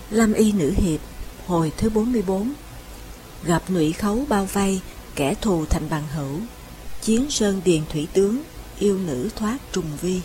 Lâm y nữ hiệp, hồi thứ 44. Gặp Ngụy Khấu bao vây, kẻ thù thành bằng hữu. Chiến sơn điền thủy tướng, yêu nữ thoát trùng vi.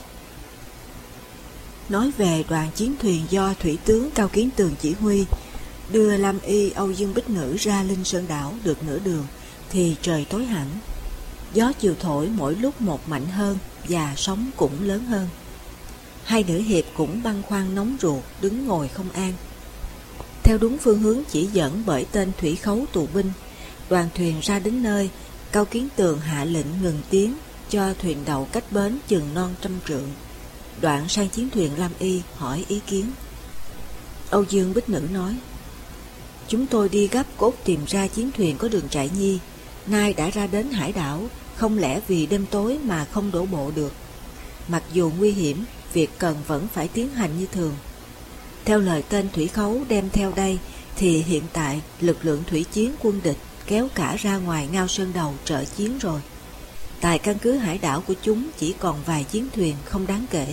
Nói về đoàn chiến thuyền do thủy tướng Cao Kiến Tường chỉ huy, đưa Lâm y Âu Dương Bích Nữ ra Linh Sơn đảo được nửa đường thì trời tối hẳn. Gió chiều thổi mỗi lúc một mạnh hơn và sóng cũng lớn hơn. Hai nữ hiệp cũng băn khoăn nóng ruột, đứng ngồi không an. Theo đúng phương hướng chỉ dẫn bởi tên Thủy Khấu tù binh, đoàn thuyền ra đến nơi, Cao Kiến Tường hạ lệnh ngừng tiến, cho thuyền đậu cách bến chừng non 100 trượng. Đoạn sang chiến thuyền Lâm y hỏi ý kiến. Âu Dương Bích Nữ nói: chúng tôi đi gấp cốt tìm ra chiến thuyền có đường Trại Nhi, nay đã ra đến hải đảo, không lẽ vì đêm tối mà không đổ bộ được. Mặc dù nguy hiểm, việc cần vẫn phải tiến hành như thường. Theo lời tên Thủy Khấu đem theo đây, thì hiện tại lực lượng thủy chiến quân địch kéo cả ra ngoài Ngao Sơn Đầu trợ chiến rồi. Tại căn cứ hải đảo của chúng chỉ còn vài chiến thuyền không đáng kể.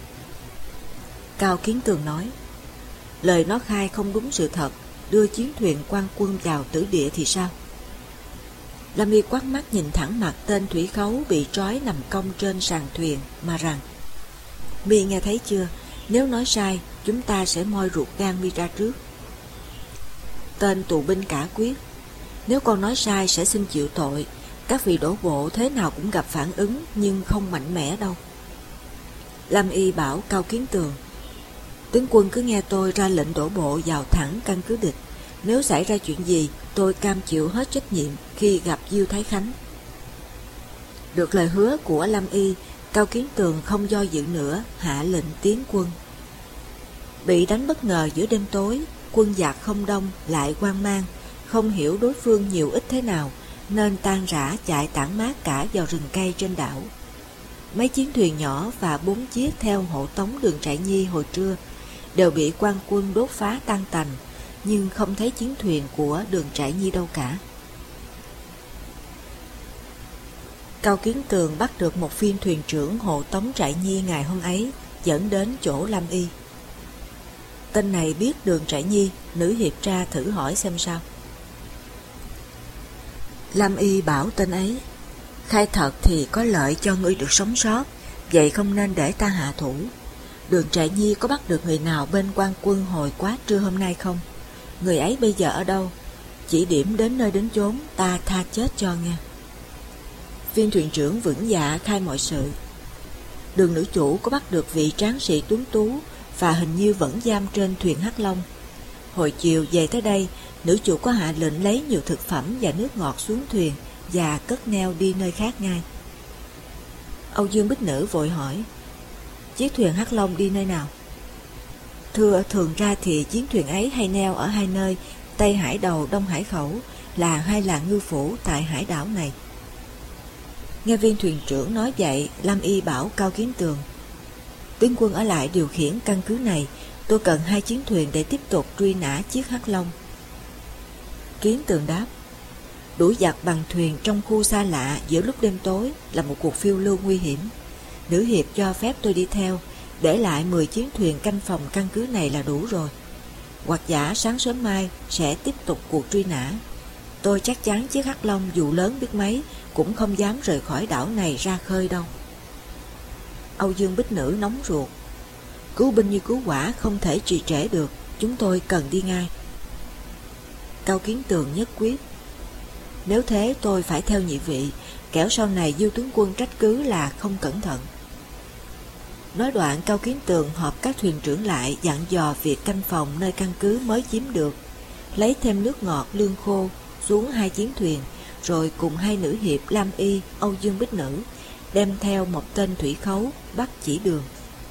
Cao Kiến Tường nói: lời nó khai không đúng sự thật, đưa chiến thuyền quan quân vào tử địa thì sao? Lâm y quát mắt nhìn thẳng mặt tên Thủy Khấu bị trói nằm cong trên sàn thuyền mà rằng: mi nghe thấy chưa, nếu nói sai chúng ta sẽ moi ruột gan mi ra trước. Tên tù binh cả quyết: nếu con nói sai sẽ xin chịu tội. Các vị đổ bộ thế nào cũng gặp phản ứng, nhưng không mạnh mẽ đâu. Lâm y bảo Cao Kiến Tường: tướng quân cứ nghe tôi ra lệnh đổ bộ vào thẳng căn cứ địch. Nếu xảy ra chuyện gì, tôi cam chịu hết trách nhiệm khi gặp Diêu Thái Khánh. Được lời hứa của Lâm y, Cao Kiến Tường không do dự nữa, hạ lệnh tiến quân. Bị đánh bất ngờ giữa đêm tối, quân giặc không đông lại hoang mang, không hiểu đối phương nhiều ít thế nào, nên tan rã chạy tản mát cả vào rừng cây trên đảo. Mấy chiến thuyền nhỏ và 4 chiếc theo hộ tống đường Trại Nhi hồi trưa đều bị quan quân đốt phá tan tành, nhưng không thấy chiến thuyền của đường Trại Nhi đâu cả. Cao Kiến Tường bắt được một phiên thuyền trưởng hộ tống Trại Nhi ngày hôm ấy, dẫn đến chỗ Lâm y. Tên này biết đường Trại Nhi, nữ hiệp tra thử hỏi xem sao. Lâm y bảo tên ấy: khai thật thì có lợi cho ngươi được sống sót, vậy không nên để ta hạ thủ. Đường Trại Nhi có bắt được người nào bên quan quân hồi quá trưa hôm nay không? Người ấy bây giờ ở đâu? Chỉ điểm đến nơi đến chốn, ta tha chết cho nghe. Viên thuyền trưởng vững dạ khai mọi sự. Đường nữ chủ có bắt được vị tráng sĩ tuấn tú, và hình như vẫn giam trên thuyền Hắc Long. Hồi chiều về tới đây, nữ chủ có hạ lệnh lấy nhiều thực phẩm và nước ngọt xuống thuyền và cất neo đi nơi khác ngay. Âu Dương Bích Nữ vội hỏi: chiếc thuyền Hắc Long đi nơi nào? Thưa, thường ra thì chiến thuyền ấy hay neo ở hai nơi, Tây Hải Đầu, Đông Hải Khẩu, là hai làng ngư phủ tại hải đảo này. Nghe viên thuyền trưởng nói vậy, Lâm y bảo Cao Kiến Tường: tướng quân ở lại điều khiển căn cứ này, tôi cần 2 chiến thuyền để tiếp tục truy nã chiếc Hắc Long. Kiến Tường đáp: đuổi giặc bằng thuyền trong khu xa lạ giữa lúc đêm tối là một cuộc phiêu lưu nguy hiểm. Nữ hiệp cho phép tôi đi theo, để lại 10 chiến thuyền canh phòng căn cứ này là đủ rồi. Hoặc giả sáng sớm mai sẽ tiếp tục cuộc truy nã. Tôi chắc chắn chiếc Hắc Long dù lớn biết mấy cũng không dám rời khỏi đảo này ra khơi đâu. Âu Dương Bích Nữ nóng ruột: cứu binh như cứu hỏa, không thể trì trễ được, chúng tôi cần đi ngay. Cao Kiến Tường nhất quyết: nếu thế tôi phải theo nhị vị, kẻo sau này Diêu tướng quân trách cứ là không cẩn thận. Nói đoạn, Cao Kiến Tường họp các thuyền trưởng lại, dặn dò việc canh phòng nơi căn cứ mới chiếm được, lấy thêm nước ngọt lương khô xuống 2 chiến thuyền, rồi cùng 2 nữ hiệp Lâm y Âu Dương Bích Nữ đem theo một tên Thủy Khấu bắt chỉ đường.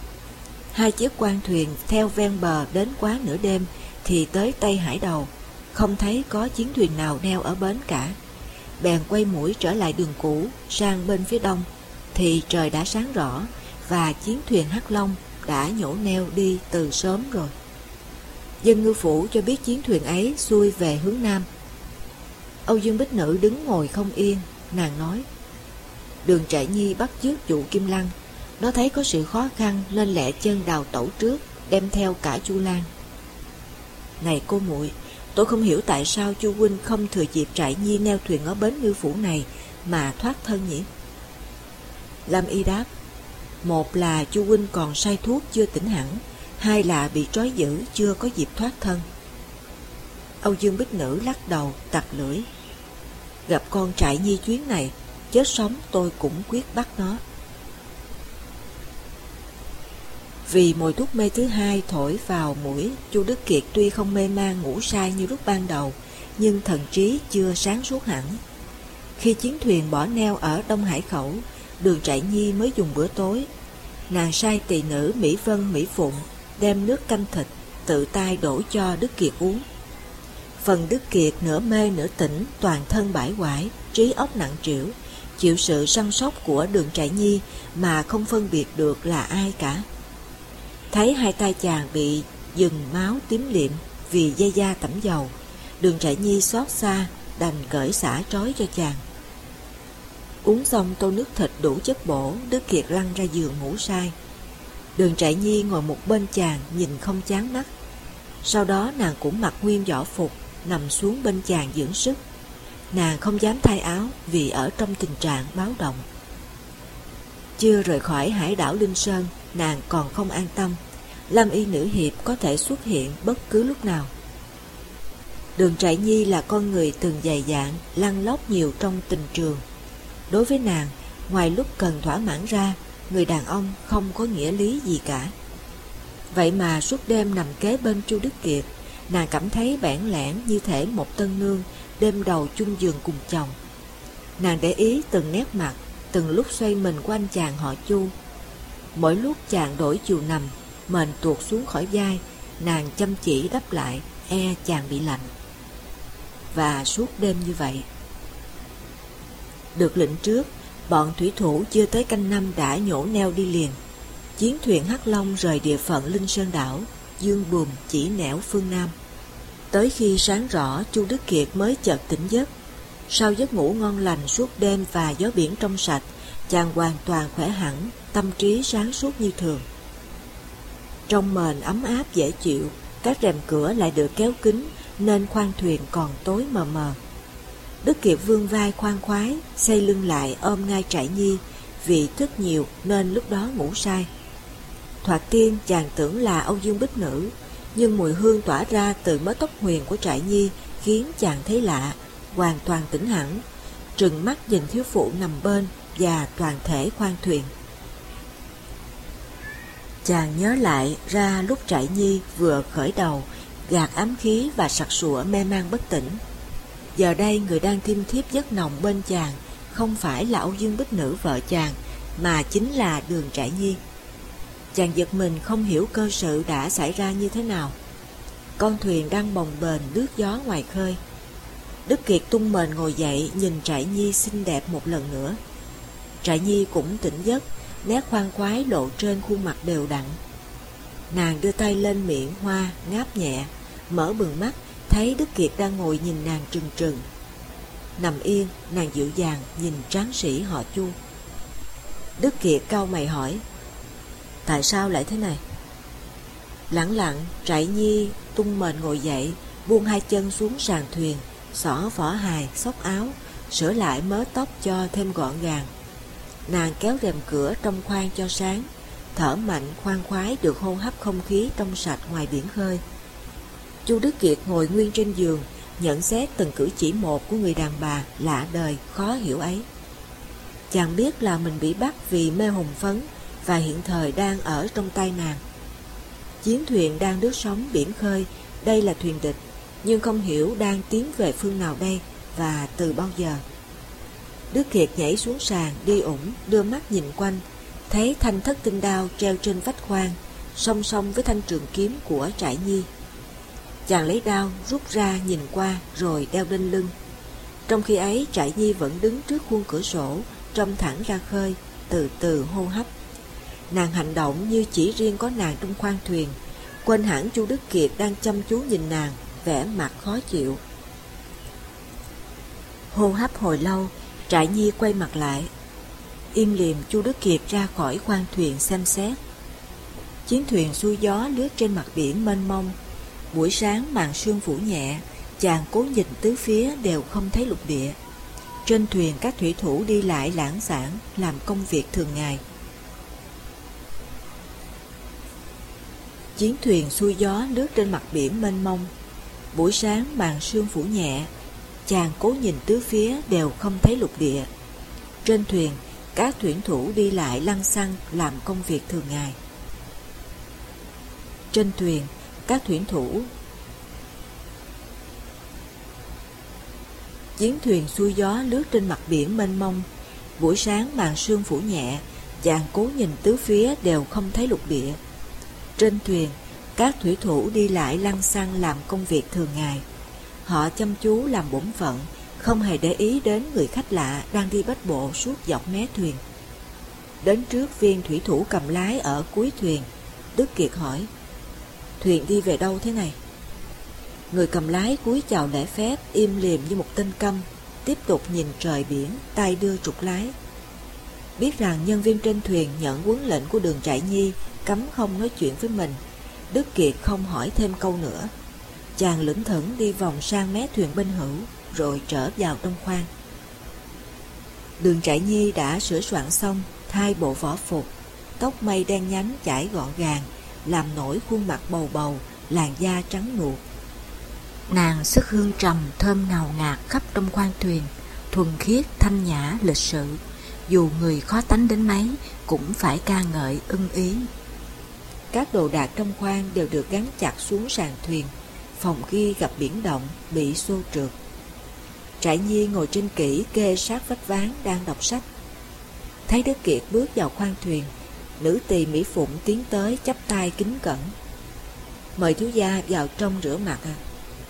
2 chiếc quan thuyền theo ven bờ đến quá nửa đêm thì tới Tây Hải Đầu, không thấy có chiến thuyền nào neo ở bến cả. Bèn quay mũi trở lại đường cũ sang bên phía đông, thì trời đã sáng rõ và chiến thuyền Hắc Long đã nhổ neo đi từ sớm rồi. Dân ngư phủ cho biết chiến thuyền ấy xuôi về hướng nam. Âu Dương Bích Nữ đứng ngồi không yên, nàng nói: đường Trại Nhi bắt chước vụ Kim Lăng, nó thấy có sự khó khăn nên lẹ chân đào tẩu trước, đem theo cả Chu Lan. Này cô muội, tôi không hiểu tại sao chu huynh không thừa dịp Trại Nhi neo thuyền ở bến ngư phủ này mà thoát thân nhỉ? Lâm Y đáp, một là chu huynh còn say thuốc chưa tỉnh hẳn, hai là bị trói giữ chưa có dịp thoát thân. Âu Dương Bích Nữ lắc đầu tặc lưỡi, gặp con Trại Nhi chuyến này, chết sống tôi cũng quyết bắt nó. Vì mùi thuốc mê thứ hai thổi vào mũi, Chu Đức Kiệt tuy không mê man ngủ say như lúc ban đầu, nhưng thần trí chưa sáng suốt hẳn. Khi chiến thuyền bỏ neo ở Đông Hải Khẩu, Đường Trại Nhi mới dùng bữa tối. Nàng sai tỳ nữ Mỹ Vân, Mỹ Phụng đem nước canh thịt tự tay đổ cho Đức Kiệt uống. Phần Đức Kiệt nửa mê nửa tỉnh, toàn thân bãi quải, trí óc nặng trĩu, chịu sự săn sóc của Đường Trại Nhi mà không phân biệt được là ai cả. Thấy hai tay chàng bị dừng máu tím liệm vì dây da tẩm dầu, Đường Trại Nhi xót xa đành cởi xả trói cho chàng. Uống xong tô nước thịt đủ chất bổ, Đức Kiệt lăn ra giường ngủ say. Đường Trại Nhi ngồi một bên chàng nhìn không chán mắt. Sau đó nàng cũng mặc nguyên võ phục, nằm xuống bên chàng dưỡng sức. Nàng không dám thay áo vì ở trong tình trạng báo động. Chưa rời khỏi hải đảo Linh Sơn, nàng còn không an tâm. Lâm Y nữ hiệp có thể xuất hiện bất cứ lúc nào. Đường Trại Nhi là con người từng dày dạn, lăn lóc nhiều trong tình trường. Đối với nàng, ngoài lúc cần thỏa mãn ra, người đàn ông không có nghĩa lý gì cả. Vậy mà suốt đêm nằm kế bên Chu Đức Kiệt, nàng cảm thấy bẽn lẽn như thể một tân nương đêm đầu chung giường cùng chồng. Nàng để ý từng nét mặt, từng lúc xoay mình của anh chàng họ Chu. Mỗi lúc chàng đổi chiều nằm, mền tuột xuống khỏi vai, nàng chăm chỉ đắp lại, e chàng bị lạnh. Và suốt đêm như vậy. Được lệnh trước, bọn thủy thủ chưa tới canh năm đã nhổ neo đi liền. Chiến thuyền Hắc Long rời địa phận Linh Sơn đảo, dương buồm chỉ nẻo phương Nam. Tới khi sáng rõ, Chu Đức Kiệt mới chợt tỉnh giấc. Sau giấc ngủ ngon lành suốt đêm và gió biển trong sạch, chàng hoàn toàn khỏe hẳn, tâm trí sáng suốt như thường. Trong mền ấm áp dễ chịu, các rèm cửa lại được kéo kín nên khoang thuyền còn tối mờ mờ. Đức Kiệt vươn vai khoan khoái, xây lưng lại ôm ngay Trại Nhi, vì thức nhiều nên lúc đó ngủ say. Thoạt tiên chàng tưởng là Âu Dương Bích Nữ, nhưng mùi hương tỏa ra từ mớ tóc huyền của Trại Nhi khiến chàng thấy lạ, hoàn toàn tỉnh hẳn, trừng mắt nhìn thiếu phụ nằm bên và toàn thể khoang thuyền. Chàng nhớ lại ra lúc Trại Nhi vừa khởi đầu, gạt ám khí và sặc sụa mê man bất tỉnh. Giờ đây người đang thiêm thiếp giấc nồng bên chàng không phải là Âu Dương Bích Nữ vợ chàng, mà chính là Đường Trại Nhi. Chàng giật mình không hiểu cơ sự đã xảy ra như thế nào. Con thuyền đang bồng bềnh lướt gió ngoài khơi. Đức Kiệt tung mền ngồi dậy nhìn Trại Nhi xinh đẹp một lần nữa. Trại Nhi cũng tỉnh giấc, nét khoan khoái lộ trên khuôn mặt đều đặn. Nàng đưa tay lên miệng hoa, ngáp nhẹ, mở bừng mắt, thấy Đức Kiệt đang ngồi nhìn nàng trừng trừng. Nằm yên, nàng dịu dàng nhìn tráng sĩ họ Chu. Đức Kiệt cau mày hỏi, tại sao lại thế này? Lẳng lặng, Trại Nhi tung mền ngồi dậy, buông hai chân xuống sàn thuyền, xỏ vỏ hài, xốc áo, sửa lại mớ tóc cho thêm gọn gàng. Nàng kéo rèm cửa trong khoang cho sáng, thở mạnh khoan khoái được hô hấp không khí trong sạch ngoài biển khơi. Chu Đức Kiệt ngồi nguyên trên giường, nhận xét từng cử chỉ một của người đàn bà lạ đời, khó hiểu ấy. Chàng biết là mình bị bắt vì mê hồn phấn và hiện thời đang ở trong tay nàng. Chiến thuyền đang lướt sóng biển khơi, đây là thuyền địch, nhưng không hiểu đang tiến về phương nào đây và từ bao giờ. Đức Kiệt nhảy xuống sàn, đi ủng, đưa mắt nhìn quanh, thấy thanh thất tinh đao treo trên vách khoang, song song với thanh trường kiếm của Trại Nhi. Chàng lấy đao, rút ra nhìn qua rồi đeo lên lưng. Trong khi ấy, Trại Nhi vẫn đứng trước khuôn cửa sổ, trông thẳng ra khơi, từ từ hô hấp. Nàng hành động như chỉ riêng có nàng trong khoang thuyền, quên hẳn Chu Đức Kiệt đang chăm chú nhìn nàng, vẻ mặt khó chịu. Hô hấp hồi lâu, Trại Nhi quay mặt lại. Im lìm, Chu Đức Kiệt ra khỏi khoang thuyền xem xét. Chiến thuyền xuôi gió lướt trên mặt biển mênh mông. Buổi sáng màn sương phủ nhẹ, chàng cố nhìn tứ phía đều không thấy lục địa. Trên thuyền các thủy thủ đi lại lãng xảng làm công việc thường ngày. Chiến thuyền xuôi gió lướt trên mặt biển mênh mông. Buổi sáng màn sương phủ nhẹ, chàng cố nhìn tứ phía đều không thấy lục địa. Trên thuyền các thuyền thủ đi lại lăng xăng làm công việc thường ngày. Trên thuyền các thuyền thủ. Chiến thuyền xuôi gió lướt trên mặt biển mênh mông. Buổi sáng màn sương phủ nhẹ, chàng cố nhìn tứ phía đều không thấy lục địa. Trên thuyền các thủy thủ đi lại lăng xăng làm công việc thường ngày. Họ chăm chú làm bổn phận, không hề để ý đến người khách lạ đang đi bách bộ suốt dọc mé thuyền. Đến trước viên thủy thủ cầm lái ở cuối thuyền, Đức Kiệt hỏi: "Thuyền đi về đâu thế này?" Người cầm lái cúi chào lễ phép, im lìm như một tên câm, tiếp tục nhìn trời biển, tay đưa trục lái. Biết rằng nhân viên trên thuyền nhận huấn lệnh của Đường Trại Nhi cấm không nói chuyện với mình, Đức Kiệt không hỏi thêm câu nữa. Chàng lững thững đi vòng sang mé thuyền bên hữu, rồi trở vào trong khoang. Đường Trại Nhi đã sửa soạn xong, thay bộ võ phục, tóc mây đen nhánh chải gọn gàng, làm nổi khuôn mặt bầu bầu, làn da trắng nuột. Nàng sức hương trầm thơm ngào ngạt khắp trong khoang thuyền, thuần khiết, thanh nhã, lịch sự. Dù người khó tánh đến mấy cũng phải ca ngợi ưng ý. Các đồ đạc trong khoang đều được gắn chặt xuống sàn thuyền. Phòng ghi gặp biển động, bị xô trượt. Trại Nhi ngồi trên kỷ kê sát vách ván đang đọc sách. Thấy Đức Kiệt bước vào khoang thuyền, nữ tỳ Mỹ Phụng tiến tới chắp tay kính cẩn: "Mời thiếu gia vào trong rửa mặt à."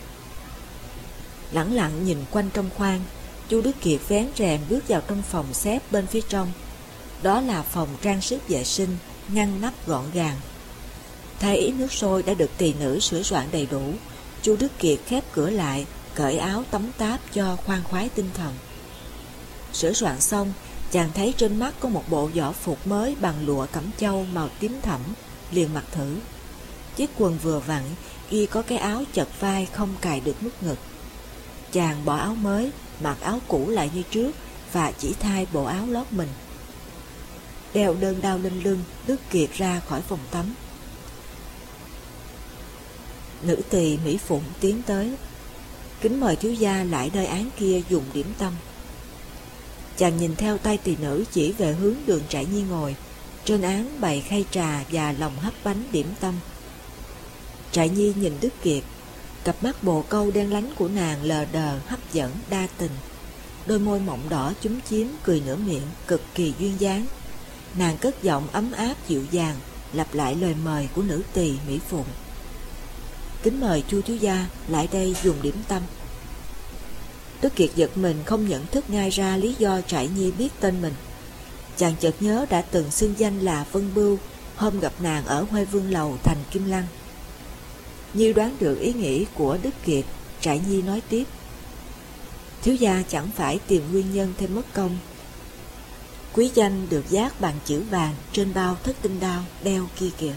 Lẳng lặng nhìn quanh trong khoang, Chu Đức Kiệt vén rèm bước vào trong phòng xếp bên phía trong. Đó là phòng trang sức vệ sinh, ngăn nắp gọn gàng. Thấy nước sôi đã được tỳ nữ sửa soạn đầy đủ, Chu Đức Kiệt khép cửa lại, cởi áo tắm táp cho khoan khoái tinh thần. Sửa soạn xong, chàng thấy trên mắt có một bộ võ phục mới bằng lụa cẩm châu màu tím thẫm, liền mặc thử. Chiếc quần vừa vặn, y có cái áo chật vai không cài được nút ngực. Chàng bỏ áo mới, mặc áo cũ lại như trước và chỉ thay bộ áo lót mình. Đeo đơn đao lên lưng, Đức Kiệt ra khỏi phòng tắm. Nữ tỳ Mỹ Phụng tiến tới: "Kính mời thiếu gia lại nơi án kia dùng điểm tâm." Chàng nhìn theo tay tỳ nữ chỉ về hướng Đường Trại Nhi ngồi. Trên án bày khay trà và lòng hấp bánh điểm tâm. Trại Nhi nhìn Đức Kiệt, cặp mắt bồ câu đen lánh của nàng lờ đờ, hấp dẫn, đa tình. Đôi môi mọng đỏ chúm chím, cười nửa miệng, cực kỳ duyên dáng. Nàng cất giọng ấm áp dịu dàng, lặp lại lời mời của nữ tỳ Mỹ Phụng: "Kính mời Chu thiếu gia lại đây dùng điểm tâm." Đức Kiệt giật mình, không nhận thức ngay ra lý do Trại Nhi biết tên mình. Chàng chợt nhớ đã từng xưng danh là Vân Bưu hôm gặp nàng ở Huê Vương Lầu thành Kim Lăng. Như đoán được ý nghĩ của Đức Kiệt, Trại Nhi nói tiếp: "Thiếu gia chẳng phải tìm nguyên nhân thêm mất công. Quý danh được dát bằng chữ vàng trên bao thất tinh đao đeo kia kìa."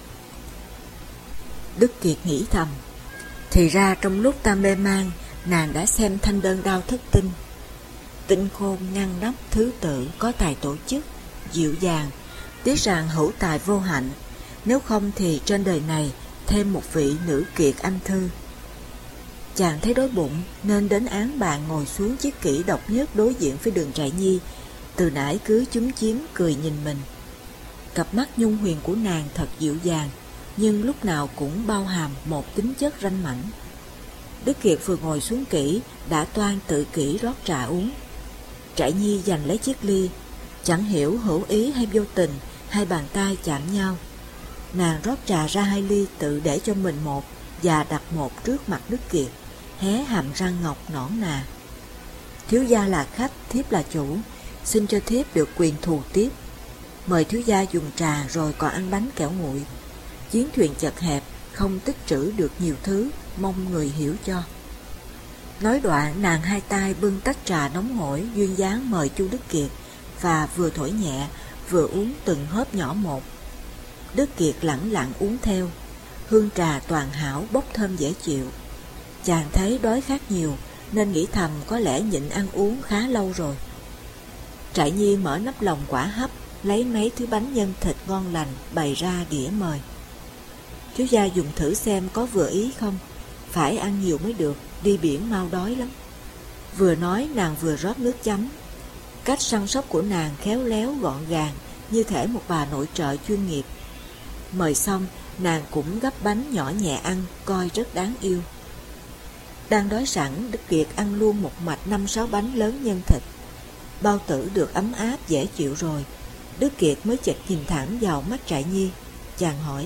Đức Kiệt nghĩ thầm, thì ra trong lúc ta mê man, nàng đã xem thanh đơn đao thất tinh. Tinh khôn, ngăn nắp, thứ tự, có tài tổ chức, dịu dàng. Tiếc rằng hữu tài vô hạnh, nếu không thì trên đời này thêm một vị nữ kiệt anh thư. Chàng thấy đói bụng nên đến án bàn ngồi xuống chiếc kỷ độc nhất đối diện với Đường Trại Nhi. Từ nãy cứ chúm chím cười nhìn mình. Cặp mắt nhung huyền của nàng thật dịu dàng, nhưng lúc nào cũng bao hàm một tính chất ranh mãnh. Đức Kiệt vừa ngồi xuống kỹ đã toan tự kỷ rót trà uống. Trại Nhi giành lấy chiếc ly, chẳng hiểu hữu ý hay vô tình, hai bàn tay chạm nhau. Nàng rót trà ra 2 ly tự để cho mình một và đặt một trước mặt Đức Kiệt, hé hàm răng ngọc nõn nà: "Thiếu gia là khách, thiếp là chủ, xin cho thiếp được quyền thù tiếp. Mời thiếu gia dùng trà rồi còn ăn bánh kẹo nguội. Chiến thuyền chật hẹp, không tích trữ được nhiều thứ, mong người hiểu cho." Nói đoạn, nàng hai tay bưng tách trà nóng hổi duyên dáng mời Chu Đức Kiệt, và vừa thổi nhẹ vừa uống từng hớp nhỏ một. Đức Kiệt lẳng lặng uống theo. hương trà toàn hảo bốc thơm dễ chịu. Chàng thấy đói khát nhiều nên nghĩ thầm có lẽ nhịn ăn uống khá lâu rồi. Trại Nhi mở nắp lòng quả hấp, lấy mấy thứ bánh nhân thịt ngon lành bày ra đĩa mời. Thiếu gia dùng thử xem có vừa ý không, phải ăn nhiều mới được, đi biển mau đói lắm. Vừa nói nàng vừa rót nước chấm. Cách săn sóc của nàng khéo léo gọn gàng, như thể một bà nội trợ chuyên nghiệp. Mời xong, nàng cũng gấp bánh nhỏ nhẹ ăn, coi rất đáng yêu. Đang đói sẵn, Đức Kiệt ăn luôn một mạch 5-6 bánh lớn nhân thịt. Bao tử được ấm áp dễ chịu rồi, Đức Kiệt mới chợt nhìn thẳng vào mắt Trại Nhi. Chàng hỏi: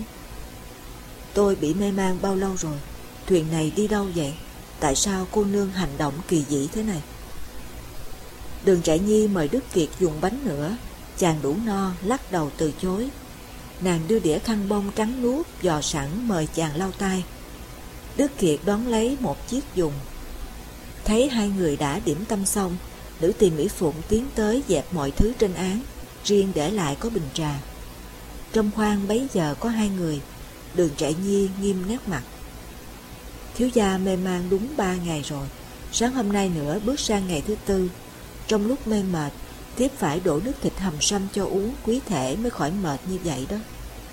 tôi bị mê man bao lâu rồi? Thuyền này đi đâu vậy? Tại sao cô nương hành động kỳ dị thế này? Đường Trại Nhi mời Đức Kiệt dùng bánh nữa. Chàng đủ no, lắc đầu từ chối. Nàng đưa đĩa khăn bông trắng nuốt dò sẵn mời chàng lau tay. Đức Kiệt đón lấy một chiếc dùng. Thấy hai người đã điểm tâm xong, nữ tỳ Mỹ Phụng tiến tới dẹp mọi thứ trên án, riêng để lại có bình trà. Trong khoang bấy giờ có 2 người. Đường Trại Nhi nghiêm nét mặt: thiếu gia mê man đúng 3 ngày rồi, sáng hôm nay nữa bước sang ngày thứ 4. Trong lúc mê mệt, thiếp phải đổ nước thịt hầm sâm cho uống quý thể mới khỏi mệt như vậy đó.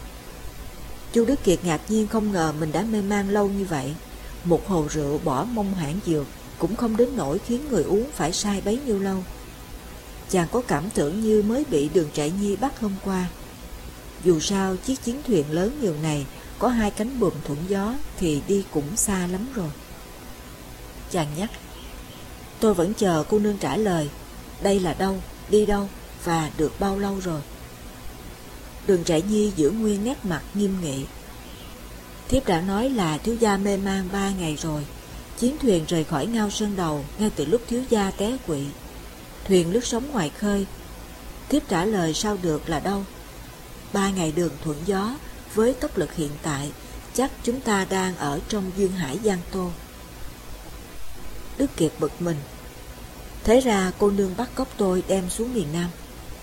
Chu Đức Kiệt ngạc nhiên không ngờ mình đã mê man lâu như vậy. Một hồ rượu bỏ mông hãng dược cũng không đến nỗi khiến người uống phải say bấy nhiêu lâu. Chàng có cảm tưởng như mới bị Đường Trại Nhi bắt hôm qua. Dù sao chiếc chiến thuyền lớn nhường này có 2 cánh buồm thuận gió thì đi cũng xa lắm rồi. Chàng nhắc: tôi vẫn chờ cô nương trả lời, đây là đâu, đi đâu và được bao lâu rồi? Đường Trại Nhi giữ nguyên nét mặt nghiêm nghị: thiếp đã nói là thiếu gia mê man 3 ngày rồi. Chiến thuyền rời khỏi Ngao Sơn Đầu ngay từ lúc thiếu gia té quỵ. Thuyền lướt sóng ngoài khơi. Thiếp trả lời sao được là đâu. 3 ngày đường thuận gió, với tốc lực hiện tại, chắc chúng ta đang ở trong duyên hải Giang Tô. Đức Kiệt bực mình: thế ra cô nương bắt cóc tôi đem xuống miền Nam.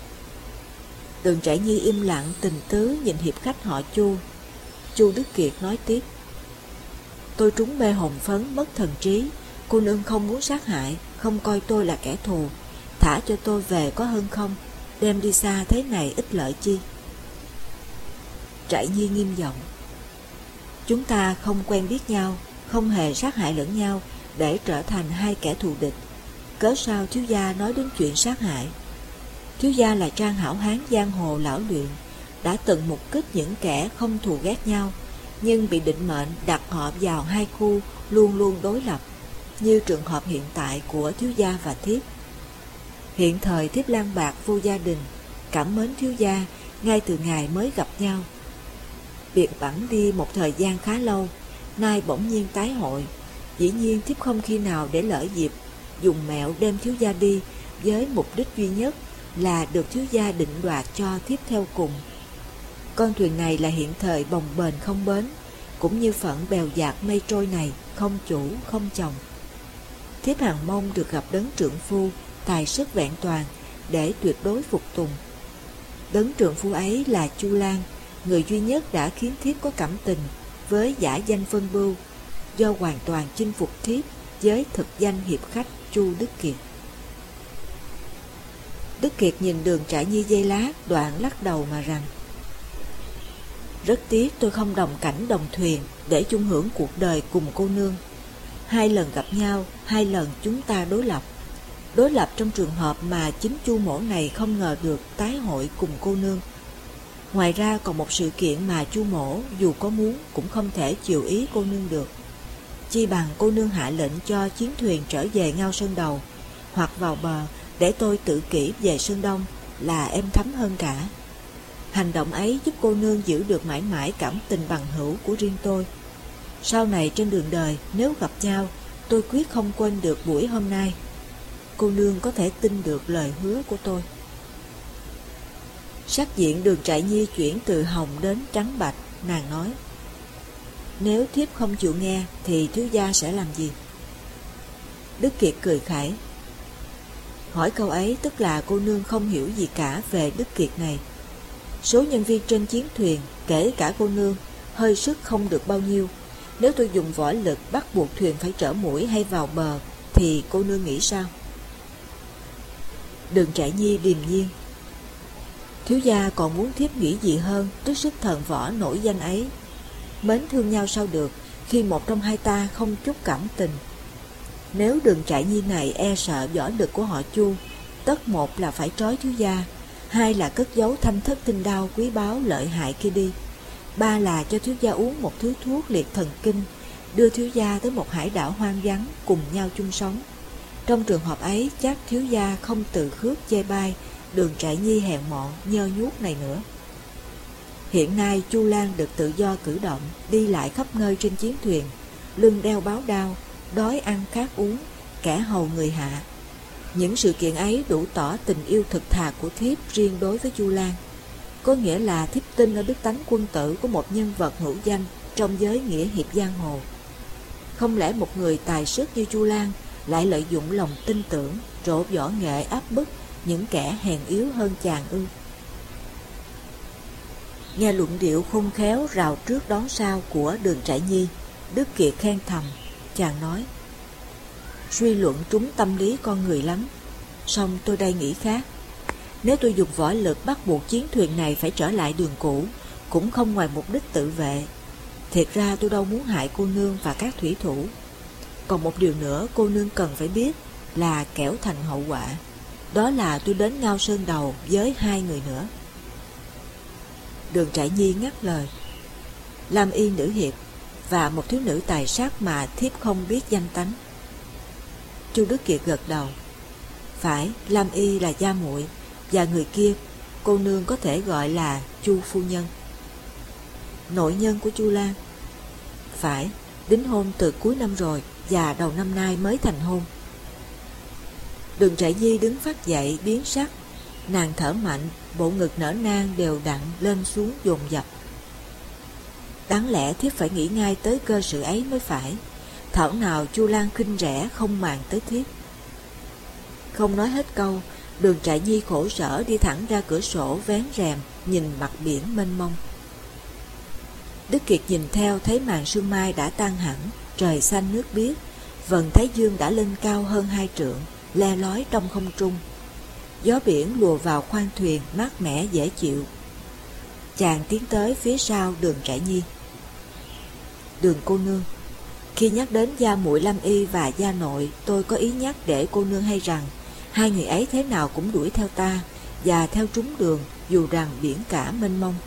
Đường Trại Nhi im lặng tình tứ nhìn hiệp khách họ Chu. Chu Đức Kiệt nói tiếp: tôi trúng mê hồn phấn mất thần trí. Cô nương không muốn sát hại, không coi tôi là kẻ thù, thả cho tôi về có hơn không? Đem đi xa thế này ích lợi chi? Trại Nhi nghiêm giọng: chúng ta không quen biết nhau, không hề sát hại lẫn nhau để trở thành 2 kẻ thù địch. Cớ sao thiếu gia nói đến chuyện sát hại? Thiếu gia là trang hảo hán giang hồ lão luyện, đã từng mục kích những kẻ không thù ghét nhau, nhưng bị định mệnh đặt họ vào 2 khu luôn luôn đối lập, như trường hợp hiện tại của thiếu gia và thiếp. Hiện thời thiếp lang bạc vô gia đình, cảm mến thiếu gia ngay từ ngày mới gặp nhau. Biệt bẵng đi một thời gian khá lâu, nay bỗng nhiên tái hội. Dĩ nhiên thiếp không khi nào để lỡ dịp dùng mẹo đem thiếu gia đi, với mục đích duy nhất là được thiếu gia định đoạt cho thiếp theo cùng. Con thuyền này là hiện thời bồng bềnh không bến, cũng như phận bèo dạt mây trôi này không chủ không chồng. Thiếp hằng mong được gặp đấng trượng phu tài sức vẹn toàn để tuyệt đối phục tùng. Đấng trượng phu ấy là Chu Lan, người duy nhất đã khiến thiếp có cảm tình với giả danh Phân Bưu, do hoàn toàn chinh phục thiếp với thực danh hiệp khách Chu Đức Kiệt. Đức Kiệt nhìn Đường Trại Nhi giây lát, đoạn lắc đầu mà rằng: rất tiếc tôi không đồng cảnh đồng thuyền để chung hưởng cuộc đời cùng cô nương. 2 lần gặp nhau, 2 lần chúng ta đối lập trong trường hợp mà chính Chu mỗ này không ngờ được tái hội cùng cô nương. Ngoài ra còn một sự kiện mà Chu mỗ dù có muốn cũng không thể chiều ý cô nương được. Chi bằng cô nương hạ lệnh cho chiến thuyền trở về Ngao Sơn Đầu, hoặc vào bờ để tôi tự kỷ về Sơn Đông là êm thấm hơn cả. Hành động ấy giúp cô nương giữ được mãi mãi cảm tình bằng hữu của riêng tôi. Sau này trên đường đời nếu gặp nhau, tôi quyết không quên được buổi hôm nay. Cô nương có thể tin được lời hứa của tôi. Sắc diện Đường Trại Nhi chuyển từ hồng đến trắng bạch. Nàng nói: nếu thiếp không chịu nghe thì thiếu gia sẽ làm gì? Đức Kiệt cười khẩy. Hỏi câu ấy tức là cô nương không hiểu gì cả về Đức Kiệt này. Số nhân viên trên chiến thuyền, kể cả cô nương, hơi sức không được bao nhiêu. Nếu tôi dùng võ lực bắt buộc thuyền phải trở mũi hay vào bờ, thì cô nương nghĩ sao? Đường Trại Nhi điềm nhiên. Thiếu gia còn muốn thiếp nghĩ gì hơn trước sức thần võ nổi danh ấy. Mến thương nhau sao được khi một trong hai ta không chút cảm tình. Nếu Đường Trại Nhi này e sợ võ lực của họ Chu, tất một là phải trói thiếu gia, hai là cất giấu thanh thất tinh đao quý báu lợi hại kia đi, ba là cho thiếu gia uống một thứ thuốc liệt thần kinh, đưa thiếu gia tới một hải đảo hoang vắng cùng nhau chung sống. Trong trường hợp ấy chắc thiếu gia không từ khước chê bai Đường Trại Nhi hèn mọn nhơ nhuốc này nữa. Hiện nay Chu Lan được tự do cử động, đi lại khắp nơi trên chiến thuyền, lưng đeo báo đao, đói ăn khát uống, kẻ hầu người hạ. Những sự kiện ấy đủ tỏ tình yêu thực thà của thiếp riêng đối với Chu Lan. Có nghĩa là thiếp tin ở đức tánh quân tử của một nhân vật hữu danh trong giới nghĩa hiệp giang hồ. Không lẽ một người tài sức như Chu Lan lại lợi dụng lòng tin tưởng, trổ võ nghệ áp bức những kẻ hèn yếu hơn chàng ư? Nghe luận điệu khôn khéo rào trước đón sau của Đường Trại Nhi, Đức Kiệt khen thầm. Chàng nói: suy luận trúng tâm lý con người lắm. Song tôi đây nghĩ khác. Nếu tôi dùng võ lực bắt buộc chiến thuyền này phải trở lại đường cũ, cũng không ngoài mục đích tự vệ. Thiệt ra tôi đâu muốn hại cô nương và các thủy thủ. Còn một điều nữa cô nương cần phải biết là kẻo thành hậu quả. Đó là tôi đến Ngao Sơn Đầu với hai người nữa. Đường Trại Nhi ngắt lời: Lam Y nữ hiệp và một thiếu nữ tài sắc mà thiếp không biết danh tánh. Chu Đức Kiệt gật đầu: phải, Lam Y là gia muội, và người kia cô nương có thể gọi là Chu phu nhân. Nội nhân của Chu Lan? Phải, đính hôn từ cuối năm rồi và đầu năm nay mới thành hôn. Đường Trại Nhi đứng phát dậy biến sắc, nàng thở mạnh, bộ ngực nở nang đều đặn lên xuống dồn dập. Đáng lẽ thiếp phải nghĩ ngay tới cơ sự ấy mới phải. Thảo nào Chu Lan khinh rẻ không màng tới thiếp. Không nói hết câu, Đường Trại Nhi khổ sở đi thẳng ra cửa sổ vén rèm, nhìn mặt biển mênh mông. Đức Kiệt nhìn theo thấy màn sương mai đã tan hẳn, trời xanh nước biếc, vầng thái dương đã lên cao hơn 2 trượng, le lói trong không trung. Gió biển lùa vào khoang thuyền mát mẻ dễ chịu. Chàng tiến tới phía sau Đường Trại Nhi. Đường cô nương, khi nhắc đến gia muội Lam Y và gia nội, tôi có ý nhắc để cô nương hay rằng hai người ấy thế nào cũng đuổi theo ta và theo trúng đường, dù rằng biển cả mênh mông.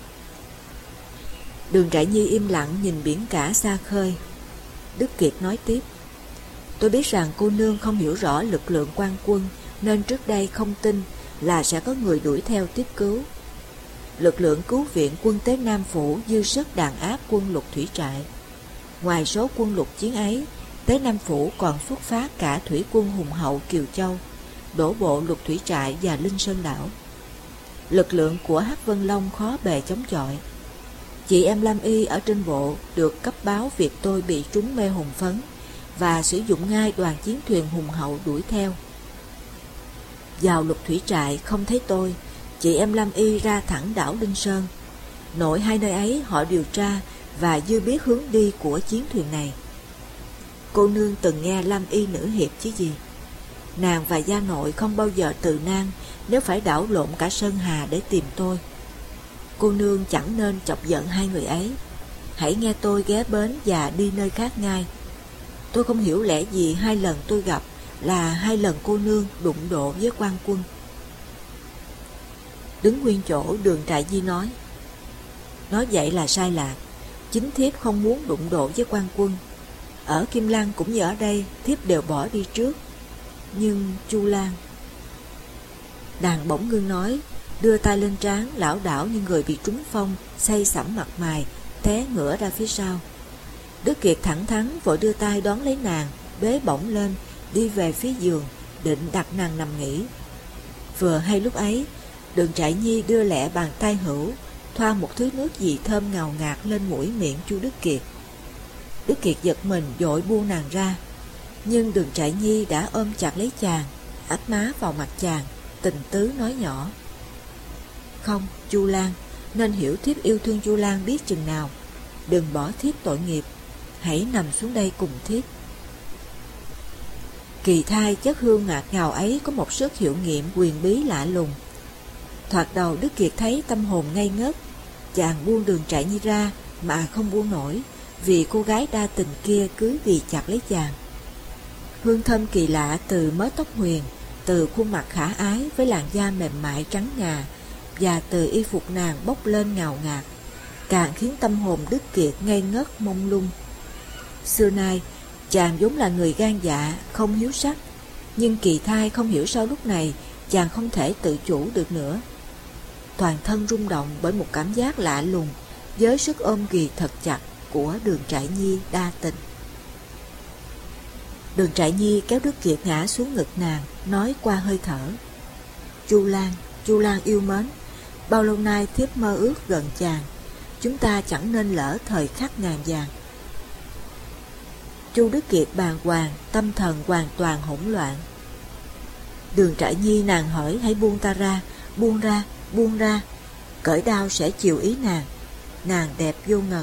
Đường Trại Nhi im lặng nhìn biển cả xa khơi. Đức Kiệt nói tiếp: tôi biết rằng cô nương không hiểu rõ lực lượng quan quân, nên trước đây không tin là sẽ có người đuổi theo tiếp cứu. Lực lượng cứu viện quân Tế Nam Phủ dư sức đàn áp quân Lục Thủy Trại. Ngoài số quân lục chiến ấy, Tế Nam Phủ còn xuất phát cả thủy quân hùng hậu Kiều Châu, đổ bộ Lục Thủy Trại và Linh Sơn Đảo. Lực lượng của Hắc Vân Long khó bề chống chọi. Chị em Lam Y ở trên bộ được cấp báo việc tôi bị trúng mê hồn phấn và sử dụng ngay đoàn chiến thuyền hùng hậu đuổi theo. Vào Lục Thủy Trại không thấy tôi, chị em Lam Y ra thẳng đảo Linh Sơn. Nội hai nơi ấy họ điều tra và dư biết hướng đi của chiến thuyền này. Cô nương từng nghe Lam Y nữ hiệp chứ gì. Nàng và gia nội không bao giờ từ nan nếu phải đảo lộn cả Sơn Hà để tìm tôi. Cô nương chẳng nên chọc giận hai người ấy. Hãy nghe tôi ghé bến và đi nơi khác ngay. Tôi không hiểu lẽ gì 2 lần tôi gặp là 2 lần cô nương đụng độ với quan quân. Đứng nguyên chỗ, Đường Trại Nhi nói: nói vậy là sai lạc. Chính thiếp không muốn đụng độ với quan quân. Ở Kim Lăng cũng như ở đây, thiếp đều bỏ đi trước. Nhưng Chu Lan... Nàng bỗng ngưng nói, đưa tay lên trán, lảo đảo như người bị trúng phong, say sẩm mặt mày, té ngửa ra phía sau. Đức Kiệt thẳng thắn vội đưa tay đón lấy nàng, bế bổng lên, đi về phía giường, định đặt nàng nằm nghỉ. Vừa hay lúc ấy, Đường Trại Nhi đưa lẹ bàn tay hữu, thoa một thứ nước gì thơm ngào ngạt lên mũi miệng Chu Đức Kiệt. Đức Kiệt giật mình vội buông nàng ra, nhưng Đường Trại Nhi đã ôm chặt lấy chàng, áp má vào mặt chàng, tình tứ nói nhỏ: không, Chu Lan, nên hiểu thiếp yêu thương Chu Lan biết chừng nào. đừng bỏ thiếp tội nghiệp, hãy nằm xuống đây cùng thiếp. Kỳ thai chất hương ngạt ngào ấy có một sức hiệu nghiệm quyền bí lạ lùng. Thoạt đầu Đức Kiệt thấy tâm hồn ngây ngất, chàng buông Đường Trại Nhi ra mà không buông nổi, vì cô gái đa tình kia cứ ghì chặt lấy chàng. Hương thơm kỳ lạ từ mớ tóc huyền, từ khuôn mặt khả ái với làn da mềm mại trắng ngà, và từ y phục nàng bốc lên ngào ngạt, càng khiến tâm hồn Đức Kiệt ngây ngất mông lung. Xưa nay chàng vốn là người gan dạ, không hiếu sắc, nhưng Kỳ thai không hiểu sao lúc này chàng không thể tự chủ được nữa. Toàn thân rung động bởi một cảm giác lạ lùng với sức ôm ghì thật chặt của Đường Trại Nhi đa tình. Đường Trại Nhi kéo Đức Kiệt ngã xuống ngực nàng, nói qua hơi thở: Chu Lan yêu mến, bao lâu nay thiếp mơ ước gần chàng, chúng ta chẳng nên lỡ thời khắc ngàn vàng. Chu Đức Kiệt bàng hoàng, tâm thần hoàn toàn hỗn loạn. Đường Trại Nhi, nàng hỏi hãy buông ta ra, buông ra, cởi đao sẽ chiều ý nàng. Nàng đẹp vô ngần,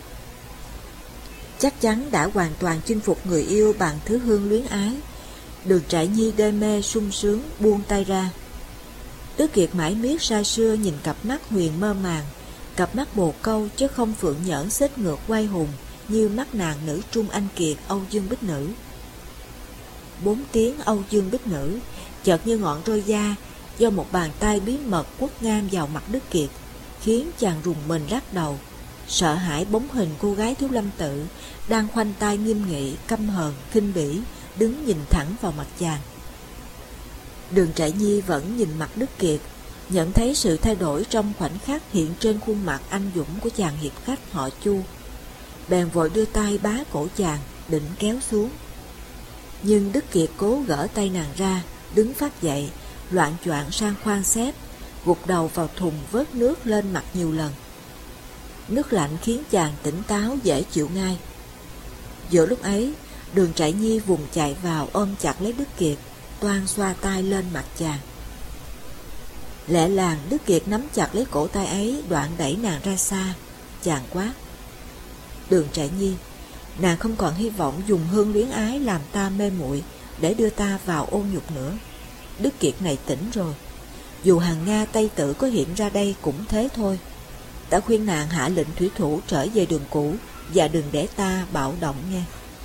chắc chắn đã hoàn toàn chinh phục người yêu bằng thứ hương luyến ái. Đường Trại Nhi đê mê sung sướng buông tay ra. Đức Kiệt mãi miết say sưa nhìn cặp mắt huyền mơ màng, cặp mắt bồ câu chứ không phượng nhẫn xích ngược quay hùng như mắt nàng nữ Trung Anh Kiệt Âu Dương Bích Nữ. 4 tiếng Âu Dương Bích Nữ chợt như ngọn roi da do một bàn tay bí mật quất ngang vào mặt Đức Kiệt, khiến chàng rùng mình lắc đầu, sợ hãi bóng hình cô gái Thiếu Lâm Tự đang khoanh tay nghiêm nghị, căm hờn, khinh bỉ, đứng nhìn thẳng vào mặt chàng. Đường Trại Nhi vẫn nhìn mặt Đức Kiệt, nhận thấy sự thay đổi trong khoảnh khắc hiện trên khuôn mặt anh dũng của chàng hiệp khách họ Chu, bèn vội đưa tay bá cổ chàng, định kéo xuống. Nhưng Đức Kiệt cố gỡ tay nàng ra, đứng phát dậy, loạng choạng sang khoang xếp, gục đầu vào thùng vớt nước lên mặt nhiều lần. Nước lạnh khiến chàng tỉnh táo dễ chịu ngay. Giữa lúc ấy, Đường Trại Nhi vùng chạy vào ôm chặt lấy Đức Kiệt, toan xoa tay lên mặt chàng. Lẹ làng Đức Kiệt nắm chặt lấy cổ tay ấy, đoạn đẩy nàng ra xa. Chàng quát: Đường Trại Nhi, nàng không còn hy vọng dùng hương luyến ái làm ta mê muội để đưa ta vào ô nhục nữa. Đức Kiệt này tỉnh rồi, dù hàng Nga Tây Tự có hiện ra đây cũng thế thôi. Ta khuyên nàng hạ lệnh thủy thủ trở về đường cũ và đừng để ta bạo động nghe.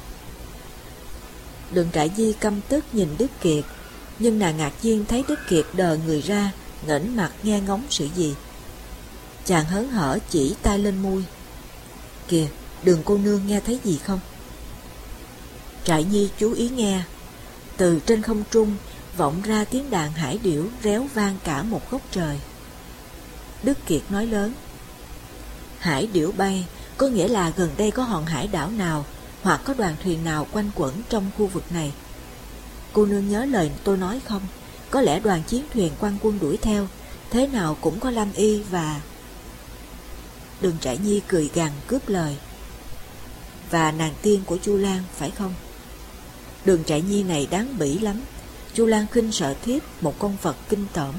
Đường Trại Nhi căm tức nhìn Đức Kiệt, nhưng nàng ngạc nhiên thấy Đức Kiệt đờ người ra, ngẩng mặt nghe ngóng sự gì. Chàng hớn hở chỉ tay lên môi: Kìa, Đường cô nương nghe thấy gì không? Trại Nhi chú ý nghe. Từ trên không trung vọng ra tiếng đàn hải điểu réo vang cả một góc trời. Đức Kiệt nói lớn: Hải điểu bay có nghĩa là gần đây có hòn hải đảo nào hoặc có đoàn thuyền nào quanh quẩn trong khu vực này. Cô nương nhớ lời tôi nói không? Có lẽ đoàn chiến thuyền quan quân đuổi theo, thế nào cũng có Lâm Y và... Đường Trại Nhi cười gằn cướp lời: Và nàng tiên của Chu Lan phải không? Đường Trại Nhi này đáng bỉ lắm. Chu Lan khinh sợ thiếp, một con vật kinh tởm.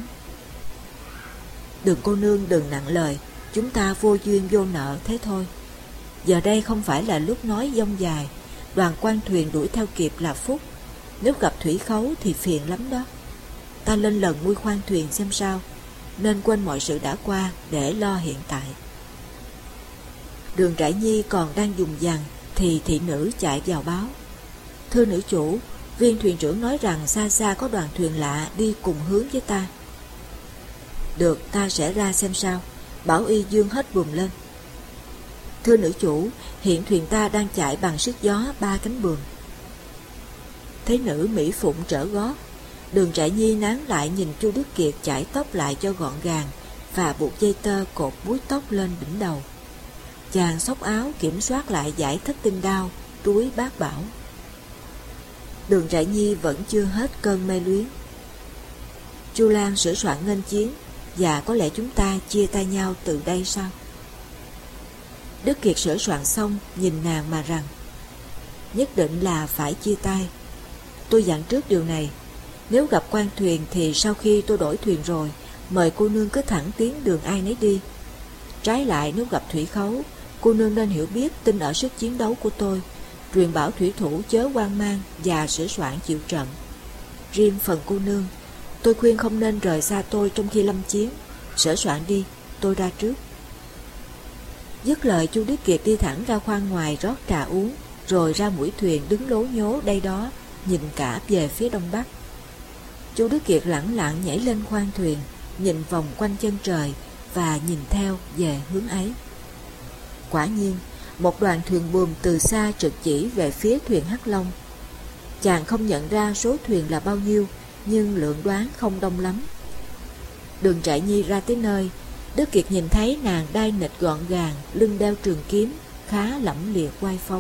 Đường cô nương đừng nặng lời, chúng ta vô duyên vô nợ thế thôi. Giờ đây không phải là lúc nói dông dài. Đoàn quan thuyền đuổi theo kịp là phúc, nếu gặp thủy khấu thì phiền lắm đó. Ta lên lần mui khoan thuyền xem sao, nên quên mọi sự đã qua để lo hiện tại. Đường Trại Nhi còn đang dùng dằng thì thị nữ chạy vào báo: Thưa nữ chủ, viên thuyền trưởng nói rằng xa xa có đoàn thuyền lạ đi cùng hướng với ta. Được, ta sẽ ra xem sao. Bảo y dương hết buồm lên. Thưa nữ chủ, hiện thuyền ta đang chạy bằng sức gió 3 cánh buồm. Thế nữ Mỹ Phụng trở gót. Đường Trại Nhi nán lại nhìn Chu Đức Kiệt chải tóc lại cho gọn gàng và buộc dây tơ cột búi tóc lên đỉnh đầu. Chàng xốc áo kiểm soát lại giải thất tinh đao, túi bát bảo. Đường Trại Nhi vẫn chưa hết cơn mê luyến. Chu Lan sửa soạn nghênh chiến, và có lẽ chúng ta chia tay nhau từ đây sao? Đức Kiệt sửa soạn xong nhìn nàng mà rằng: Nhất định là phải chia tay. Tôi dặn trước điều này, nếu gặp quan thuyền thì sau khi tôi đổi thuyền rồi, mời cô nương cứ thẳng tiến đường ai nấy đi. Trái lại nếu gặp thủy khấu Cô nương nên hiểu biết tin ở sức chiến đấu của tôi, truyền bảo thủy thủ chớ hoang mang và sửa soạn chịu trận. Riêng phần cô nương, tôi khuyên không nên rời xa tôi trong khi lâm chiến. Sửa soạn đi, tôi ra trước. Dứt lời, Chu Đức Kiệt đi thẳng ra khoang ngoài rót trà uống, rồi ra mũi thuyền đứng lố nhố đây đó, nhìn cả về phía đông bắc. Chu Đức Kiệt lẳng lặng nhảy lên khoang thuyền, nhìn vòng quanh chân trời và nhìn theo về hướng ấy. Quả nhiên, một đoàn thuyền buồm từ xa trực chỉ về phía thuyền Hắc Long. Chàng không nhận ra số thuyền là bao nhiêu, nhưng lượng đoán không đông lắm. Đường Trại Nhi ra tới nơi, Đức Kiệt nhìn thấy nàng đai nịt gọn gàng, lưng đeo trường kiếm, khá lẫm liệt oai phong.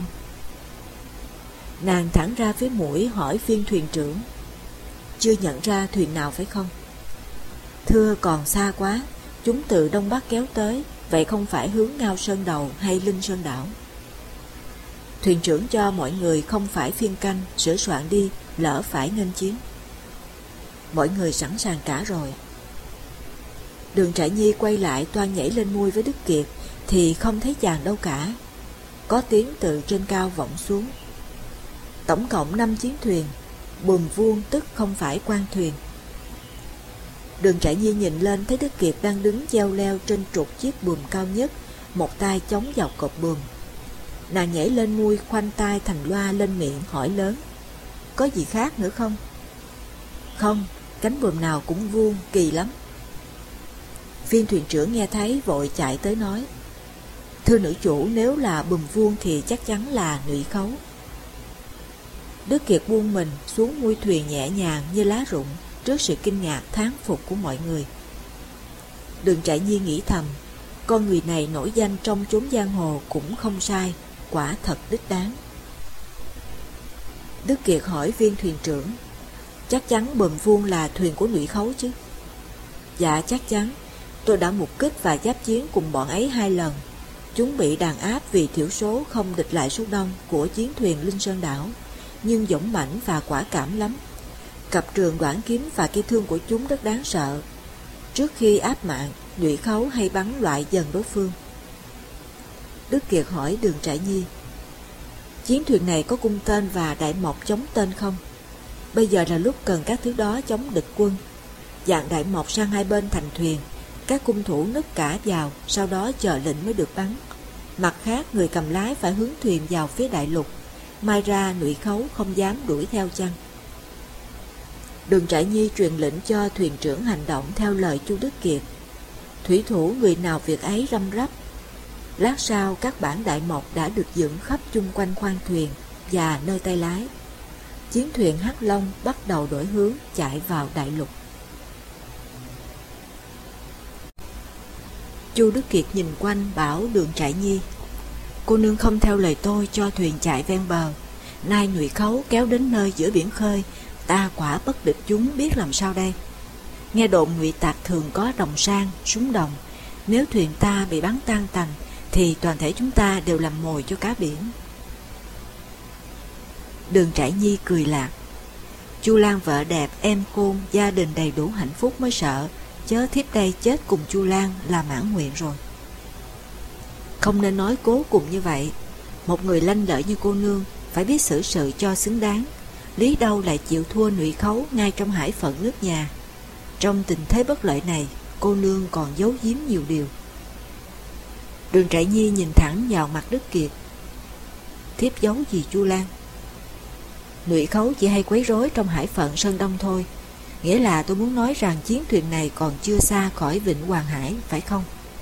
Nàng thẳng ra phía mũi hỏi viên thuyền trưởng: chưa nhận ra thuyền nào phải không? Thưa, còn xa quá, chúng từ đông bắc kéo tới, vậy không phải hướng Ngao Sơn Đầu hay Linh Sơn Đảo. Thuyền trưởng cho mọi người không phải phiên canh, sửa soạn đi, lỡ phải nghênh chiến. Mọi người sẵn sàng cả rồi. Đường Trại Nhi quay lại toan nhảy lên mui với Đức Kiệt thì không thấy chàng đâu cả. Có tiếng từ trên cao vọng xuống: tổng cộng 5 chiến thuyền, buồm vuông tức không phải quan thuyền. Đường Trại Nhi nhìn lên thấy Đức Kiệt đang đứng treo leo trên trục chiếc buồm cao nhất, một tay chống vào cột buồm. Nàng nhảy lên mui, khoanh tay thành loa lên miệng hỏi lớn: có gì khác nữa không? Không, cánh buồm nào cũng vuông, kỳ lắm. Viên thuyền trưởng nghe thấy vội chạy tới nói: thưa nữ chủ, nếu là buồm vuông thì chắc chắn là Nhụy Khấu. Đức Kiệt buông mình xuống mui thuyền nhẹ nhàng như lá rụng trước sự kinh ngạc thán phục của mọi người. Đường Trại Nhi nghĩ thầm, con người này nổi danh trong chốn giang hồ cũng không sai, quả thật đích đáng. Đức Kiệt hỏi viên thuyền trưởng: chắc chắn buồm vuông là thuyền của Nhụy Khấu chứ? Dạ chắc chắn, tôi đã mục kích và giáp chiến cùng bọn ấy 2 lần. Chúng bị đàn áp vì thiểu số không địch lại số đông của chiến thuyền Linh Sơn Đảo, nhưng dũng mãnh và quả cảm lắm. Cặp trường đoạn kiếm và cây thương của chúng rất đáng sợ. Trước khi áp mạng, Nhụy Khấu hay bắn loại dần đối phương. Đức Kiệt hỏi Đường Trại Nhi: chiến thuyền này có cung tên và đại mộc chống tên không? Bây giờ là lúc cần các thứ đó chống địch quân. Dàn đại mộc sang hai bên thành thuyền, các cung thủ núp cả vào, sau đó chờ lệnh mới được bắn. Mặt khác, người cầm lái phải hướng thuyền vào phía đại lục, mai ra Nhụy Khấu không dám đuổi theo chăng? Đường Trại Nhi truyền lệnh cho thuyền trưởng hành động theo lời Chu Đức Kiệt. Thủy thủ người nào việc ấy răm rắp. Lát sau, các bản đại mộc đã được dựng khắp chung quanh khoang thuyền và nơi tay lái. Chiến thuyền Hắc Long bắt đầu đổi hướng chạy vào đại lục. Chu Đức Kiệt nhìn quanh bảo Đường Trại Nhi: cô nương không theo lời tôi cho thuyền chạy ven bờ. Nay Nhụy Khấu kéo đến nơi giữa biển khơi, ta quả bất địch chúng biết làm sao đây. Nghe đồn ngụy tặc thường có đồng sang, súng đồng. Nếu thuyền ta bị bắn tan tành thì toàn thể chúng ta đều làm mồi cho cá biển. Đường Trại Nhi cười lạc: Chu Lan vợ đẹp, em khôn, gia đình đầy đủ hạnh phúc mới sợ, chớ thiếp đây chết cùng Chu Lan là mãn nguyện rồi. Không nên nói cố cùng như vậy. Một người lanh lợi như cô nương phải biết xử sự cho xứng đáng. Lý đâu lại chịu thua Nhụy Khấu ngay trong hải phận nước nhà. Trong tình thế bất lợi này, cô nương còn giấu giếm nhiều điều. Đường Trại Nhi nhìn thẳng vào mặt Đức Kiệt: thiếp giấu gì Chu Lan? Nhụy Khấu chỉ hay quấy rối trong hải phận Sơn Đông thôi. Nghĩa là tôi muốn nói rằng chiến thuyền này còn chưa xa khỏi vịnh Hoàng Hải, phải không?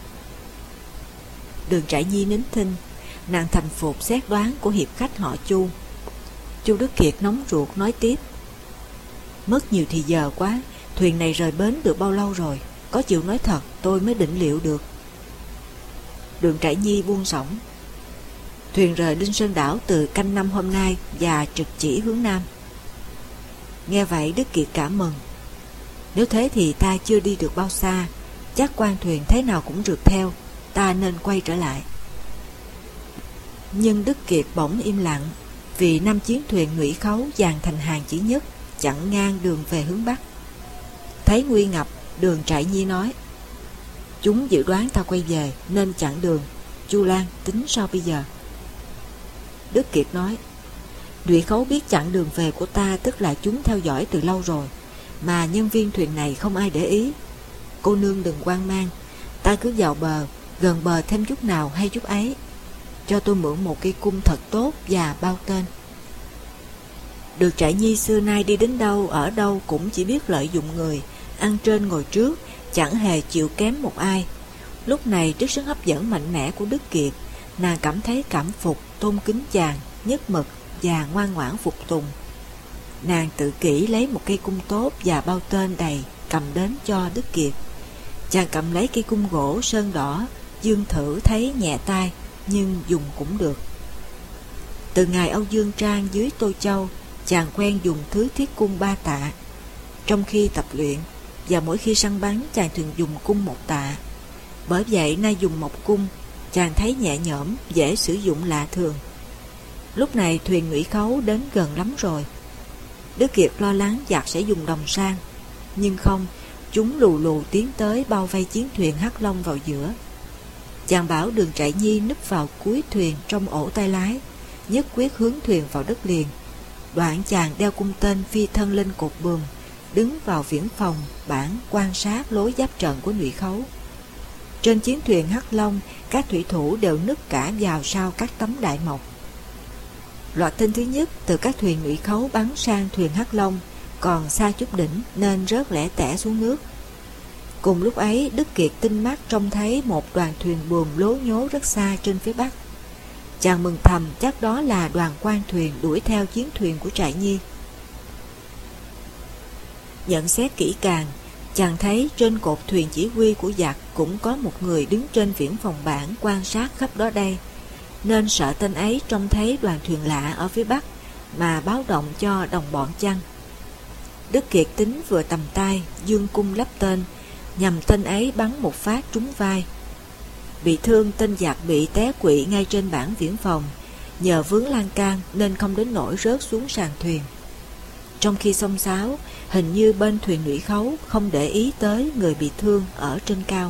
Đường Trại Nhi nín thinh. Nàng thầm phục xét đoán của hiệp khách họ Chu. Chu Đức Kiệt nóng ruột nói tiếp: mất nhiều thì giờ quá. Thuyền này rời bến được bao lâu rồi? Có chịu nói thật tôi mới định liệu được. Đường Trại Nhi buông xõng: thuyền rời Linh Sơn Đảo từ canh 5 hôm nay và trực chỉ hướng nam. Nghe vậy Đức Kiệt cảm mừng. Nếu thế thì ta chưa đi được bao xa, chắc quan thuyền thế nào cũng rượt theo, ta nên quay trở lại. Nhưng Đức Kiệt bỗng im lặng, vì 5 chiến thuyền Nhụy Khấu dàn thành hàng chỉ nhất, chặn ngang đường về hướng bắc. Thấy nguy ngập, Đường Trại Nhi nói: chúng dự đoán ta quay về nên chặn đường, Chu Lan tính sao bây giờ? Đức Kiệt nói, Ngụy Khấu biết chặng đường về của ta, tức là chúng theo dõi từ lâu rồi, mà nhân viên thuyền này không ai để ý. Cô nương đừng hoang mang, ta cứ vào bờ, gần bờ thêm chút nào hay chút ấy. Cho tôi mượn một cây cung thật tốt và bao tên. Được Trại Nhi xưa nay đi đến đâu ở đâu cũng chỉ biết lợi dụng người, ăn trên ngồi trước, chẳng hề chịu kém một ai. Lúc này trước sức hấp dẫn mạnh mẽ của Đức Kiệt, nàng cảm thấy cảm phục, tôn kính chàng, nhất mực và ngoan ngoãn phục tùng. Nàng tự kỷ lấy một cây cung tốt và bao tên đầy, cầm đến cho Đức Kiệt. Chàng cầm lấy cây cung gỗ sơn đỏ, Dương thử thấy nhẹ tay, nhưng dùng cũng được. Từ ngày Âu Dương Trang dưới Tô Châu, chàng quen dùng thứ thiết cung 3 tạ. Trong khi tập luyện và mỗi khi săn bắn, chàng thường dùng cung 1 tạ. Bởi vậy nay dùng một cung, chàng thấy nhẹ nhõm, dễ sử dụng lạ thường. Lúc này thuyền Ngụy Khấu đến gần lắm rồi. Đức Kiệt lo lắng giặc sẽ dùng đồng sang, nhưng không, chúng lù lù tiến tới bao vây chiến thuyền Hắc Long vào giữa. Chàng bảo Đường Trại Nhi núp vào cuối thuyền trong ổ tay lái, nhất quyết hướng thuyền vào đất liền. Đoạn chàng đeo cung tên phi thân lên cột buồm, đứng vào viễn phòng bản quan sát lối giáp trận của Ngụy Khấu. Trên chiến thuyền Hắc Long, các thủy thủ đều núp cả vào sau các tấm đại mộc. Loạt tên thứ nhất từ các thuyền Ngụy Khấu bắn sang thuyền Hắc Long, còn xa chút đỉnh nên rớt lẻ tẻ xuống nước. Cùng lúc ấy, Đức Kiệt tinh mắt trông thấy một đoàn thuyền buồm lố nhố rất xa trên phía bắc. Chàng mừng thầm chắc đó là đoàn quan thuyền đuổi theo chiến thuyền của Trại Nhi. Nhận xét kỹ càng, chàng thấy trên cột thuyền chỉ huy của giặc cũng có một người đứng trên viễn phòng bản quan sát khắp đó đây, nên sợ tên ấy trông thấy đoàn thuyền lạ ở phía bắc mà báo động cho đồng bọn chăng. Đức Kiệt tính vừa tầm tay, dương cung lắp tên, nhằm tên ấy bắn một phát trúng vai. Bị thương, tên giặc bị té quỵ ngay trên bảng viễn phòng, nhờ vướng lan can nên không đến nỗi rớt xuống sàn thuyền. Trong khi xông xáo, hình như bên thuyền Ngụy Khấu không để ý tới người bị thương ở trên cao.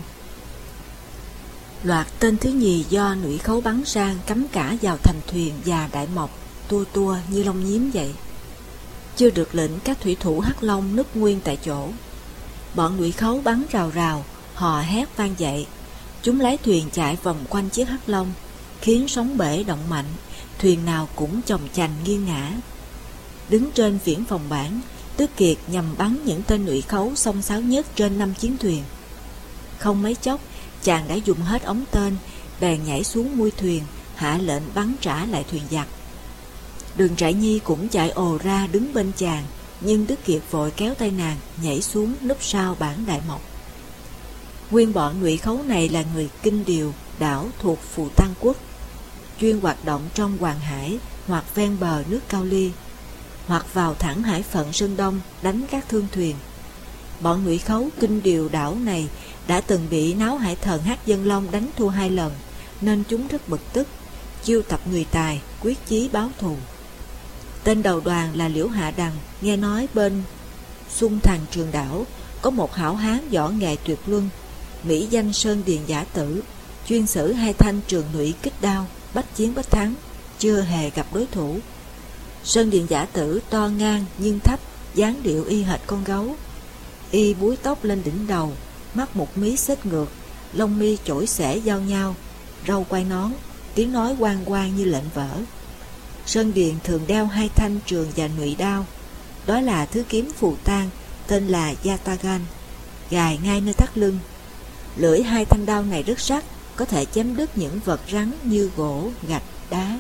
Loạt tên thứ nhì do Ngụy Khấu bắn sang cắm cả vào thành thuyền và đại mộc, tua tua như lông nhím vậy. Chưa được lệnh, các thủy thủ Hắc Long núp nguyên tại chỗ. Bọn Ngụy Khấu bắn rào rào, hò hét vang dậy. Chúng lái thuyền chạy vòng quanh chiếc Hắc Long, khiến sóng bể động mạnh, thuyền nào cũng chồng chành nghiêng ngã. Đứng trên viễn phòng bản, Đức Kiệt nhằm bắn những tên Ngụy Khấu xông xáo nhất trên 5 chiến thuyền. Không mấy chốc, chàng đã dùng hết ống tên, bèn nhảy xuống mui thuyền, hạ lệnh bắn trả lại thuyền giặc. Đường Trại Nhi cũng chạy ồ ra đứng bên chàng, nhưng Đức Kiệt vội kéo tay nàng nhảy xuống núp sau bản đại mộc. Nguyên bọn Ngụy Khấu này là người Kinh Điều, đảo thuộc Phù Tăng Quốc, chuyên hoạt động trong Hoàng Hải hoặc ven bờ nước Cao Ly, hoặc vào thẳng hải phận Sơn Đông đánh các thương thuyền. Bọn Ngụy Khấu Kinh Điều đảo này đã từng bị Náo Hải Thần Hắc Dân Long đánh thua 2 lần, nên chúng rất bực tức, chiêu tập người tài, quyết chí báo thù. Tên đầu đoàn là Liễu Hạ Đằng, nghe nói bên Xung Thành Trường Đảo có một hảo hán võ nghệ tuyệt luân, mỹ danh Sơn Điền Giả Tử, chuyên sử 2 thanh trường nụy kích đao, bách chiến bách thắng, chưa hề gặp đối thủ. Sơn Điền Giả Tử to ngang nhưng thấp, dáng điệu y hệt con gấu. Y búi tóc lên đỉnh đầu, mắt một mí xếch ngược, lông mi chổi xẻ giao nhau, râu quai nón, tiếng nói oang oang như lệnh vỡ. Sơn Điền thường đeo 2 thanh trường và nụy đao, đó là thứ kiếm phù tang tên là Yatagan, gài ngay nơi thắt lưng. Lưỡi 2 thanh đao này rất sắc, có thể chém đứt những vật rắn như gỗ, gạch, đá.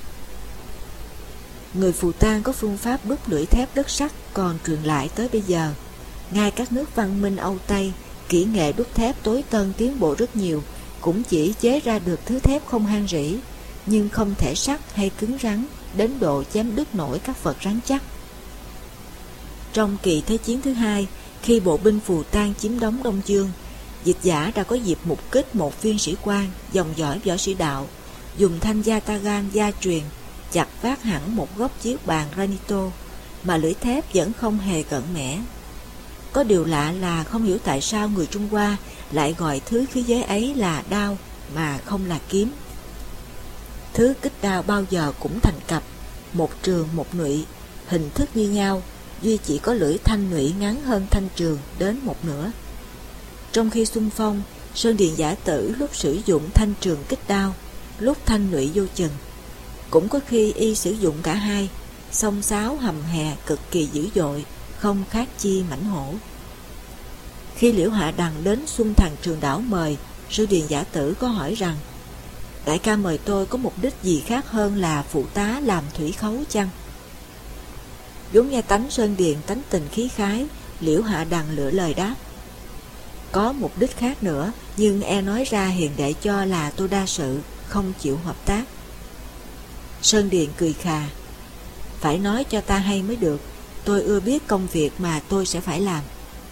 Người Phù Tang có phương pháp đúc lưỡi thép rất sắc còn truyền lại tới bây giờ. Ngay các nước văn minh Âu Tây, kỹ nghệ đúc thép tối tân tiến bộ rất nhiều, cũng chỉ chế ra được thứ thép không han rỉ, nhưng không thể sắc hay cứng rắn đến độ chém đứt nổi các vật rắn chắc. Trong kỳ Thế chiến thứ 2, khi bộ binh Phù Tang chiếm đóng Đông Dương, Dịch Giả đã có dịp mục kích một viên sĩ quan dòng dõi võ sĩ đạo, dùng thanh Yatagan gia truyền chặt vác hẳn một góc chiếc bàn granito, mà lưỡi thép vẫn không hề cận mẽ. Có điều lạ là không hiểu tại sao người Trung Hoa lại gọi thứ khí giới ấy là đao mà không là kiếm. Thứ kích đao bao giờ cũng thành cặp, một trường một nụy, hình thức như nhau, duy chỉ có lưỡi thanh nụy ngắn hơn thanh trường đến một nửa. Trong khi xung phong, Sơn Điền Giả Tử lúc sử dụng thanh trường kích đao, lúc thanh nụy vô chừng. Cũng có khi y sử dụng cả hai, xông xáo hầm hè cực kỳ dữ dội, không khác chi mãnh hổ. Khi Liễu Hạ Đằng đến Xuân Thần Trường Đảo mời, Sơn Điền Giả Tử có hỏi rằng: đại ca mời tôi có mục đích gì khác hơn là phụ tá làm thủy khấu chăng? Vốn nghe tánh Sơn Điền tánh tình khí khái, Liễu Hạ Đằng lựa lời đáp: có mục đích khác nữa, nhưng e nói ra hiền đệ cho là tôi đa sự, không chịu hợp tác. Sơn Điền cười khà: phải nói cho ta hay mới được, tôi ưa biết công việc mà tôi sẽ phải làm.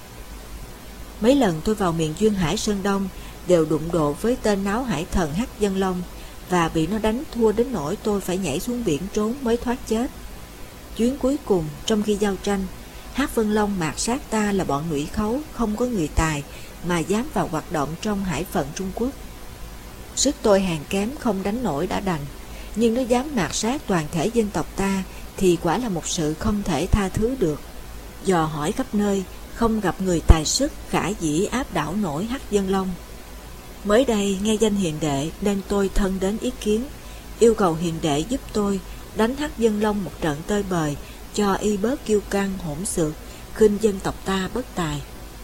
Mấy lần tôi vào miền Duyên Hải Sơn Đông đều đụng độ với tên náo hải thần Hắc Dân Long, và bị nó đánh thua đến nỗi tôi phải nhảy xuống biển trốn mới thoát chết. Chuyến cuối cùng, trong khi giao tranh, Hắc Vân Long mạt sát ta là bọn ngụy khấu không có người tài mà dám vào hoạt động trong hải phận Trung Quốc. Sức tôi hèn kém không đánh nổi đã đành, nhưng nó dám mạt sát toàn thể dân tộc ta thì quả là một sự không thể tha thứ được. Dò hỏi khắp nơi, không gặp người tài sức khả dĩ áp đảo nổi Hắc Dân Long. Mới đây nghe danh hiền đệ nên tôi thân đến ý kiến, yêu cầu hiền đệ giúp tôi đánh Hắc Dân Long một trận tơi bời, cho y bớt kiêu căng hỗn xược, khinh dân tộc ta bất tài.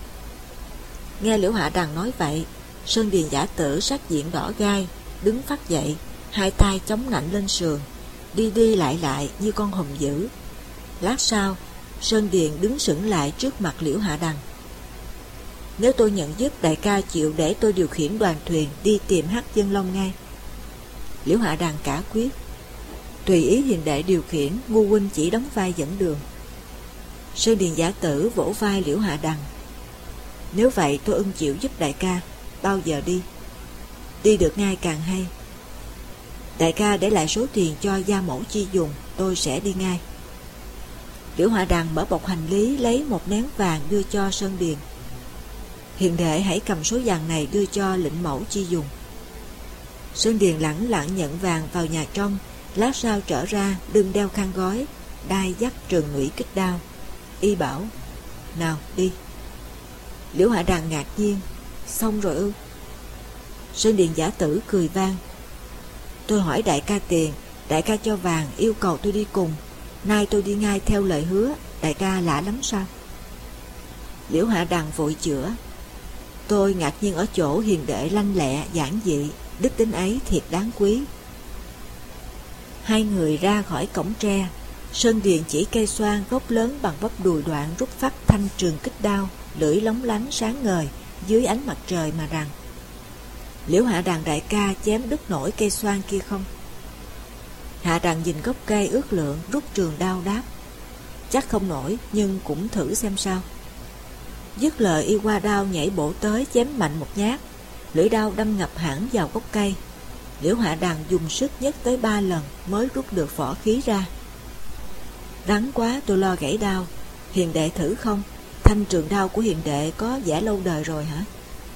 Nghe Liễu Hạ Đằng nói vậy, Sơn Điền Giả Tử sắc diện đỏ gai, đứng phắt dậy, hai tay chống nạnh lên sườn, đi đi lại lại như con hùng dữ. Lát sau, Sơn Điền đứng sững lại trước mặt Liễu Hạ Đằng. Nếu tôi nhận giúp, đại ca chịu để tôi điều khiển đoàn thuyền đi tìm Hắc Dân Long ngay. Liễu Hạ Đằng cả quyết: tùy ý hiền đệ điều khiển, ngu huynh chỉ đóng vai dẫn đường. Sơn Điền Giả Tử vỗ vai Liễu Hạ Đằng: nếu vậy tôi ưng chịu giúp đại ca, bao giờ đi? Đi được ngay càng hay. Đại ca để lại số tiền cho gia mẫu chi dùng, tôi sẽ đi ngay. Liễu Hạ Đằng mở bọc hành lý lấy một nén vàng đưa cho Sơn Điền. Hiền đệ hãy cầm số vàng này đưa cho lệnh mẫu chi dùng. Sơn Điền lẳng lặng nhận vàng vào nhà trong, lát sau trở ra đừng đeo khăn gói, đai dắt trường ngụy kích đao. Y bảo: nào đi. Liễu Hạ Đằng ngạc nhiên: xong rồi ư? Sơn Điền Giả Tử cười vang: tôi hỏi đại ca tiền, đại ca cho vàng, yêu cầu tôi đi cùng. Nay tôi đi ngay theo lời hứa, đại ca lạ lắm sao? Liễu Hạ Đằng vội chữa: tôi ngạc nhiên ở chỗ hiền đệ lanh lẹ, giản dị, đức tính ấy thiệt đáng quý. Hai người ra khỏi cổng tre, Sơn Điền chỉ cây xoan gốc lớn bằng bắp đùi đoạn rút phát thanh trường kích đao, lưỡi lóng lánh sáng ngời dưới ánh mặt trời mà rằng: Liễu Hạ Đằng đại ca chém đứt nổi cây xoan kia không? Hạ Đằng nhìn gốc cây ước lượng, rút trường đao đáp: chắc không nổi, nhưng cũng thử xem sao. Dứt lời y qua đao nhảy bổ tới chém mạnh một nhát, lưỡi đao đâm ngập hẳn vào gốc cây. Liễu Hạ Đằng dùng sức nhấc tới 3 lần mới rút được vỏ khí ra. Đắng quá, tôi lo gãy đao. Hiền đệ thử không? Thanh trường đao của hiền đệ có vẻ lâu đời rồi hả?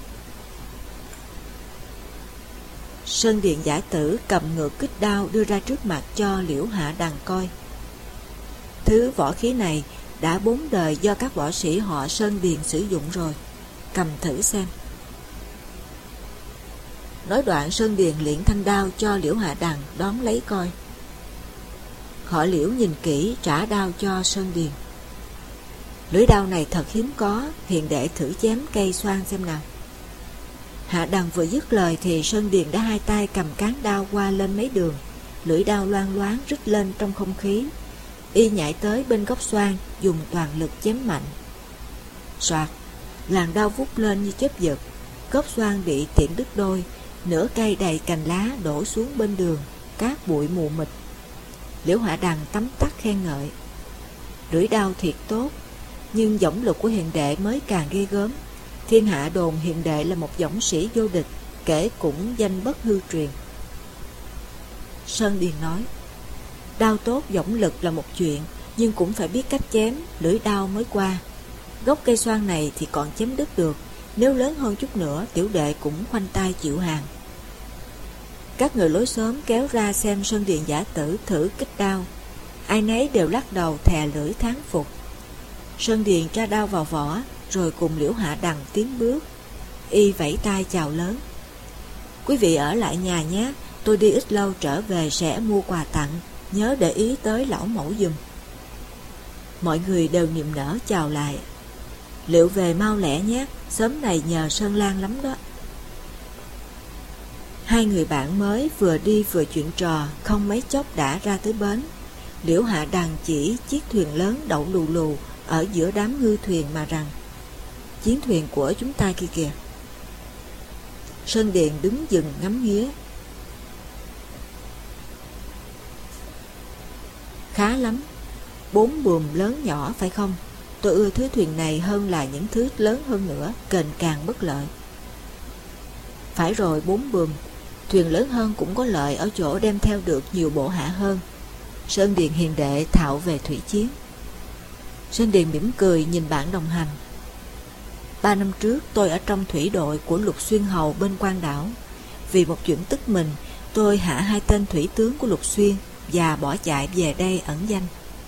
Sơn Điền Giả Tử cầm ngược kích đao đưa ra trước mặt cho Liễu Hạ Đằng coi. Thứ võ khí này đã 4 đời do các võ sĩ họ Sơn Điền sử dụng rồi, cầm thử xem. Nói đoạn, Sơn Điền liệng thanh đao cho Liễu Hạ Đằng đón lấy coi. Họ Liễu nhìn kỹ trả đao cho Sơn Điền. Lưỡi đao này thật hiếm có, hiền đệ thử chém cây xoan xem nào. Hạ Đằng vừa dứt lời thì Sơn Điền đã hai tay cầm cán đao qua lên mấy đường, lưỡi đao loang loáng rít lên trong không khí. Y nhảy tới bên gốc xoan, dùng toàn lực chém mạnh. Soạt, làn đao vút lên như chớp giật, gốc xoan bị tiện đứt đôi, nửa cây đầy cành lá đổ xuống bên đường, cát bụi mù mịt. Liễu Hạ Đằng tấm tắc khen ngợi: lưỡi đao thiệt tốt, nhưng võng lực của hiền đệ mới càng ghê gớm. Thiên hạ đồn hiền đệ là một võng sĩ vô địch, kể cũng danh bất hư truyền. Sơn Điền nói: đao tốt võng lực là một chuyện, nhưng cũng phải biết cách chém, lưỡi đao mới qua. Gốc cây xoan này thì còn chém đứt được, nếu lớn hơn chút nữa tiểu đệ cũng khoanh tay chịu hàng. Các người lối xóm kéo ra xem Sơn Điền Giả Tử thử kích đao. Ai nấy đều lắc đầu thè lưỡi thán phục. Sơn Điền tra đao vào vỏ, rồi cùng Liễu Hạ Đằng tiến bước. Y vẫy tay chào lớn: quý vị ở lại nhà nhé, tôi đi ít lâu trở về sẽ mua quà tặng, nhớ để ý tới lão mẫu giùm. Mọi người đều niềm nở chào lại: Liệu về mau lẹ nhé, sớm này nhờ Sơn Lan lắm đó. Hai người bạn mới vừa đi vừa chuyện trò, không mấy chốc đã ra tới bến. Liễu Hạ Đằng chỉ chiếc thuyền lớn đậu lù lù ở giữa đám ngư thuyền mà rằng: chiến thuyền của chúng ta kia kìa. Sơn Điền đứng dừng ngắm nghía: khá lắm, 4 buồm lớn nhỏ phải không? Tôi ưa thứ thuyền này hơn là những thứ lớn hơn nữa, kềnh càng bất lợi. Phải rồi, 4 buồm, thuyền lớn hơn cũng có lợi ở chỗ đem theo được nhiều bộ hạ hơn. Sơn Điền hiền đệ thạo về thủy chiến. Sơn Điền mỉm cười nhìn bạn đồng hành: 3 năm trước tôi ở trong thủy đội của Lục Xuyên Hầu bên Quan Đảo. Vì một chuyện tức mình, tôi hạ 2 tên thủy tướng của Lục Xuyên và bỏ chạy về đây ẩn danh.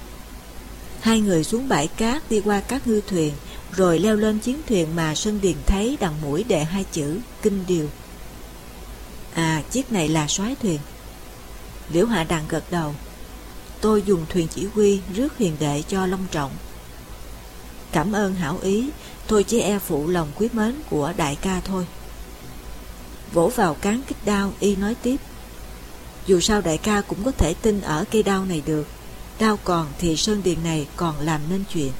Hai người xuống bãi cát đi qua các ngư thuyền, rồi leo lên chiến thuyền mà Sơn Điền thấy đằng mũi đề 2 chữ Kinh Điều. À, chiếc này là soái thuyền. Liễu Hạ Đằng gật đầu: tôi dùng thuyền chỉ huy rước hiền đệ cho long trọng. Cảm ơn hảo ý, tôi chỉ e phụ lòng quý mến của đại ca thôi. Vỗ vào cán kích đao, y nói tiếp: dù sao đại ca cũng có thể tin ở cây đao này được. Đao còn thì Sơn Điền này còn làm nên chuyện.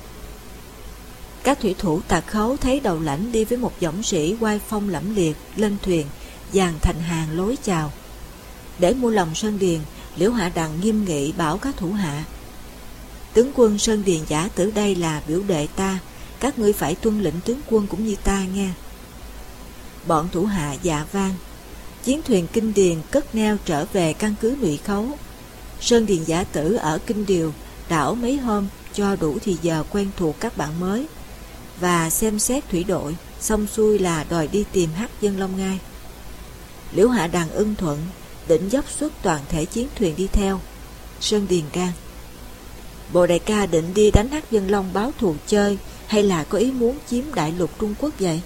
Các thủy thủ Tạc Khấu thấy đầu lãnh đi với một dõng sĩ oai phong lẫm liệt lên thuyền, dàn thành hàng lối chào. Để mua lòng Sơn Điền, Liễu Hạ Đằng nghiêm nghị bảo các thủ hạ: tướng quân Sơn Điền Giả Tử đây là biểu đệ ta, các ngươi phải tuân lệnh tướng quân cũng như ta nghe. Bọn thủ hạ dạ vang. Chiến thuyền Kinh Điền cất neo trở về căn cứ Lụy Khấu. Sơn Điền Giả Tử ở Kinh Điều đảo mấy hôm cho đủ thì giờ quen thuộc các bạn mới, và xem xét thủy đội, xong xuôi là đòi đi tìm Hắc Dân Long ngay. Liễu Hạ Đằng ưng thuận, định dốc xuất toàn thể chiến thuyền đi theo. Sơn Điền can: bộ đại ca định đi đánh Hắc Dân Long báo thù chơi, hay là có ý muốn chiếm đại lục Trung Quốc vậy?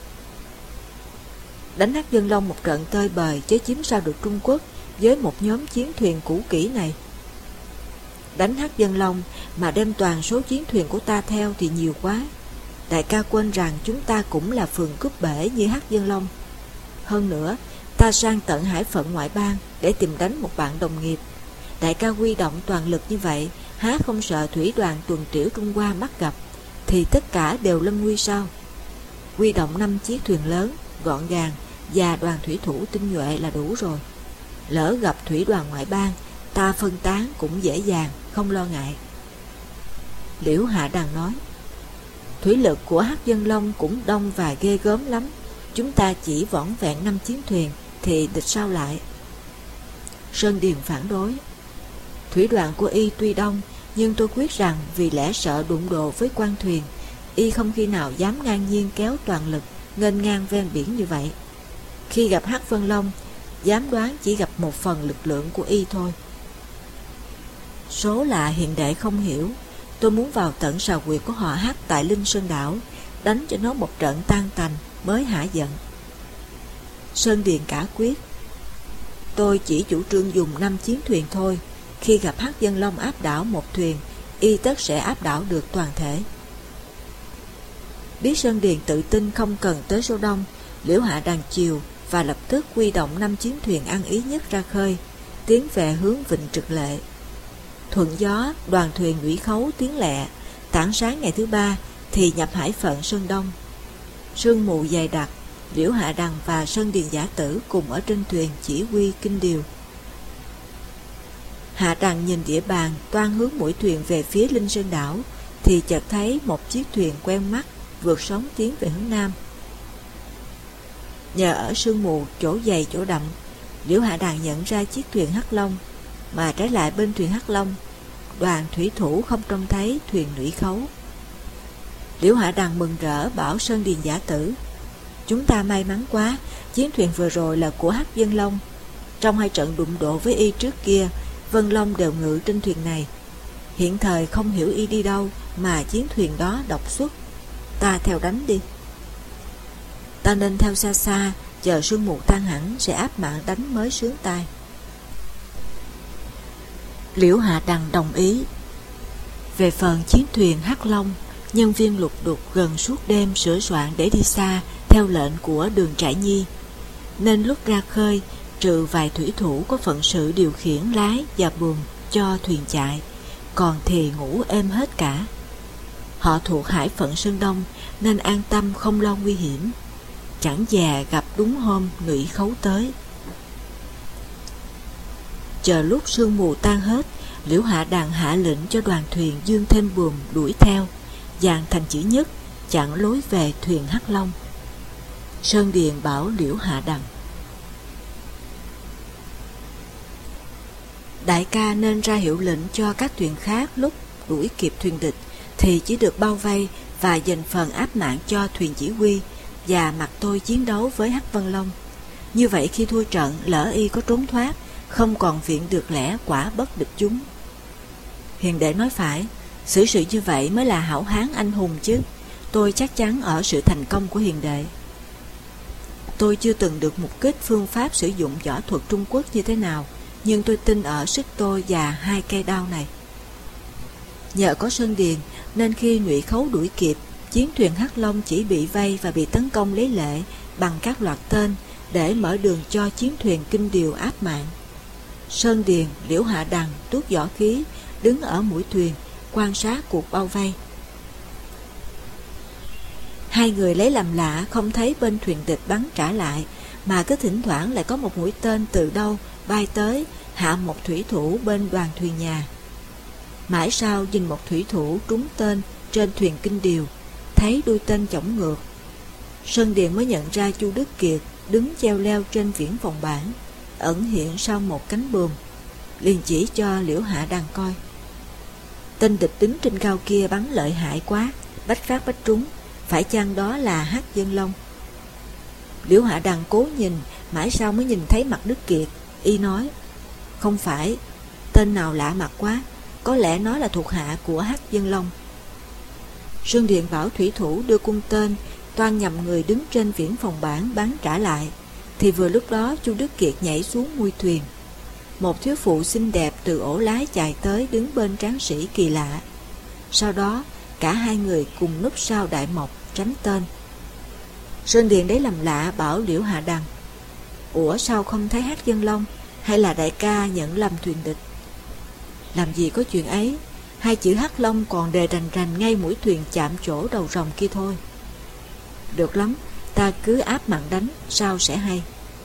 Đánh Hắc Dân Long một trận tơi bời, chứ chiếm sao được Trung Quốc với một nhóm chiến thuyền cũ kỹ này. Đánh Hắc Dân Long mà đem toàn số chiến thuyền của ta theo thì nhiều quá. Đại ca quên rằng chúng ta cũng là phường cướp bể như Hắc Dân Long. Hơn nữa, ta sang tận hải phận ngoại bang để tìm đánh một bạn đồng nghiệp. Đại ca huy động toàn lực như vậy, há không sợ thủy đoàn tuần triểu Trung Hoa bắt gặp, thì tất cả đều lâm nguy sao? Huy động 5 chiếc thuyền lớn, gọn gàng và đoàn thủy thủ tinh nhuệ là đủ rồi. Lỡ gặp thủy đoàn ngoại bang, ta phân tán cũng dễ dàng, không lo ngại. Liễu Hạ Đằng nói: thủy lực của Hắc Dân Long cũng đông và ghê gớm lắm. Chúng ta chỉ vỏn vẹn 5 chiến thuyền thì địch sao lại? Sơn Điền phản đối: thủy đoàn của y tuy đông, nhưng tôi quyết rằng vì lẽ sợ đụng độ với quan thuyền, y không khi nào dám ngang nhiên kéo toàn lực nghênh ngang ven biển như vậy. Khi gặp Hắc Vân Long, dám đoán chỉ gặp 1/10 lực lượng của y thôi. Số là hiền đệ không hiểu. Tôi muốn vào tận sào quyệt của họ Hắc tại Linh Sơn Đảo, đánh cho nó một trận tan tành mới hả giận. Sơn Điền cả quyết: tôi chỉ chủ trương dùng 5 chiến thuyền thôi. Khi gặp Hắc Dân Long áp đảo một thuyền, y tất sẽ áp đảo được toàn thể. Biết Sơn Điền tự tin không cần tới số đông, Liễu Hạ Đằng chiều và lập tức huy động 5 chiến thuyền ăn ý nhất ra khơi, tiến về hướng Vịnh Trực Lệ. Thuận gió, đoàn thuyền Lũy Khấu tiến lẹ, tảng sáng ngày thứ 3 thì nhập hải phận Sơn Đông. Sương mù dày đặc, Liễu Hạ Đằng và Sơn Điền Giả Tử cùng ở trên thuyền chỉ huy Kinh Điều. Hạ Đằng nhìn địa bàn toan hướng mũi thuyền về phía Linh Sơn Đảo, thì chợt thấy một chiếc thuyền quen mắt vượt sóng tiến về hướng Nam. Nhờ ở sương mù chỗ dày chỗ đậm, Liễu Hạ Đằng nhận ra chiếc thuyền Hắc Long, mà trái lại bên thuyền Hắc Long, đoàn thủy thủ không trông thấy thuyền Lũy Khấu. Liễu Hạ Đằng mừng rỡ bảo Sơn Điền Giả Tử: chúng ta may mắn quá, chiến thuyền vừa rồi là của Hắc Dân Long. Trong 2 trận đụng độ với y trước kia, Vân Long đều ngự trên thuyền này. Hiện thời không hiểu y đi đâu mà chiến thuyền đó độc xuất. Ta theo đánh đi. Ta nên theo xa xa, chờ sương mù tan hẳn sẽ áp mạng đánh mới sướng tai. Liễu Hạ Đằng đồng ý. Về phần chiến thuyền Hắc Long, nhân viên lục đục gần suốt đêm sửa soạn để đi xa theo lệnh của Đường Trại Nhi, nên lúc ra khơi, trừ vài thủy thủ có phận sự điều khiển lái và buồm cho thuyền chạy, còn thì ngủ êm hết cả. Họ thuộc hải phận Sơn Đông nên an tâm không lo nguy hiểm. Chẳng dè gặp đúng hôm Ngụy Khấu tới. Chờ lúc sương mù tan hết, Liễu Hạ Đằng hạ lệnh cho đoàn thuyền dương thêm buồm đuổi theo, dàn thành chữ nhất chặn lối về thuyền Hắc Long. Sơn Điền bảo Liễu Hạ Đằng: đại ca nên ra hiệu lệnh cho các thuyền khác lúc đuổi kịp thuyền địch thì chỉ được bao vây và dành phần áp mạng cho thuyền chỉ huy và mặc tôi chiến đấu với Hắc Vân Long. Như vậy khi thua trận, lỡ y có trốn thoát, không còn viện được lẽ quả bất địch chúng. Hiền đệ nói phải, xử sự như vậy mới là hảo hán anh hùng chứ. Tôi chắc chắn ở sự thành công của hiền đệ. Tôi chưa từng được mục kích phương pháp sử dụng võ thuật Trung Quốc như thế nào, nhưng tôi tin ở sức tôi và 2 cây đao này. Nhờ có Sơn Điền nên khi Ngụy Khấu đuổi kịp, chiến thuyền Hắc Long chỉ bị vây và bị tấn công lấy lệ bằng các loạt tên để mở đường cho chiến thuyền Kinh Điều áp mạng. Sơn Điền, Liễu Hạ Đằng tuốt võ khí, đứng ở mũi thuyền quan sát cuộc bao vây. 2 người lấy làm lạ không thấy bên thuyền địch bắn trả lại, mà cứ thỉnh thoảng lại có một mũi tên từ đâu bay tới hạ một thủy thủ bên đoàn thuyền nhà. Mãi sau nhìn một thủy thủ trúng tên trên thuyền Kinh Điều, thấy đuôi tên chổng ngược. Sơn Điền mới nhận ra Chu Đức Kiệt đứng treo leo trên viễn phòng bản, ẩn hiện sau một cánh buồm, liền chỉ cho Liễu Hạ Đằng coi. Tên địch đứng trên cao kia bắn lợi hại quá, bách phát bách trúng, phải chăng đó là Hắc Vân Long? Liễu Hạ Đằng cố nhìn, mãi sau mới nhìn thấy mặt Đức Kiệt. Y nói: không phải, tên nào lạ mặt quá, có lẽ nó là thuộc hạ của Hắc Vân Long. Sơn Điền bảo thủy thủ đưa cung tên toan nhằm người đứng trên viễn phòng bản bắn trả lại, thì vừa lúc đó Chu Đức Kiệt nhảy xuống mui thuyền. Một thiếu phụ xinh đẹp từ ổ lái chạy tới đứng bên tráng sĩ kỳ lạ. Sau đó cả 2 người cùng núp sau đại mộc tránh tên. Sơn Điền đấy làm lạ bảo Liễu Hạ Đằng: ủa sao không thấy Hắc Vân Long, hay là đại ca nhận lầm thuyền địch? Làm gì có chuyện ấy, 2 chữ Hắc Long còn đề rành rành ngay mũi thuyền chạm chỗ đầu rồng kia thôi. Được lắm, ta cứ áp mạng đánh, sao sẽ hay.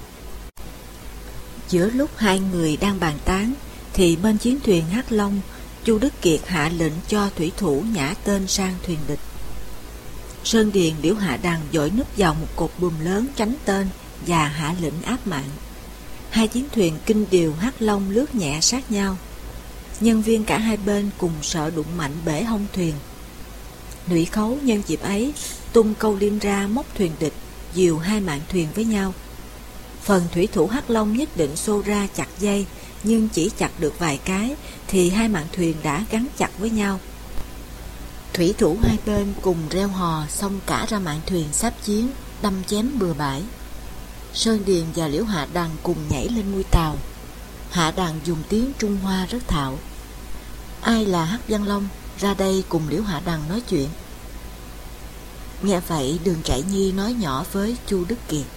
Giữa lúc 2 người đang bàn tán thì bên chiến thuyền Hắc Long, Chu Đức Kiệt hạ lệnh cho thủy thủ nhả tên sang thuyền địch. Sơn Điền, Liễu Hạ Đằng vội núp vào một cột buồm lớn tránh tên và hạ lệnh áp mạng. 2 chiến thuyền Kinh Điều Hắc Long lướt nhẹ sát nhau. Nhân viên cả 2 bên cùng sợ đụng mạnh bể hông thuyền. Ngụy Khấu nhân dịp ấy tung câu liêm ra móc thuyền địch, dìu 2 mạn thuyền với nhau. Phần thủy thủ Hắc Long nhất định xô ra chặt dây, nhưng chỉ chặt được vài cái thì 2 mạn thuyền đã gắn chặt với nhau. Thủy thủ 2 bên cùng reo hò xông cả ra mạn thuyền sáp chiến, đâm chém bừa bãi. Sơn Điền và Liễu Hạ Đằng cùng nhảy lên mui tàu. Hạ Đằng dùng tiếng Trung Hoa rất thạo: ai là Hắc Vân Long, ra đây cùng Liễu Hạ Đằng nói chuyện. Nghe vậy Đường Trại Nhi nói nhỏ với Chu Đức Kiệt: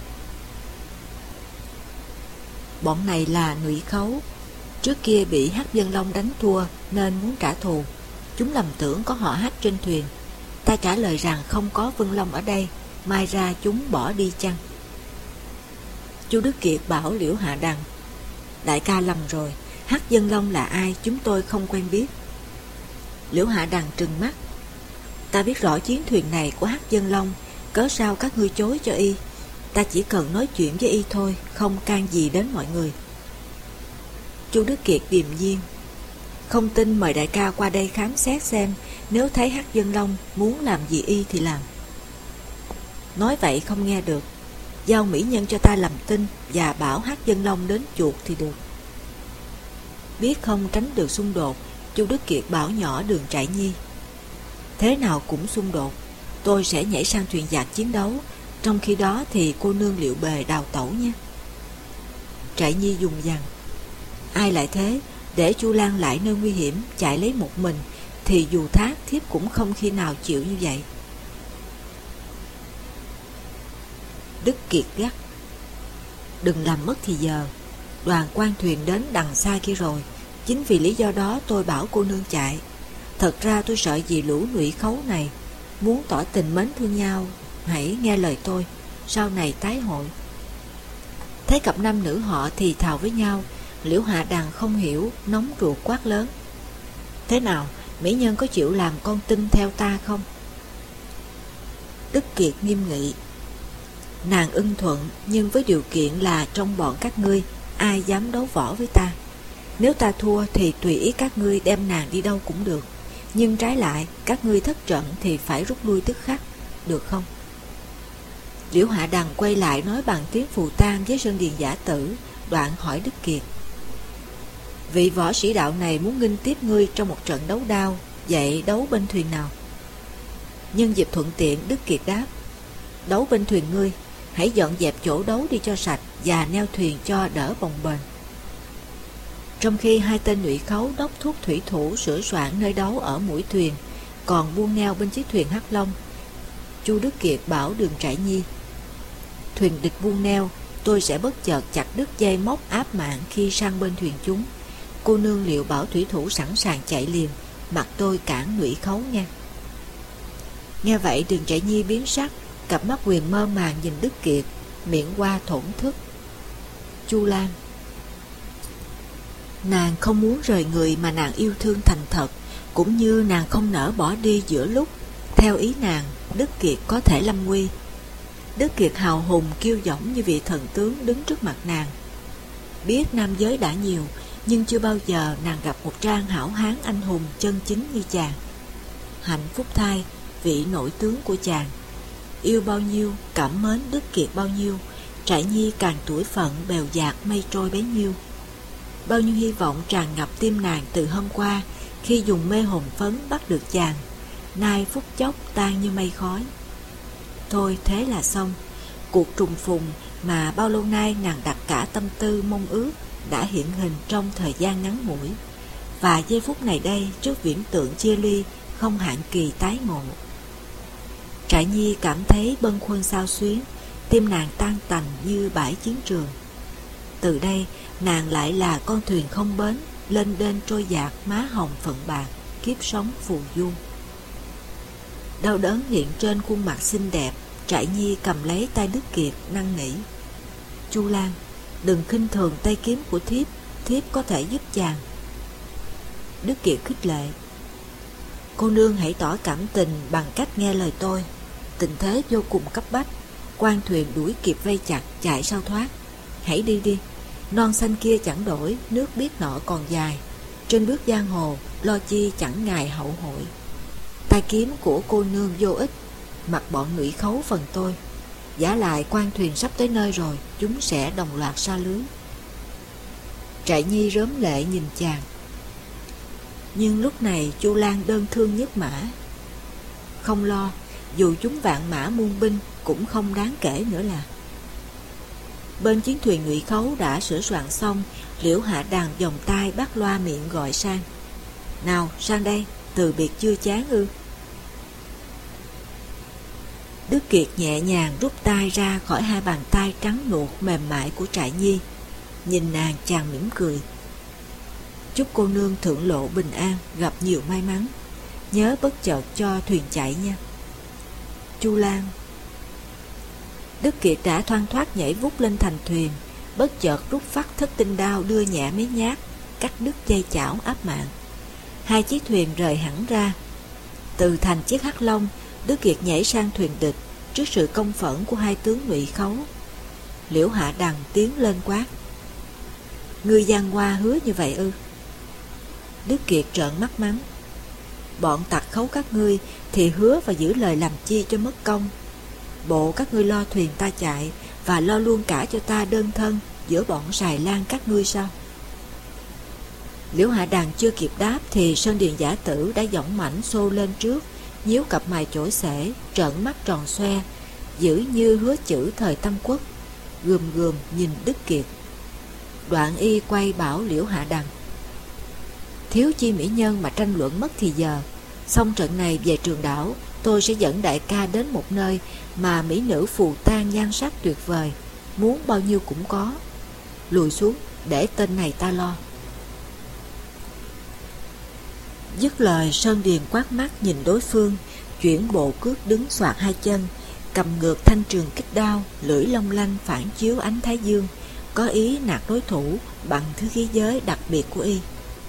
bọn này là Ngụy Khấu, trước kia bị Hắc Vân Long đánh thua nên muốn trả thù. Chúng lầm tưởng có họ Hắc trên thuyền. Ta trả lời rằng không có Vân Long ở đây, mai ra chúng bỏ đi chăng? Chu Đức Kiệt bảo Liễu Hạ Đằng: đại ca lầm rồi, Hắc Vân Long là ai chúng tôi không quen biết. Liễu Hạ Đằng trừng mắt: ta biết rõ chiến thuyền này của Hắc Vân Long, cớ sao các ngươi chối cho y? Ta chỉ cần nói chuyện với y thôi, không can gì đến mọi người. Chu Đức Kiệt điềm nhiên: không tin mời đại ca qua đây khám xét xem, nếu thấy Hắc Vân Long muốn làm gì y thì làm. Nói vậy không nghe được, giao mỹ nhân cho ta làm tin và bảo Hắc Dân Long đến chuộc thì được. Biết không tránh được xung đột, Chu Đức Kiệt bảo nhỏ Đường Trại Nhi: thế nào cũng xung đột, tôi sẽ nhảy sang thuyền giặc chiến đấu, trong khi đó thì cô nương liệu bề đào tẩu nha. Trại Nhi dùng dằng: ai lại thế, để Chu Lan lại nơi nguy hiểm chạy lấy một mình thì dù thác thiếp cũng không khi nào chịu như vậy. Đức Kiệt gắt: đừng làm mất thì giờ, đoàn quan thuyền đến đằng xa kia rồi, chính vì lý do đó tôi bảo cô nương chạy. Thật ra tôi sợ vì lũ Ngụy Khấu này, muốn tỏ tình mến thương nhau, hãy nghe lời tôi, sau này tái hội. Thấy cặp nam nữ họ thì thào với nhau, Liễu Hạ Đằng không hiểu, nóng ruột quát lớn: thế nào, mỹ nhân có chịu làm con tin theo ta không? Đức Kiệt nghiêm nghị: nàng ưng thuận, nhưng với điều kiện là trong bọn các ngươi ai dám đấu võ với ta. Nếu ta thua thì tùy ý các ngươi đem nàng đi đâu cũng được, nhưng trái lại các ngươi thất trận thì phải rút lui tức khắc, được không? Liễu Hạ Đằng quay lại nói bằng tiếng phù tang với Sơn Điền Giả Tử, đoạn hỏi Đức Kiệt: vị võ sĩ đạo này muốn nghênh tiếp ngươi trong một trận đấu đao, vậy đấu bên thuyền nào? Nhân dịp thuận tiện, Đức Kiệt đáp: đấu bên thuyền ngươi, hãy dọn dẹp chỗ đấu đi cho sạch và neo thuyền cho đỡ bồng bềnh. Trong khi hai tên Ngụy Khấu đốc thúc thủy thủ sửa soạn nơi đấu ở mũi thuyền, còn buông neo bên chiếc thuyền Hắc Long, Chu Đức Kiệt bảo Đường Trại Nhi: thuyền địch buông neo, tôi sẽ bất chợt chặt đứt dây móc áp mạng khi sang bên thuyền chúng. Cô nương liệu bảo thủy thủ sẵn sàng chạy liền, mặc tôi cản Ngụy Khấu nha. Nghe vậy Đường Trại Nhi biến sắc, cặp mắt huyền mơ màng nhìn Đức Kiệt, miệng qua thổn thức. Chu Lan: nàng không muốn rời người mà nàng yêu thương thành thật, cũng như nàng không nỡ bỏ đi giữa lúc theo ý nàng Đức Kiệt có thể lâm nguy. Đức Kiệt hào hùng kiêu dõng như vị thần tướng đứng trước mặt nàng. Biết nam giới đã nhiều, nhưng chưa bao giờ nàng gặp một trang hảo hán anh hùng chân chính như chàng. Hạnh phúc thay vị nội tướng của chàng. Yêu bao nhiêu, cảm mến Đức Kiệt bao nhiêu, Trại Nhi càng tuổi phận bèo dạt mây trôi bấy nhiêu. Bao nhiêu hy vọng tràn ngập tim nàng từ hôm qua khi dùng mê hồn phấn bắt được chàng, nay phút chốc tan như mây khói. Thôi thế là xong, cuộc trùng phùng mà bao lâu nay nàng đặt cả tâm tư mong ước đã hiện hình trong thời gian ngắn ngủi, và giây phút này đây trước viễn tượng chia ly không hạn kỳ tái ngộ. Trại Nhi cảm thấy bâng khuâng xao xuyến, tim nàng tan tành như bãi chiến trường. Từ đây nàng lại là con thuyền không bến, lên đên trôi dạt má hồng phận bạc, kiếp sống phù du. Đau đớn hiện trên khuôn mặt xinh đẹp, Trại Nhi cầm lấy tay Đức Kiệt năn nỉ: Chu Lan, đừng khinh thường tay kiếm của thiếp, thiếp có thể giúp chàng. Đức Kiệt khích lệ: cô nương hãy tỏ cảm tình bằng cách nghe lời tôi. Tình thế vô cùng cấp bách, quan thuyền đuổi kịp vây chặt, chạy sao thoát. Hãy đi đi, non xanh kia chẳng đổi, nước biết nọ còn dài. Trên bước giang hồ, lo chi chẳng ngài hậu hội. Tay kiếm của cô nương vô ích, mặc bọn Ngụy Khấu phần tôi. Giả lại quan thuyền sắp tới nơi rồi, chúng sẽ đồng loạt sa lưới. Trại Nhi rớm lệ nhìn chàng. Nhưng lúc này Chu Lan đơn thương nhất mã. Không lo, dù chúng vạn mã muôn binh cũng không đáng kể nữa là. Bên chiến thuyền Ngụy Khấu đã sửa soạn xong, Liễu Hạ Đằng vòng tay bắt loa miệng gọi sang: nào sang đây, từ biệt chưa chán ư? Đức Kiệt nhẹ nhàng rút tay ra khỏi hai bàn tay trắng nuột mềm mại của Trại Nhi. Nhìn nàng chàng mỉm cười: chúc cô nương thượng lộ bình an, gặp nhiều may mắn. Nhớ bất chợt cho thuyền chạy nha. Chu Lan. Đức Kiệt đã thoăn thoắt nhảy vút lên thành thuyền, bất chợt rút phát thất tinh đao đưa nhẹ mấy nhát, cắt đứt dây chảo áp mạng. Hai chiếc thuyền rời hẳn ra. Từ thành chiếc Hắc Long, Đức Kiệt nhảy sang thuyền địch trước sự công phẫn của hai tướng Ngụy Khấu. Liễu Hạ Đằng tiến lên quát: ngươi giang hoa hứa như vậy ư? Đức Kiệt trợn mắt mắng: bọn tặc Khấu các ngươi thì hứa và giữ lời làm chi cho mất công. Bộ các ngươi lo thuyền ta chạy, và lo luôn cả cho ta đơn thân giữa bọn xài lang các ngươi sao? Liễu Hạ Đằng chưa kịp đáp thì Sơn Điền Giả Tử đã dõng mãnh xô lên trước, nhíu cặp mày chổi xể, trợn mắt tròn xoe, dữ như hứa chữ thời Tam Quốc, gườm gườm nhìn Đức Kiệt. Đoạn y quay bảo Liễu Hạ Đằng: thiếu chi mỹ nhân mà tranh luận mất thì giờ. Xong trận này về Trường Đảo, tôi sẽ dẫn đại ca đến một nơi mà mỹ nữ phù tang nhan sắc tuyệt vời, muốn bao nhiêu cũng có. Lùi xuống, để tên này ta lo. Dứt lời, Sơn Điền quát mắt nhìn đối phương, chuyển bộ cước đứng xoạc hai chân, cầm ngược thanh trường kích đao, lưỡi long lanh phản chiếu ánh thái dương, có ý nạt đối thủ bằng thứ khí giới đặc biệt của y.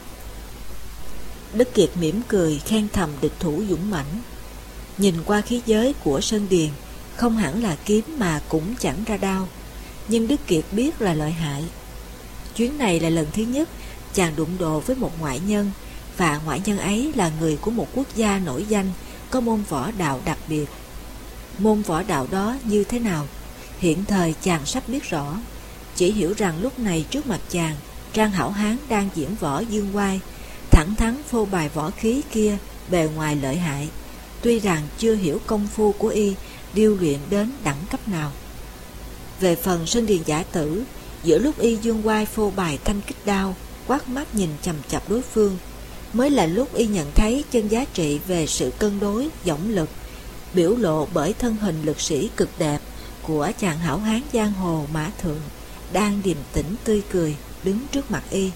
Đức Kiệt mỉm cười khen thầm địch thủ dũng mãnh. Nhìn qua khí giới của Sơn Điền, không hẳn là kiếm mà cũng chẳng ra đao, nhưng Đức Kiệt biết là lợi hại. Chuyến này là lần thứ nhất chàng đụng độ với một ngoại nhân, và ngoại nhân ấy là người của một quốc gia nổi danh, có môn võ đạo đặc biệt. Môn võ đạo đó như thế nào, hiện thời chàng sắp biết rõ. Chỉ hiểu rằng lúc này trước mặt chàng, Trang Hảo Hán đang diễn võ dương oai, thẳng thắn phô bày võ khí kia bề ngoài lợi hại, tuy rằng chưa hiểu công phu của y điêu luyện đến đẳng cấp nào. Về phần Sơn Điền Giả Tử, giữa lúc y dương oai phô bày thanh kích đao, quát mắt nhìn chằm chằm đối phương, mới là lúc y nhận thấy chân giá trị về sự cân đối dõng lực, biểu lộ bởi thân hình lực sĩ cực đẹp của chàng hảo hán giang hồ Mã Thượng, đang điềm tĩnh tươi cười đứng trước mặt y.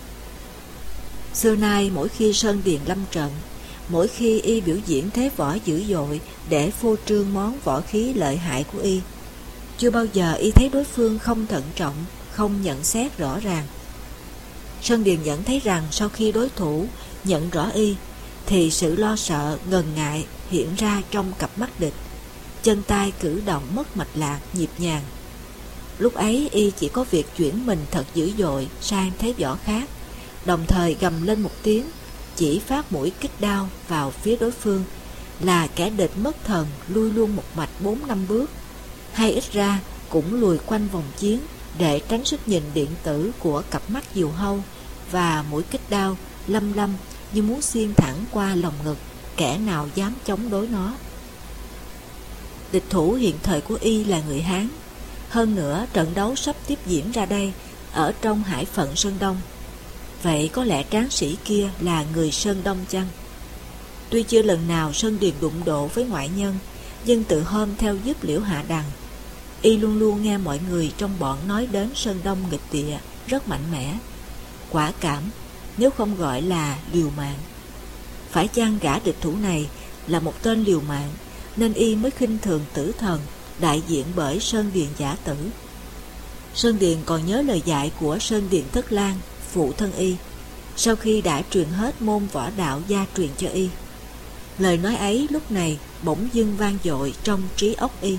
Xưa nay mỗi khi Sơn Điền lâm trận, mỗi khi y biểu diễn thế võ dữ dội để phô trương món võ khí lợi hại của y, chưa bao giờ y thấy đối phương không thận trọng, không nhận xét rõ ràng. Sơn Điền nhận thấy rằng sau khi đối thủ nhận rõ y, thì sự lo sợ, ngần ngại hiện ra trong cặp mắt địch, chân tay cử động mất mạch lạc, nhịp nhàng. Lúc ấy y chỉ có việc chuyển mình thật dữ dội sang thế võ khác, đồng thời gầm lên một tiếng, chỉ phát mũi kích đao vào phía đối phương, là kẻ địch mất thần lui luôn một mạch 4-5 bước, hay ít ra cũng lùi quanh vòng chiến để tránh sức nhìn điện tử của cặp mắt diều hâu, và mũi kích đao lâm lâm như muốn xuyên thẳng qua lồng ngực kẻ nào dám chống đối nó. Địch thủ hiện thời của y là người Hán, hơn nữa trận đấu sắp tiếp diễn ra đây ở trong hải phận Sơn Đông. Vậy có lẽ tráng sĩ kia là người Sơn Đông chăng? Tuy chưa lần nào Sơn Điền đụng độ với ngoại nhân, nhưng từ hôm theo giúp Liễu Hạ Đằng, y luôn luôn nghe mọi người trong bọn nói đến Sơn Đông nghịch địa rất mạnh mẽ, quả cảm, nếu không gọi là liều mạng. Phải chăng gã địch thủ này là một tên liều mạng, nên y mới khinh thường tử thần đại diện bởi Sơn Điền Giả Tử. Sơn Điền còn nhớ lời dạy của Sơn Điền Thất Lang, phụ thân y, sau khi đã truyền hết môn võ đạo gia truyền cho y. Lời nói ấy lúc này bỗng dưng vang dội trong trí óc y.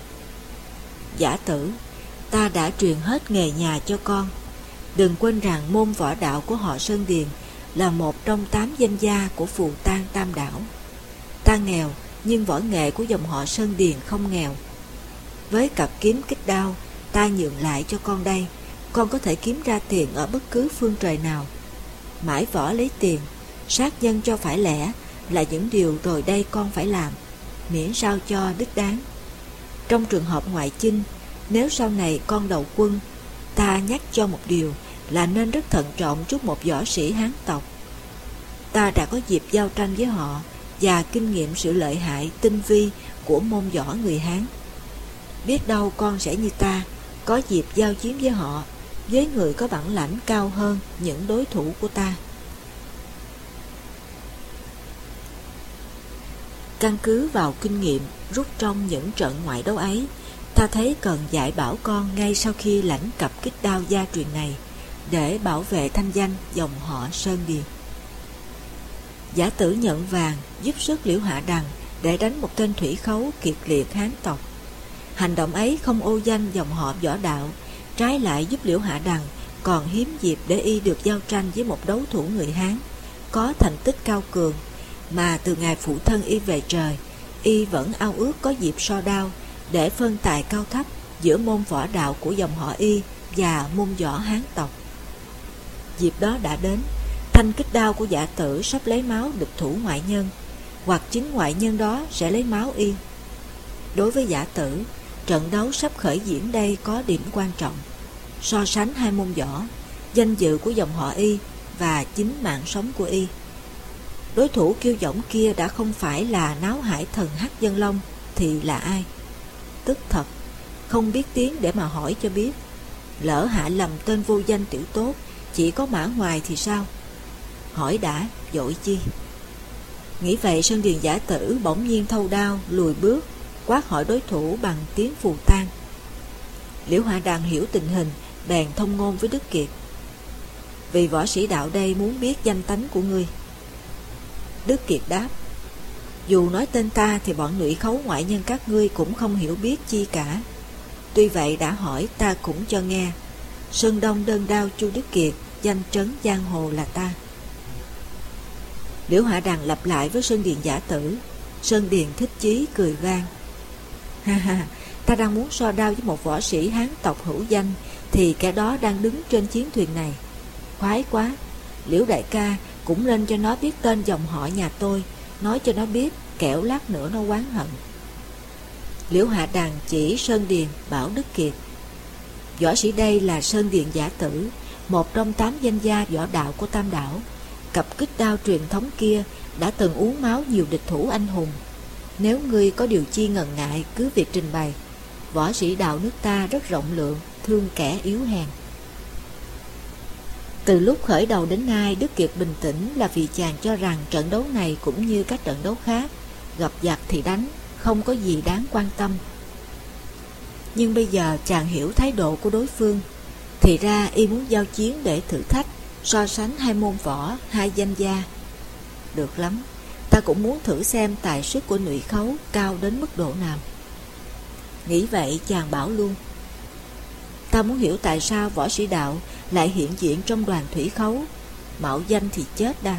Giả Tử, ta đã truyền hết nghề nhà cho con. Đừng quên rằng môn võ đạo của họ Sơn Điền là một trong 8 danh gia của Phù Tang Tam Đảo. Ta nghèo, nhưng võ nghệ của dòng họ Sơn Điền không nghèo. Với cặp kiếm kích đao ta nhượng lại cho con đây, con có thể kiếm ra tiền ở bất cứ phương trời nào. Mãi võ lấy tiền, sát nhân cho phải lẽ là những điều rồi đây con phải làm, miễn sao cho đích đáng. Trong trường hợp ngoại chinh, nếu sau này con đầu quân, ta nhắc cho một điều là nên rất thận trọng trước một võ sĩ Hán tộc. Ta đã có dịp giao tranh với họ và kinh nghiệm sự lợi hại tinh vi của môn võ người Hán. Biết đâu con sẽ như ta, có dịp giao chiến với họ, với người có bản lãnh cao hơn những đối thủ của ta. Căn cứ vào kinh nghiệm rút trong những trận ngoại đấu ấy, ta thấy cần dạy bảo con ngay sau khi lãnh cặp kích đao gia truyền này, để bảo vệ thanh danh dòng họ Sơn Điền. Giả Tử nhận vàng giúp sức Liễu Hạ Đằng để đánh một tên thủy khấu kiệt liệt Hán tộc. Hành động ấy không ô danh dòng họ võ đạo, trái lại giúp Liễu Hạ Đằng còn hiếm dịp để y được giao tranh với một đấu thủ người Hán có thành tích cao cường, mà từ ngày phụ thân y về trời, y vẫn ao ước có dịp so đao để phân tài cao thấp giữa môn võ đạo của dòng họ Y và môn võ Hán tộc. Dịp đó đã đến, thanh kích đao của Giả Tử sắp lấy máu địch thủ ngoại nhân, hoặc chính ngoại nhân đó sẽ lấy máu Y. Đối với Giả Tử, trận đấu sắp khởi diễn đây có điểm quan trọng: so sánh hai môn võ, danh dự của dòng họ Y và chính mạng sống của Y. Đối thủ kiêu dũng kia đã không phải là Náo Hải thần Hắc Dân Long thì là ai? Tức thật, không biết tiếng để mà hỏi cho biết. Lỡ hạ lầm tên vô danh tiểu tốt chỉ có Mã Hoài thì sao? Hỏi đã, vội chi? Nghĩ vậy, Sơn Điền Giả Tử bỗng nhiên thâu đao lùi bước, quát hỏi đối thủ bằng tiếng phù tang. Liễu Hạ Đằng hiểu tình hình, bèn thông ngôn với Đức Kiệt: vì võ sĩ đạo đây muốn biết danh tánh của ngươi. Đức Kiệt đáp: dù nói tên ta thì bọn Ngụy Khấu ngoại nhân các ngươi cũng không hiểu biết chi cả. Tuy vậy đã hỏi ta cũng cho nghe. Sơn Đông đơn đao Chu Đức Kiệt, danh trấn giang hồ là ta. Liễu Hạ Đằng lặp lại với Sơn Điền Giả Tử. Sơn Điền thích chí cười vang: ha ha, ta đang muốn so đao với một võ sĩ Hán tộc hữu danh, thì kẻ đó đang đứng trên chiến thuyền này. Khoái quá, Liễu đại ca cũng lên cho nó biết tên dòng họ nhà tôi, nói cho nó biết, kẻo lát nữa nó oán hận. Liễu Hạ Đằng chỉ Sơn Điền bảo Đức Kiệt: võ sĩ đây là Sơn Điền Giả Tử, một trong 8 danh gia võ đạo của Tam Đảo. Cặp kích đao truyền thống kia đã từng uống máu nhiều địch thủ anh hùng. Nếu ngươi có điều chi ngần ngại, cứ việc trình bày. Võ sĩ đạo nước ta rất rộng lượng, thương kẻ yếu hèn. Từ lúc khởi đầu đến nay, Đức Kiệt bình tĩnh là vì chàng cho rằng trận đấu này cũng như các trận đấu khác, gặp giặc thì đánh, không có gì đáng quan tâm. Nhưng bây giờ chàng hiểu thái độ của đối phương. Thì ra y muốn giao chiến để thử thách, so sánh hai môn võ, hai danh gia. Được lắm, ta cũng muốn thử xem tài sức của Ngụy Khấu cao đến mức độ nào. Nghĩ vậy chàng bảo luôn: ta muốn hiểu tại sao võ sĩ đạo lại hiện diện trong đoàn Thủy Khấu, mạo danh thì chết đa.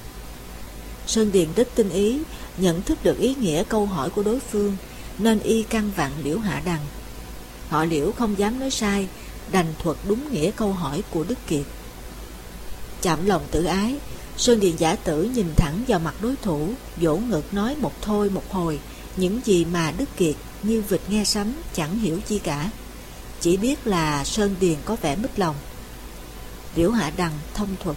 Sơn Điền rất tinh ý, nhận thức được ý nghĩa câu hỏi của đối phương, nên y căn vặn Liễu Hạ Đằng. Họ Liễu không dám nói sai, đành thuật đúng nghĩa câu hỏi của Đức Kiệt. Chạm lòng tự ái, Sơn Điền Giả Tử nhìn thẳng vào mặt đối thủ, vỗ ngực nói một thôi một hồi những gì mà Đức Kiệt như vịt nghe sấm chẳng hiểu chi cả, chỉ biết là Sơn Điền có vẻ mít lòng. Liễu Hạ Đằng thông thuật: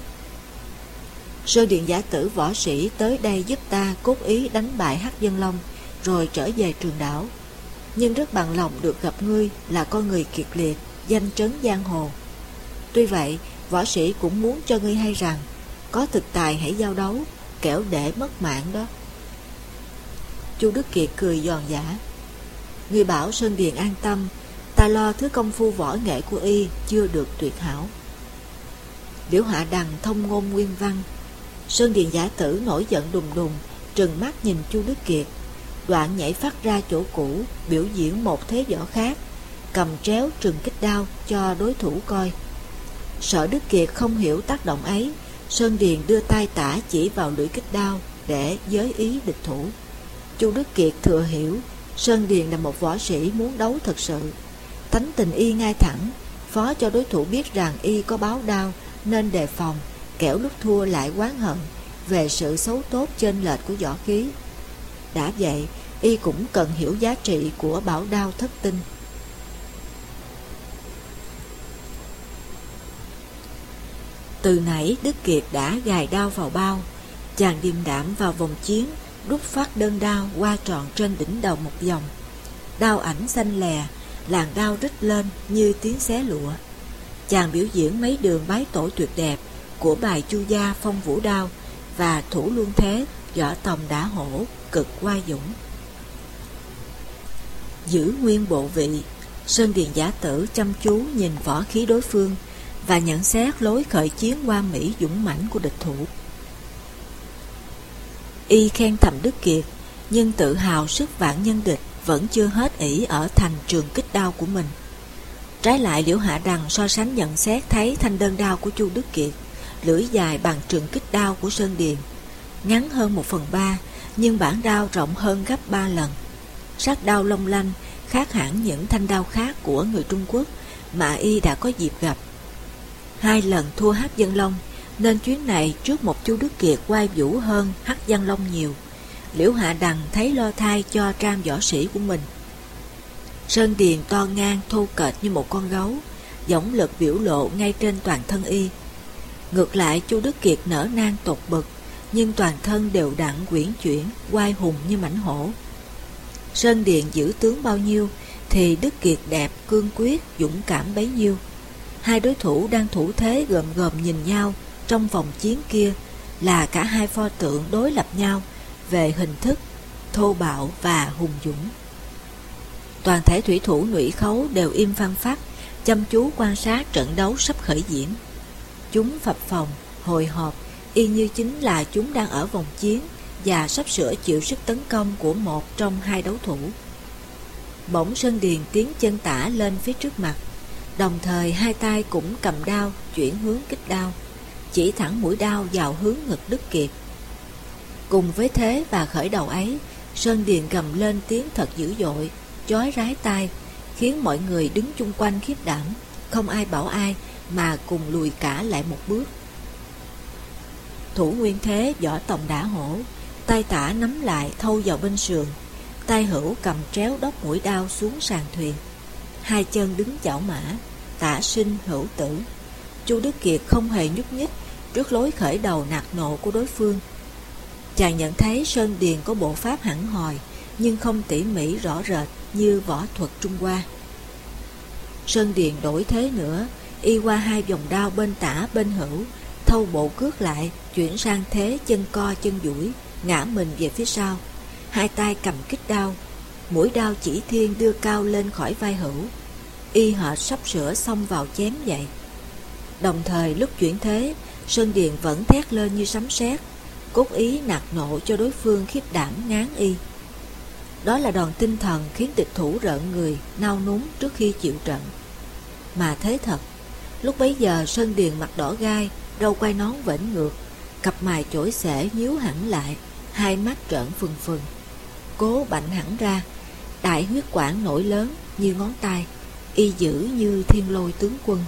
Sơn Điền Giả Tử võ sĩ tới đây giúp ta cốt ý đánh bại Hắc Dân Long, rồi trở về Trường Đảo, nhưng rất bằng lòng được gặp ngươi là con người kiệt liệt, danh trấn giang hồ. Tuy vậy, võ sĩ cũng muốn cho ngươi hay rằng có thực tài hãy giao đấu, kẻo để mất mạng đó. Chu Đức Kiệt cười giòn giả: ngươi bảo Sơn Điền an tâm, ta lo thứ công phu võ nghệ của y chưa được tuyệt hảo. Liễu Hạ Đằng thông ngôn nguyên văn. Sơn Điền Giả Tử nổi giận đùng đùng, trừng mắt nhìn Chu Đức Kiệt, đoạn nhảy phát ra chỗ cũ, biểu diễn một thế võ khác, cầm tréo trừng kích đao cho đối thủ coi. Sợ Đức Kiệt không hiểu tác động ấy, Sơn Điền đưa tay tả chỉ vào lưỡi kích đao để giới ý địch thủ. Chu Đức Kiệt thừa hiểu Sơn Điền là một võ sĩ muốn đấu thật sự. Tánh tình y ngay thẳng, phó cho đối thủ biết rằng y có báo đao nên đề phòng, kẻo lúc thua lại oán hận về sự xấu tốt chênh lệch của võ khí. Đã vậy, y cũng cần hiểu giá trị của bảo đao thất tinh. Từ nãy Đức Kiệt đã gài đao vào bao, chàng điềm đạm vào vòng chiến, rút phát đơn đao qua tròn trên đỉnh đầu một vòng. Đao ảnh xanh lè, làn đao rít lên như tiếng xé lụa. Chàng biểu diễn mấy đường bái tổ tuyệt đẹp của bài Chu Gia Phong Vũ Đao và thủ luân thế võ tòng đã hổ cực oai dũng. Giữ nguyên bộ vị, Sơn Điền Giả Tử chăm chú nhìn võ khí đối phương và nhận xét lối khởi chiến hoa mỹ dũng mãnh của địch thủ. Y khen thầm Đức Kiệt, nhưng tự hào sức vạn nhân địch vẫn chưa hết ỷ ở thành trường kích đao của mình. Trái lại, Liễu Hạ Đằng so sánh nhận xét thấy thanh đơn đao của Chu Đức Kiệt, lưỡi dài bằng trường kích đao của Sơn Điền, ngắn hơn 1/3, nhưng bản đao rộng hơn gấp 3 lần. Sắc đao long lanh, khác hẳn những thanh đao khác của người Trung Quốc mà y đã có dịp gặp. 2 lần thua Hắc Dân Long, nên chuyến này trước một Chu Đức Kiệt oai vũ hơn Hắc Dân Long nhiều. Liễu Hạ Đằng thấy lo thai cho trang võ sĩ của mình. Sơn Điền to ngang thô kệch như một con gấu, dõng lực biểu lộ ngay trên toàn thân y. Ngược lại Chu Đức Kiệt nở nang tột bực, nhưng toàn thân đều đặn quyển chuyển, oai hùng như mãnh hổ. Sơn Điền giữ tướng bao nhiêu thì Đức Kiệt đẹp, cương quyết, dũng cảm bấy nhiêu. Hai đối thủ đang thủ thế gồm gồm nhìn nhau trong vòng chiến kia là cả hai pho tượng đối lập nhau về hình thức, thô bạo và hùng dũng. Toàn thể thủy thủ Ngụy Khấu đều im phăng phắc, chăm chú quan sát trận đấu sắp khởi diễn. Chúng phập phồng, hồi hộp, y như chính là chúng đang ở vòng chiến và sắp sửa chịu sức tấn công của một trong hai đấu thủ. Bỗng Sơn Điền tiến chân tả lên phía trước mặt, đồng thời hai tay cũng cầm đao chuyển hướng kích đao, chỉ thẳng mũi đao vào hướng ngực Đức Kiệt. Cùng với thế và khởi đầu ấy, Sơn Điền gầm lên tiếng thật dữ dội, chói rái tai, khiến mọi người đứng chung quanh khiếp đảm, không ai bảo ai mà cùng lùi cả lại một bước. Thủ nguyên thế võ tòng đả hổ, tay tả nắm lại thâu vào bên sườn, tay hữu cầm tréo đốc mũi đao xuống sàn thuyền. Hai chân đứng chảo mã, tả sinh hữu tử. Chu Đức Kiệt không hề nhúc nhích trước lối khởi đầu nạt nộ của đối phương. Chàng nhận thấy Sơn Điền có bộ pháp hẳn hòi, nhưng không tỉ mỉ rõ rệt như võ thuật Trung Hoa. Sơn Điền đổi thế nữa, y qua hai vòng đao bên tả bên hữu, thâu bộ cước lại, chuyển sang thế chân co chân duỗi, ngã mình về phía sau. Hai tay cầm kích đao, mũi đao chỉ thiên đưa cao lên khỏi vai hữu, y hệt sắp sửa xông vào chém vậy. Đồng thời lúc chuyển thế, Sơn Điền vẫn thét lên như sấm sét, cốt ý nạt nộ cho đối phương khiếp đảm ngán y. Đó là đòn tinh thần khiến địch thủ rợn người, nao núng trước khi chịu trận. Mà thế thật, lúc bấy giờ Sơn Điền mặt đỏ gai, râu quai nón vểnh ngược, cặp mày chổi xể nhíu hẳn lại, hai mắt trợn phừng phừng, cố bạnh hẳn ra, đại huyết quản nổi lớn như ngón tay, y dữ như thiên lôi tướng quân.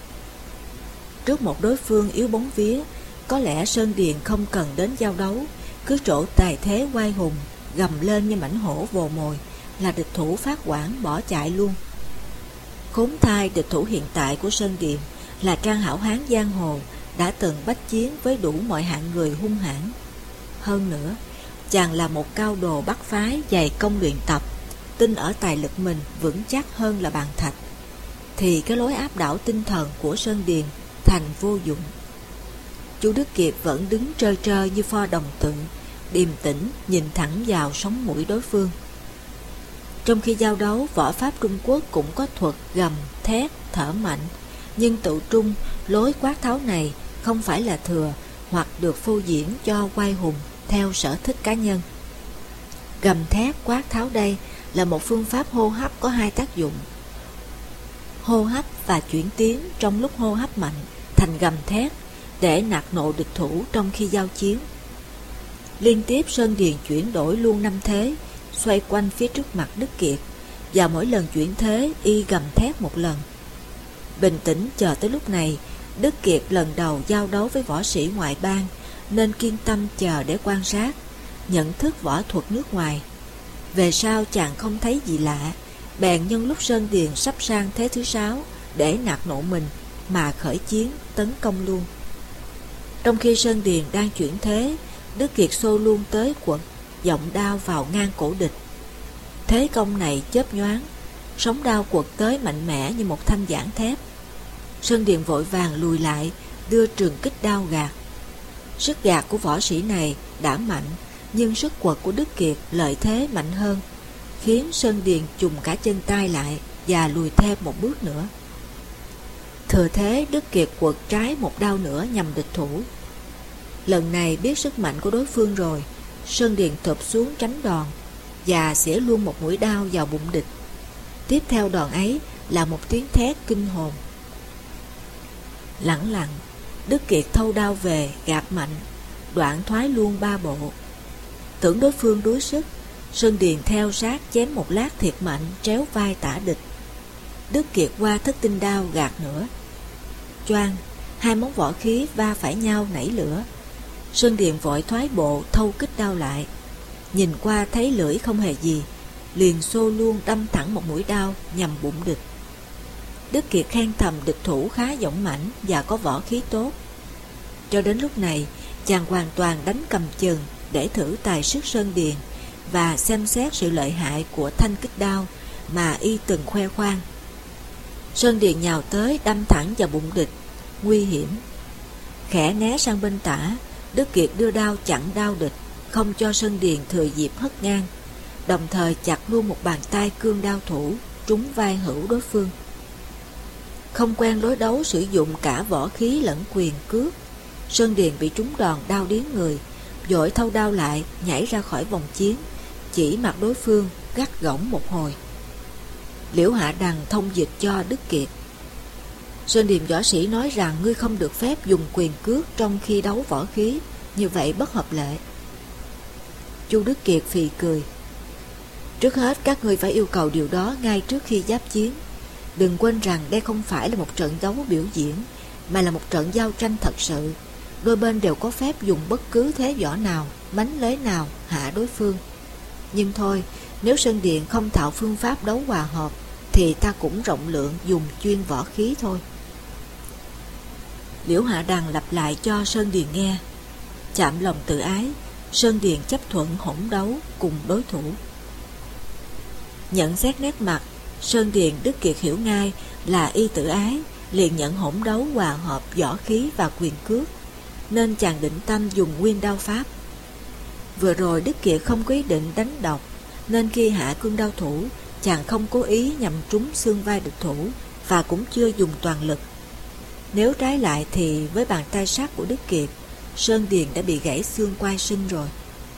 Trước một đối phương yếu bóng vía, có lẽ Sơn Điền không cần đến giao đấu, cứ trổ tài thế oai hùng, gầm lên như mãnh hổ vồ mồi là địch thủ phát hoảng bỏ chạy luôn. Khốn thai, địch thủ hiện tại của Sơn Điền là trang hảo hán giang hồ, đã từng bách chiến với đủ mọi hạng người hung hãn. Hơn nữa, chàng là một cao đồ bắt phái dày công luyện tập, tin ở tài lực mình vững chắc hơn là bàn thạch, thì cái lối áp đảo tinh thần của Sơn Điền thành vô dụng. Chu Đức Kiệt vẫn đứng trơ trơ như pho đồng tượng, điềm tĩnh nhìn thẳng vào sống mũi đối phương. Trong khi giao đấu, võ pháp Trung Quốc cũng có thuật gầm, thét, thở mạnh, nhưng tự trung lối quát tháo này không phải là thừa hoặc được phô diễn cho oai hùng theo sở thích cá nhân. Gầm thét quát tháo đây là một phương pháp hô hấp có hai tác dụng: hô hấp và chuyển tiến trong lúc hô hấp mạnh thành gầm thét để nạt nộ địch thủ trong khi giao chiến. Liên tiếp Sơn Điền chuyển đổi luôn 5 thế, xoay quanh phía trước mặt Đức Kiệt, và mỗi lần chuyển thế y gầm thét một lần. Bình tĩnh chờ tới lúc này, Đức Kiệt lần đầu giao đấu với võ sĩ ngoại bang, nên kiên tâm chờ để quan sát, nhận thức võ thuật nước ngoài. Về sau chàng không thấy gì lạ, bèn nhân lúc Sơn Điền sắp sang thế thứ 6 để nạt nộ mình mà khởi chiến tấn công luôn. Trong khi Sơn Điền đang chuyển thế, Đức Kiệt xô luôn tới quật, giọng đao vào ngang cổ địch. Thế công này chớp nhoáng, sóng đao quật tới mạnh mẽ như một thanh giảng thép. Sơn Điền vội vàng lùi lại, đưa trường kích đao gạt. Sức gạt của võ sĩ này đã mạnh, nhưng sức quật của Đức Kiệt lợi thế mạnh hơn, khiến Sơn Điền chùng cả chân tay lại và lùi thêm một bước nữa. Thừa thế Đức Kiệt quật trái một đao nữa nhằm địch thủ. Lần này biết sức mạnh của đối phương rồi, Sơn Điền thụp xuống tránh đòn và xỉa luôn một mũi đao vào bụng địch. Tiếp theo đòn ấy là một tiếng thét kinh hồn. Lẳng lặng, Đức Kiệt thâu đao về, gạt mạnh, đoạn thoái luôn 3 bộ. Tưởng đối phương đuối sức, Sơn Điền theo sát chém một lát thiệt mạnh, tréo vai tả địch. Đức Kiệt qua thất tinh đao gạt nữa. Choang, hai món võ khí va phải nhau nảy lửa. Sơn Điền vội thoái bộ thâu kích đao lại. Nhìn qua thấy lưỡi không hề gì, liền xô luôn đâm thẳng một mũi đao nhằm bụng địch. Đức Kiệt khen thầm địch thủ khá dũng mãnh và có võ khí tốt. Cho đến lúc này, chàng hoàn toàn đánh cầm chừng để thử tài sức Sơn Điền và xem xét sự lợi hại của thanh kích đao mà y từng khoe khoang. Sơn Điền nhào tới đâm thẳng vào bụng địch, nguy hiểm. Khẽ né sang bên tả, Đức Kiệt đưa đao chặn đao địch, không cho Sơn Điền thừa dịp hất ngang, đồng thời chặt luôn một bàn tay cương đao thủ trúng vai hữu đối phương. Không quen đối đấu sử dụng cả võ khí lẫn quyền cước, Sơn Điền bị trúng đòn đau điếng người, vội thâu đao lại nhảy ra khỏi vòng chiến, chỉ mặt đối phương gắt gỏng một hồi. Liễu Hạ Đằng thông dịch cho Đức Kiệt. Sơn Điền võ sĩ nói rằng ngươi không được phép dùng quyền cước trong khi đấu võ khí, như vậy bất hợp lệ. Chu Đức Kiệt phì cười. Trước hết các ngươi phải yêu cầu điều đó ngay trước khi giáp chiến. Đừng quên rằng đây không phải là một trận đấu biểu diễn, mà là một trận giao tranh thật sự. Đôi bên đều có phép dùng bất cứ thế võ nào, mánh lới nào hạ đối phương. Nhưng thôi, nếu Sơn Điền không thạo phương pháp đấu hòa hợp, thì ta cũng rộng lượng dùng chuyên võ khí thôi. Liễu Hạ Đằng lặp lại cho Sơn Điền nghe. Chạm lòng tự ái, Sơn Điền chấp thuận hỗn đấu cùng đối thủ. Nhận xét nét mặt, Sơn Điền Đức Kiệt hiểu ngay là y tự ái, liền nhận hỗn đấu hòa hợp võ khí và quyền cước, nên chàng định tâm dùng nguyên đao pháp. Vừa rồi Đức Kiệt không có ý định đánh độc, nên khi hạ cương đao thủ, chàng không cố ý nhằm trúng xương vai địch thủ và cũng chưa dùng toàn lực. Nếu trái lại thì với bàn tay sát của Đức Kiệt, Sơn Điền đã bị gãy xương quai sinh rồi.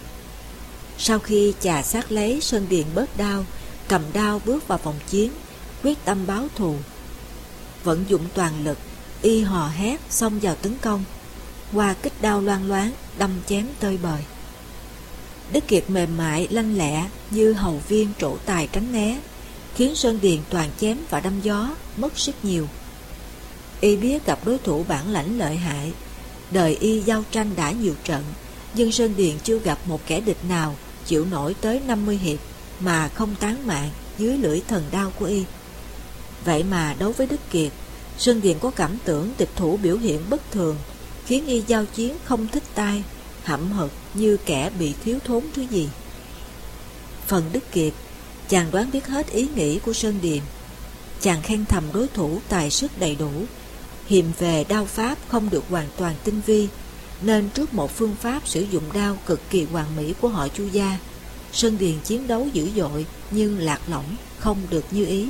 Sau khi chà sát lấy, Sơn Điền bớt đao, cầm đao bước vào vòng chiến, quyết tâm báo thù. Vận dụng toàn lực, y hò hét xông vào tấn công, qua kích đao loang loáng đâm chém tơi bời. Đức Kiệt mềm mại lanh lẹ như hầu viên trổ tài tránh né, khiến Sơn Điền toàn chém và đâm gió, mất sức nhiều. Y biết gặp đối thủ bản lãnh lợi hại, đời y giao tranh đã nhiều trận, nhưng Sơn Điền chưa gặp một kẻ địch nào chịu nổi tới 50 hiệp mà không tán mạng dưới lưỡi thần đao của y. Vậy mà đối với Đức Kiệt, Sơn Điền có cảm tưởng địch thủ biểu hiện bất thường, khiến y giao chiến không thích tai, hậm hực như kẻ bị thiếu thốn thứ gì. Phần Đức Kiệt, chàng đoán biết hết ý nghĩ của Sơn Điền. Chàng khen thầm đối thủ tài sức đầy đủ, hiềm về đao pháp không được hoàn toàn tinh vi, nên trước một phương pháp sử dụng đao cực kỳ hoàn mỹ của họ Chu gia, Sơn Điền chiến đấu dữ dội nhưng lạc lõng, không được như ý.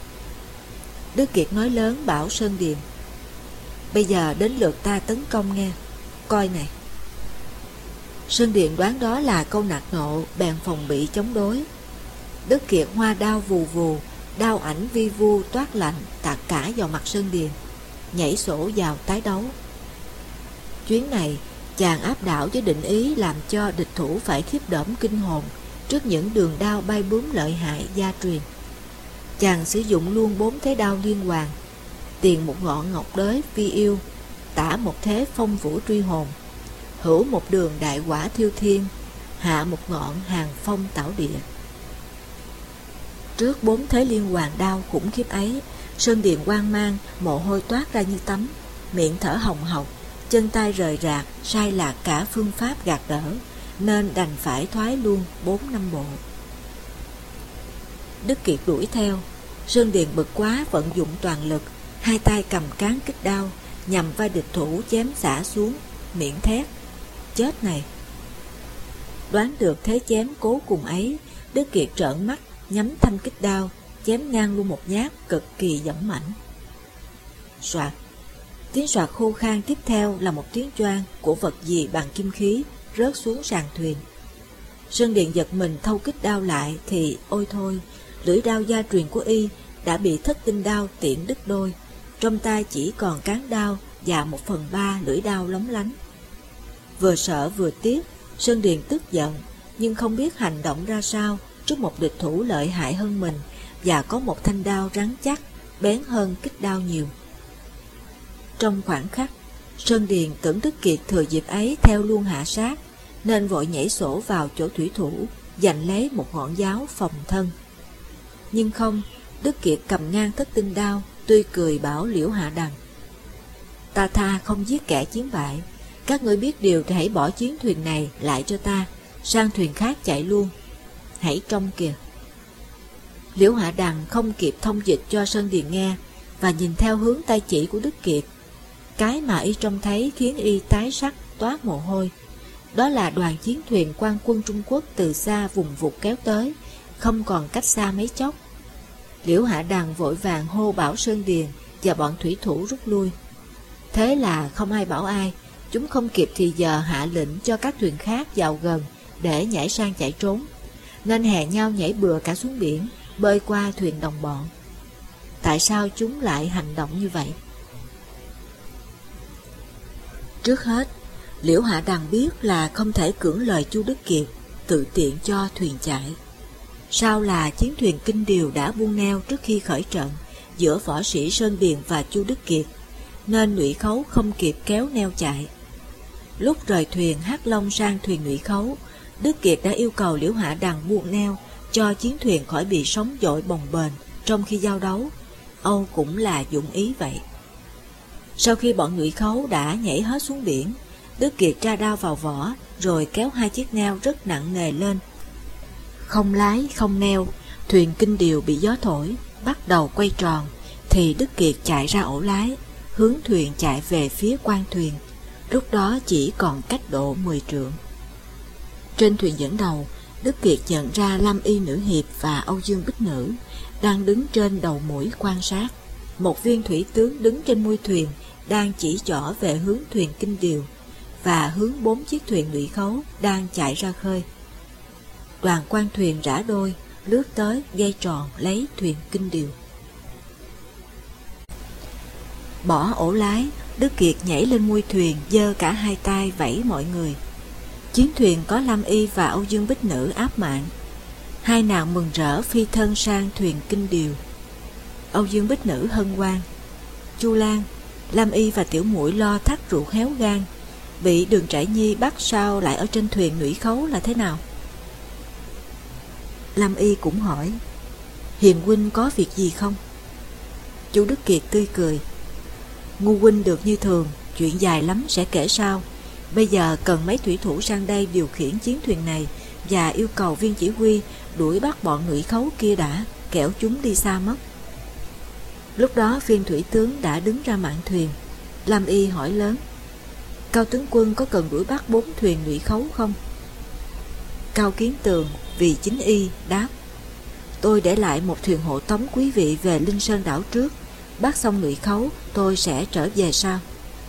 Đức Kiệt nói lớn bảo Sơn Điền: bây giờ đến lượt ta tấn công nghe, coi này. Sơn Điền đoán đó là câu nạt nộ, bèn phòng bị chống đối. Đức Kiệt hoa đao vù vù, đao ảnh vi vu toát lạnh tạt cả vào mặt Sơn Điền, nhảy sổ vào tái đấu. Chuyến này chàng áp đảo với định ý làm cho địch thủ phải khiếp đảm kinh hồn trước những đường đao bay bướm lợi hại gia truyền. Chàng sử dụng luôn 4 thế đao liên hoàn: tiền một ngọn ngọc đới phi yêu, tả một thế phong vũ truy hồn, hữu một đường đại quả thiêu thiên, hạ một ngọn hàng phong tảo địa. Trước 4 thế liên hoàn đao khủng khiếp ấy, Sơn Điền hoang mang, mồ hôi toát ra như tắm, miệng thở hồng hộc, chân tay rời rạc, sai lạc cả phương pháp gạt đỡ, nên đành phải thoái luôn 4-5 bộ. Đức Kiệt đuổi theo, Sơn Điền bực quá vận dụng toàn lực, hai tay cầm cán kích đao nhằm vai địch thủ chém xả xuống, miệng thét: chết này! Đoán được thế chém cố cùng ấy, Đức Kiệt trợn mắt nhắm thanh kích đao, chém ngang luôn một nhát cực kỳ dũng mãnh. Soạt! Tiếng soạt khô khan tiếp theo là một tiếng choang của vật gì bằng kim khí rớt xuống sàn thuyền. Sơn Điền giật mình thâu kích đao lại thì ôi thôi, lưỡi đao gia truyền của y đã bị thất tinh đao tiễn đứt đôi, trong tay chỉ còn cán đao và 1/3 lưỡi đao lóng lánh. Vừa sợ vừa tiếc, Sơn Điền tức giận, nhưng không biết hành động ra sao trước một địch thủ lợi hại hơn mình và có một thanh đao rắn chắc, bén hơn kích đao nhiều. Trong khoảnh khắc, Sơn Điền tưởng Đức Kiệt thừa dịp ấy theo luôn hạ sát, nên vội nhảy sổ vào chỗ thủy thủ, giành lấy một ngọn giáo phòng thân. Nhưng không, Đức Kiệt cầm ngang thất tinh đao, tươi cười bảo Liễu Hạ Đằng: ta tha không giết kẻ chiến bại, các ngươi biết điều thì hãy bỏ chiến thuyền này lại cho ta, sang thuyền khác chạy luôn. Hãy trông kìa. Liễu Hạ Đằng không kịp thông dịch cho Sơn Điền nghe, và nhìn theo hướng tay chỉ của Đức Kiệt. Cái mà y trông thấy khiến y tái sắc toát mồ hôi. Đó là đoàn chiến thuyền quan quân Trung Quốc từ xa vùng vụt kéo tới, không còn cách xa mấy chốc. Liễu Hạ Đằng vội vàng hô bảo Sơn Điền và bọn thủy thủ rút lui. Thế là không ai bảo ai, chúng không kịp thì giờ hạ lệnh cho các thuyền khác vào gần để nhảy sang chạy trốn, nên hè nhau nhảy bừa cả xuống biển, bơi qua thuyền đồng bọn. Tại sao chúng lại hành động như vậy? Trước hết, Liễu Hạ Đằng biết là không thể cưỡng lời Chu Đức Kiệt tự tiện cho thuyền chạy. Sau là chiến thuyền Kinh Điều đã buông neo trước khi khởi trận giữa võ sĩ Sơn Điền và Chu Đức Kiệt, nên Ngụy Khấu không kịp kéo neo chạy. Lúc rời thuyền Hắc Long sang thuyền Ngụy Khấu, Đức Kiệt đã yêu cầu Liễu Hạ Đằng buông neo cho chiến thuyền khỏi bị sóng dội bồng bềnh trong khi giao đấu. Âu cũng là dụng ý vậy. Sau khi bọn Ngụy Khấu đã nhảy hết xuống biển, Đức Kiệt tra đao vào vỏ rồi kéo hai chiếc neo rất nặng nề lên. Không lái không neo, thuyền Kinh Điều bị gió thổi bắt đầu quay tròn, thì Đức Kiệt chạy ra ổ lái, hướng thuyền chạy về phía quan thuyền. Lúc đó chỉ còn cách độ 10 trượng. Trên thuyền dẫn đầu, Đức Kiệt nhận ra Lâm Y Nữ Hiệp và Âu Dương Bích Nữ đang đứng trên đầu mũi quan sát. Một viên thủy tướng đứng trên mui thuyền đang chỉ trỏ về hướng thuyền Kinh Điều và hướng 4 chiếc thuyền Ngụy Khấu đang chạy ra khơi. Đoàn quan thuyền rã đôi lướt tới dây tròn lấy thuyền Kinh Điều. Bỏ ổ lái, Đức Kiệt nhảy lên mui thuyền, giơ cả hai tay vẫy mọi người. Chiến thuyền có Lâm Y và Âu Dương Bích Nữ áp mạng. Hai nàng mừng rỡ phi thân sang thuyền Kinh Điều. Âu Dương Bích Nữ hân hoan: Chu Lan, Lâm Y và tiểu muội lo thắt ruột héo gan, bị Đường Trải Nhi bắt sao lại ở trên thuyền Ngụy Khấu là thế nào? Lâm Y cũng hỏi: Hiền huynh có việc gì không? Chu Đức Kiệt tươi cười: Ngu huynh được như thường, chuyện dài lắm sẽ kể sau. Bây giờ cần mấy thủy thủ sang đây điều khiển chiến thuyền này, và yêu cầu viên chỉ huy đuổi bắt bọn Ngụy Khấu kia đã, kẻo chúng đi xa mất. Lúc đó viên thủy tướng đã đứng ra mạn thuyền. Lâm Y hỏi lớn: Cao tướng quân có cần đuổi bắt 4 thuyền Ngụy Khấu không? Cao Kiến Tường vì chính y đáp: Tôi để lại một thuyền hộ tống quý vị về Linh Sơn đảo trước, bắt xong Ngụy Khấu tôi sẽ trở về sau.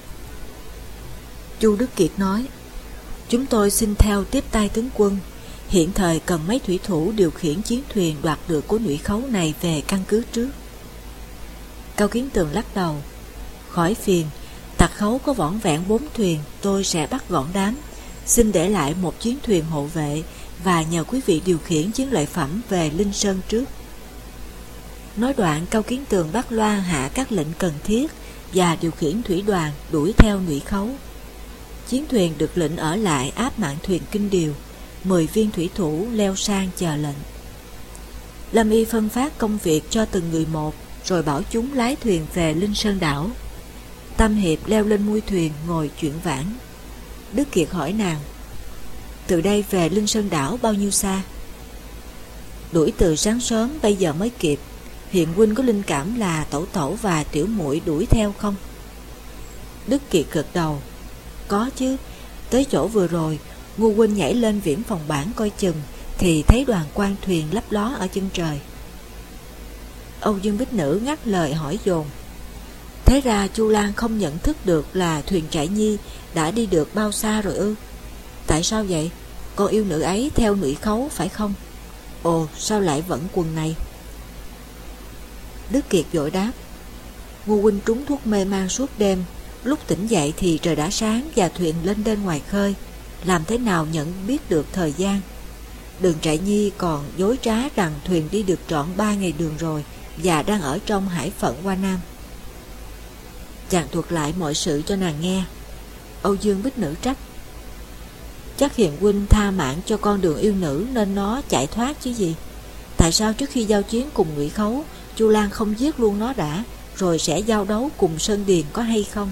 Chu Đức Kiệt nói: Chúng tôi xin theo tiếp tay tướng quân, hiện thời cần mấy thủy thủ điều khiển chiến thuyền đoạt được của Ngụy Khấu này về căn cứ trước. Cao Kiến Tường lắc đầu: Khỏi phiền, tặc Khấu có vỏn vẹn 4 thuyền, tôi sẽ bắt gọn đám. Xin để lại một chiến thuyền hộ vệ và nhờ quý vị điều khiển chiến lợi phẩm về Linh Sơn trước. Nói đoạn, Cao Kiến Tường bắt loa hạ các lệnh cần thiết và điều khiển thủy đoàn đuổi theo Ngụy Khấu. Chiến thuyền được lệnh ở lại áp mạng thuyền Kinh Điều. 10 viên thủy thủ leo sang chờ lệnh. Lâm Y phân phát công việc cho từng người một, rồi bảo chúng lái thuyền về Linh Sơn đảo. Tam Hiệp leo lên mui thuyền ngồi chuyện vãn. Đức Kiệt hỏi nàng: Từ đây về Linh Sơn đảo bao nhiêu xa? Đuổi từ sáng sớm, bây giờ mới kịp. Hiện huynh có linh cảm là tẩu tẩu và tiểu muội đuổi theo không? Đức Kiệt gật đầu: Có chứ. Tới chỗ vừa rồi, Ngu huynh nhảy lên viễn phòng bản coi chừng, thì thấy đoàn quan thuyền lấp ló ở chân trời. Âu Dương Bích Nữ ngắt lời hỏi dồn: Thế ra Chu Lan không nhận thức được là thuyền Trải Nhi đã đi được bao xa rồi ư? Tại sao vậy? Con yêu nữ ấy theo Ngụy Khấu phải không? Ồ, sao lại vẫn quần này? Đức Kiệt vội đáp: Ngu huynh trúng thuốc mê man suốt đêm, lúc tỉnh dậy thì trời đã sáng và thuyền lên đến ngoài khơi, làm thế nào nhận biết được thời gian? Đường Trại Nhi còn dối trá rằng thuyền đi được trọn 3 ngày đường rồi và đang ở trong hải phận Hoa Nam. Chàng thuật lại mọi sự cho nàng nghe. Âu Dương Bích Nữ trách: chắc hiền huynh tha mạng cho con đường yêu nữ nên nó chạy thoát chứ gì. Tại sao trước khi giao chiến cùng Ngụy Khấu, Chu Lan không giết luôn nó đã, rồi sẽ giao đấu cùng Sơn Điền có hay không?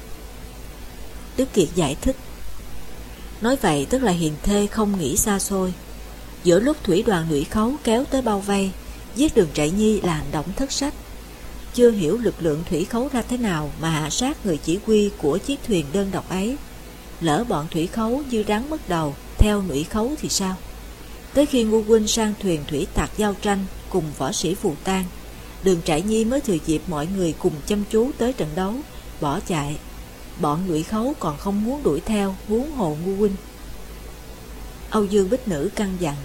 Đức Kiệt giải thích: nói vậy tức là hiền thê không nghĩ xa xôi. Giữa lúc thủy đoàn Ngụy Khấu kéo tới bao vây, giết Đường Trại Nhi là hành động thất sách. Chưa hiểu lực lượng thủy khấu ra thế nào mà hạ sát người chỉ huy của chiếc thuyền đơn độc ấy. Lỡ bọn thủy khấu như rắn mất đầu theo Ngụy Khấu thì sao? Tới khi Ngô huynh sang thuyền thủy tặc giao tranh cùng võ sĩ Phù Tang, Đường Trại Nhi mới thừa dịp mọi người cùng chăm chú tới trận đấu, bỏ chạy. Bọn Ngụy Khấu còn không muốn đuổi theo, huống hồ Ngô huynh. Âu Dương Bích Nữ căn dặn: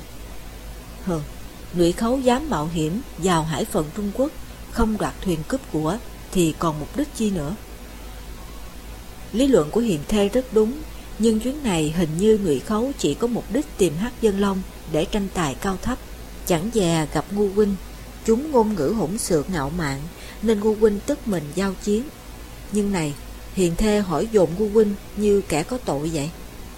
Ngụy Khấu dám mạo hiểm vào hải phận Trung Quốc, không đoạt thuyền cướp của thì còn mục đích chi nữa? Lý luận của hiền thê rất đúng, nhưng chuyến này hình như Ngụy Khấu chỉ có mục đích tìm Hắc Dân Long để tranh tài cao thấp. Chẳng dè gặp Ngô huynh, chúng ngôn ngữ hỗn xược ngạo mạn, nên Ngô huynh tức mình giao chiến. Nhưng này, hiền thê hỏi dồn Ngô huynh như kẻ có tội vậy.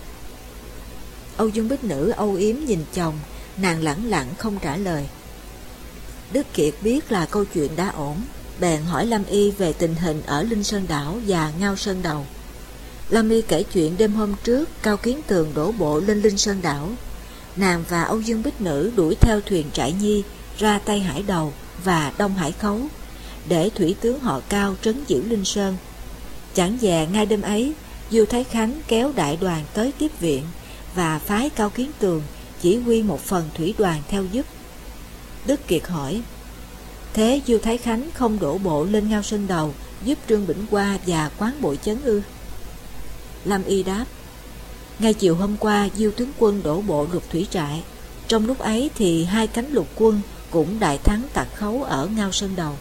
Âu Dương Bích Nữ âu yếm nhìn chồng, nàng lẳng lặng không trả lời. Đức Kiệt biết là câu chuyện đã ổn, bèn hỏi Lâm Y về tình hình ở Linh Sơn Đảo và Ngao Sơn Đầu. Lâm Y kể chuyện đêm hôm trước Cao Kiến Tường đổ bộ lên Linh Sơn Đảo. Nàng và Âu Dương Bích Nữ đuổi theo thuyền Trại Nhi ra Tây Hải Đầu và Đông Hải Khấu, để thủy tướng họ Cao trấn giữ Linh Sơn. Chẳng dè ngay đêm ấy, Diêu Thái Khánh kéo đại đoàn tới tiếp viện và phái Cao Kiến Tường chỉ huy một phần thủy đoàn theo giúp. Đức Kiệt hỏi: thế Diêu Thái Khánh không đổ bộ lên Ngao Sơn Đầu giúp Trương Bỉnh Hoa và Quán Bội Chấn ư? Lâm Y đáp: ngay chiều hôm qua Diêu tướng quân đổ bộ lục thủy trại. Trong lúc ấy thì 2 cánh lục quân cũng đại thắng Tặc Khấu ở Ngao Sơn Đầu.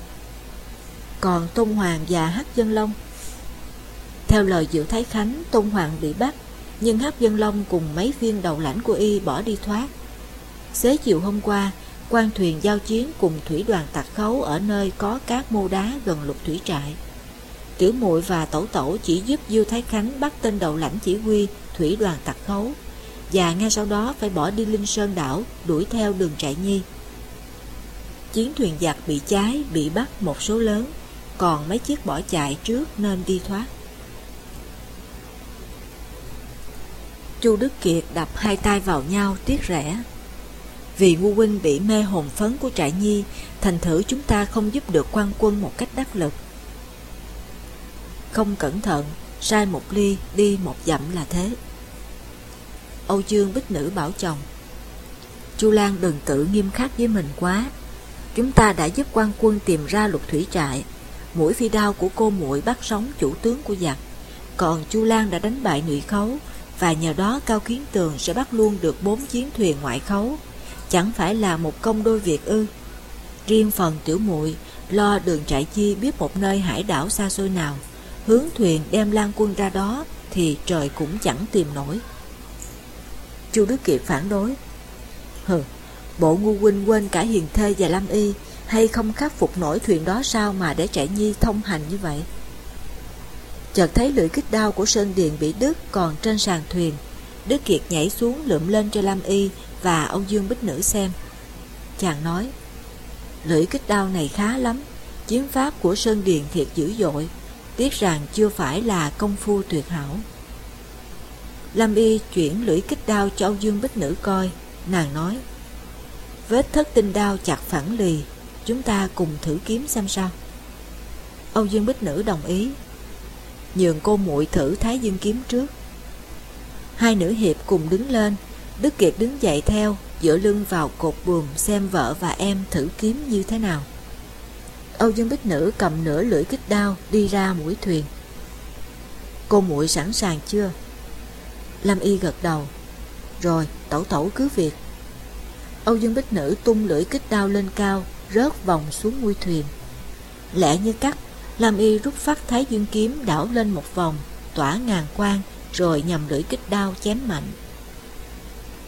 Còn Tôn Hoàng và Hắc Dân Long? Theo lời Diêu Thái Khánh, Tôn Hoàng bị bắt, nhưng Hắc Dân Long cùng mấy viên đầu lãnh của y bỏ đi thoát. Xế chiều hôm qua, quan thuyền giao chiến cùng thủy đoàn Tặc Khấu ở nơi có các mô đá gần lục thủy trại. Tiểu Muội và Tẩu Tẩu chỉ giúp Diêu Thái Khánh bắt tên đầu lãnh chỉ huy thủy đoàn Tặc Khấu, và ngay sau đó phải bỏ đi Linh Sơn Đảo đuổi theo Đường Trại Nhi. Chiến thuyền giặc bị cháy, bị bắt một số lớn, còn mấy chiếc bỏ chạy trước nên đi thoát. Chu Đức Kiệt đập 2 tay vào nhau tiếc rẻ: vì Ngô huynh bị mê hồn phấn của Trại Nhi, thành thử chúng ta không giúp được quan quân một cách đắc lực. Không cẩn thận, sai một ly đi một dặm là thế. Âu Dương Bích Nữ bảo chồng: Chu Lan đừng tự nghiêm khắc với mình quá. Chúng ta đã giúp quan quân tìm ra lục thủy trại. Mũi phi đao của cô muội bắt sống chủ tướng của giặc, còn Chu Lan đã đánh bại Ngụy Khấu, và nhờ đó Cao Kiến Tường sẽ bắt luôn được 4 chiến thuyền ngoại khấu. Chẳng phải là một công đôi việc ư? Riêng phần tiểu muội lo Đường Trại Chi biết một nơi hải đảo xa xôi nào, hướng thuyền đem lan quân ra đó thì trời cũng chẳng tìm nổi. Chu Đức Kiệt phản đối: bộ Ngô huynh quên cả hiền thê và Lâm Y, hay không khắc phục nổi thuyền đó sao mà để Trại Nhi thông hành như vậy? Chợt thấy lưỡi kích đao của Sơn Điền bị đứt còn trên sàn thuyền. Đức Kiệt nhảy xuống lượm lên cho Lâm Y và Âu Dương Bích Nữ xem. Chàng nói: lưỡi kích đao này khá lắm, chiến pháp của Sơn Điền thiệt dữ dội, tiếc rằng chưa phải là công phu tuyệt hảo. Lâm Y chuyển lưỡi kích đao cho Âu Dương Bích Nữ coi. Nàng nói: vết thất tinh đao chặt phẳng lì, chúng ta cùng thử kiếm xem sao. Âu Dương Bích Nữ đồng ý: nhường cô muội thử Thái Dương kiếm trước. 2 nữ hiệp cùng đứng lên. Đức Kiệt đứng dậy theo, dựa lưng vào cột buồm xem vợ và em thử kiếm như thế nào. Âu Dương Bích Nữ cầm nửa lưỡi kích đao đi ra mũi thuyền. Cô muội sẵn sàng chưa? Lâm Y gật đầu. Rồi, Tẩu Tẩu cứ việc. Âu Dương Bích Nữ tung lưỡi kích đao lên cao, rớt vòng xuống mũi thuyền. Lẹ như cắt, Lâm Y rút phát Thái Dương kiếm đảo lên một vòng, tỏa ngàn quang, rồi nhằm lưỡi kích đao chém mạnh.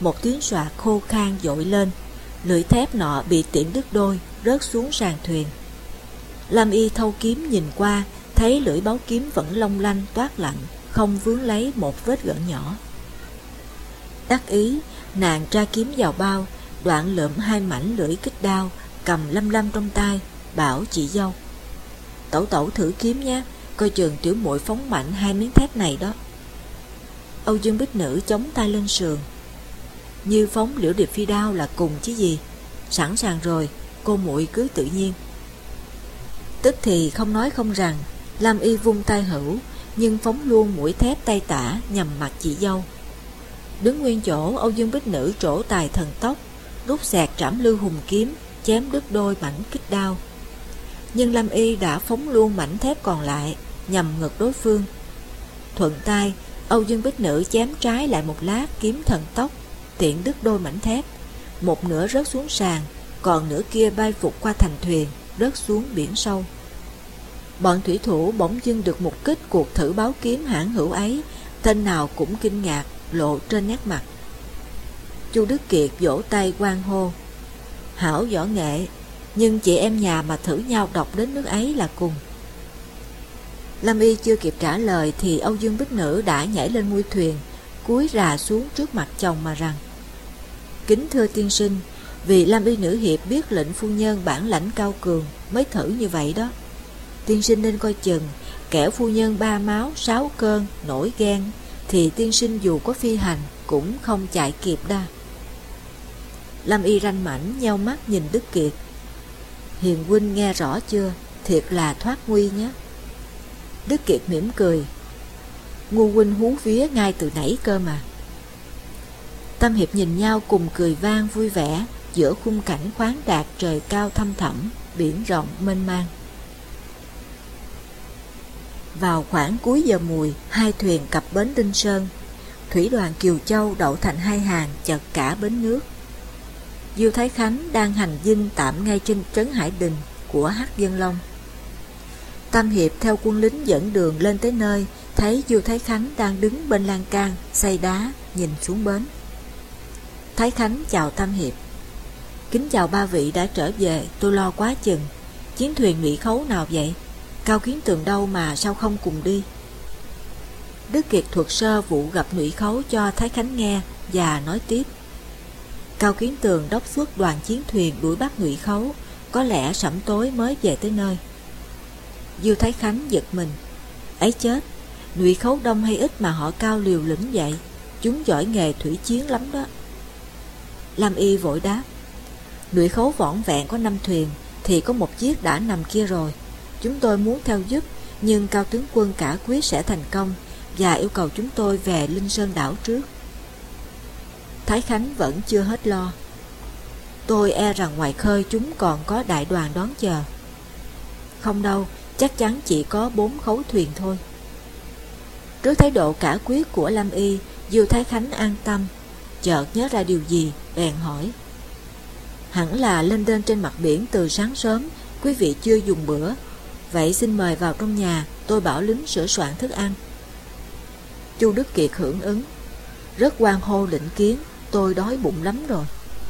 một tiếng xoạc khô khan dội lên, lưỡi thép nọ bị tiễn đứt đôi, rớt xuống sàn thuyền. Lâm Y thâu kiếm nhìn qua, thấy lưỡi báu kiếm vẫn long lanh toát lạnh, không vướng lấy một vết gợn nhỏ. Đắc ý, nàng tra kiếm vào bao, đoạn lượm hai mảnh lưỡi kích đao, cầm lăm lăm trong tay, bảo chị dâu: "Tẩu tẩu thử kiếm nhé, coi chừng tiểu muội phóng mạnh hai miếng thép này đó." Âu Dương Bích Nữ chống tay lên sườn: "Như phóng Liễu Điệp Phi đao là cùng chứ gì. Sẵn sàng rồi, cô muội cứ tự nhiên." Tức thì không nói không rằng, Lam Y vung tay hữu, nhưng phóng luôn mũi thép tay tả nhằm mặt chị dâu. Đứng nguyên chỗ, Âu Dương Bích Nữ trổ tài thần tốc, rút xẹt trảm lưu hùng kiếm, chém đứt đôi mảnh kích đao. Nhưng Lam Y đã phóng luôn mảnh thép còn lại nhằm ngực đối phương. Thuận tay, Âu Dương Bích Nữ chém trái lại một lát kiếm thần tốc, tiện đứt đôi mảnh thép, một nửa rớt xuống sàn, còn nửa kia bay vụt qua thành thuyền, rớt xuống biển sâu. Bọn thủy thủ bỗng dưng được một kích cuộc thử báo kiếm hãn hữu ấy, tên nào cũng kinh ngạc lộ trên nét mặt. Chu Đức Kiệt vỗ tay hoan hô: "Hảo võ nghệ, nhưng chị em nhà mà thử nhau độc đến nước ấy là cùng." Lâm Y chưa kịp trả lời thì Âu Dương Bích Nữ đã nhảy lên mui thuyền, cúi rà xuống trước mặt chồng mà rằng: "Kính thưa tiên sinh, vì Lâm Y nữ hiệp biết lệnh phu nhân bản lãnh cao cường mới thử như vậy đó. Tiên sinh nên coi chừng, kẻo phu nhân ba máu sáu cơn nổi ghen thì tiên sinh dù có phi hành cũng không chạy kịp đa." Lâm Y ranh mảnh nheo mắt nhìn Đức Kiệt: "Hiền huynh nghe rõ chưa, thiệt là thoát nguy nhé." Đức Kiệt mỉm cười: "Ngu huynh hú vía ngay từ nãy cơ mà." Tam hiệp nhìn nhau cùng cười vang vui vẻ giữa khung cảnh khoáng đạt trời cao thăm thẳm, biển rộng mênh mang. Vào khoảng cuối giờ mùi, hai thuyền cập bến Đinh Sơn. Thủy đoàn Kiều Châu đậu thành hai hàng chật cả bến nước. Diêu Thái Khánh đang hành dinh tạm ngay trên trấn Hải Đình của Hắc Dân Long. Tam hiệp theo quân lính dẫn đường lên tới nơi, thấy Diêu Thái Khánh đang đứng bên lan can xây đá nhìn xuống bến. Thái Khánh chào Tam hiệp: "Kính chào ba vị đã trở về, tôi lo quá chừng. Chiến thuyền Ngụy Khấu nào vậy? Cao Kiến Tường đâu mà sao không cùng đi?" Đức Kiệt thuật sơ vụ gặp Ngụy Khấu cho Thái Khánh nghe và nói tiếp: "Cao Kiến Tường đốc xuất đoàn chiến thuyền đuổi bắt Ngụy Khấu, có lẽ sẩm tối mới về tới nơi." Diêu Thái Khánh giật mình: "Ấy chết, Ngụy Khấu đông hay ít mà họ cao liều lĩnh vậy? Chúng giỏi nghề thủy chiến lắm đó." Lam Y vội đáp: "Ngụy Khấu vỏn vẹn có 5 thuyền thì có một chiếc đã nằm kia rồi. Chúng tôi muốn theo giúp, nhưng Cao tướng quân cả quyết sẽ thành công và yêu cầu chúng tôi về Linh Sơn đảo trước." Thái Khánh vẫn chưa hết lo: "Tôi e rằng ngoài khơi chúng còn có đại đoàn đón chờ." "Không đâu, chắc chắn chỉ có 4 khấu thuyền thôi." Trước thái độ cả quyết của Lam Y, Diêu Thái Khánh an tâm, chợt nhớ ra điều gì, bèn hỏi: "Hẳn là lên đên trên mặt biển từ sáng sớm, quý vị chưa dùng bữa. Vậy xin mời vào trong nhà, tôi bảo lính sửa soạn thức ăn." Chu Đức Kiệt hưởng ứng: "Rất hoan hô lĩnh kiến, tôi đói bụng lắm rồi."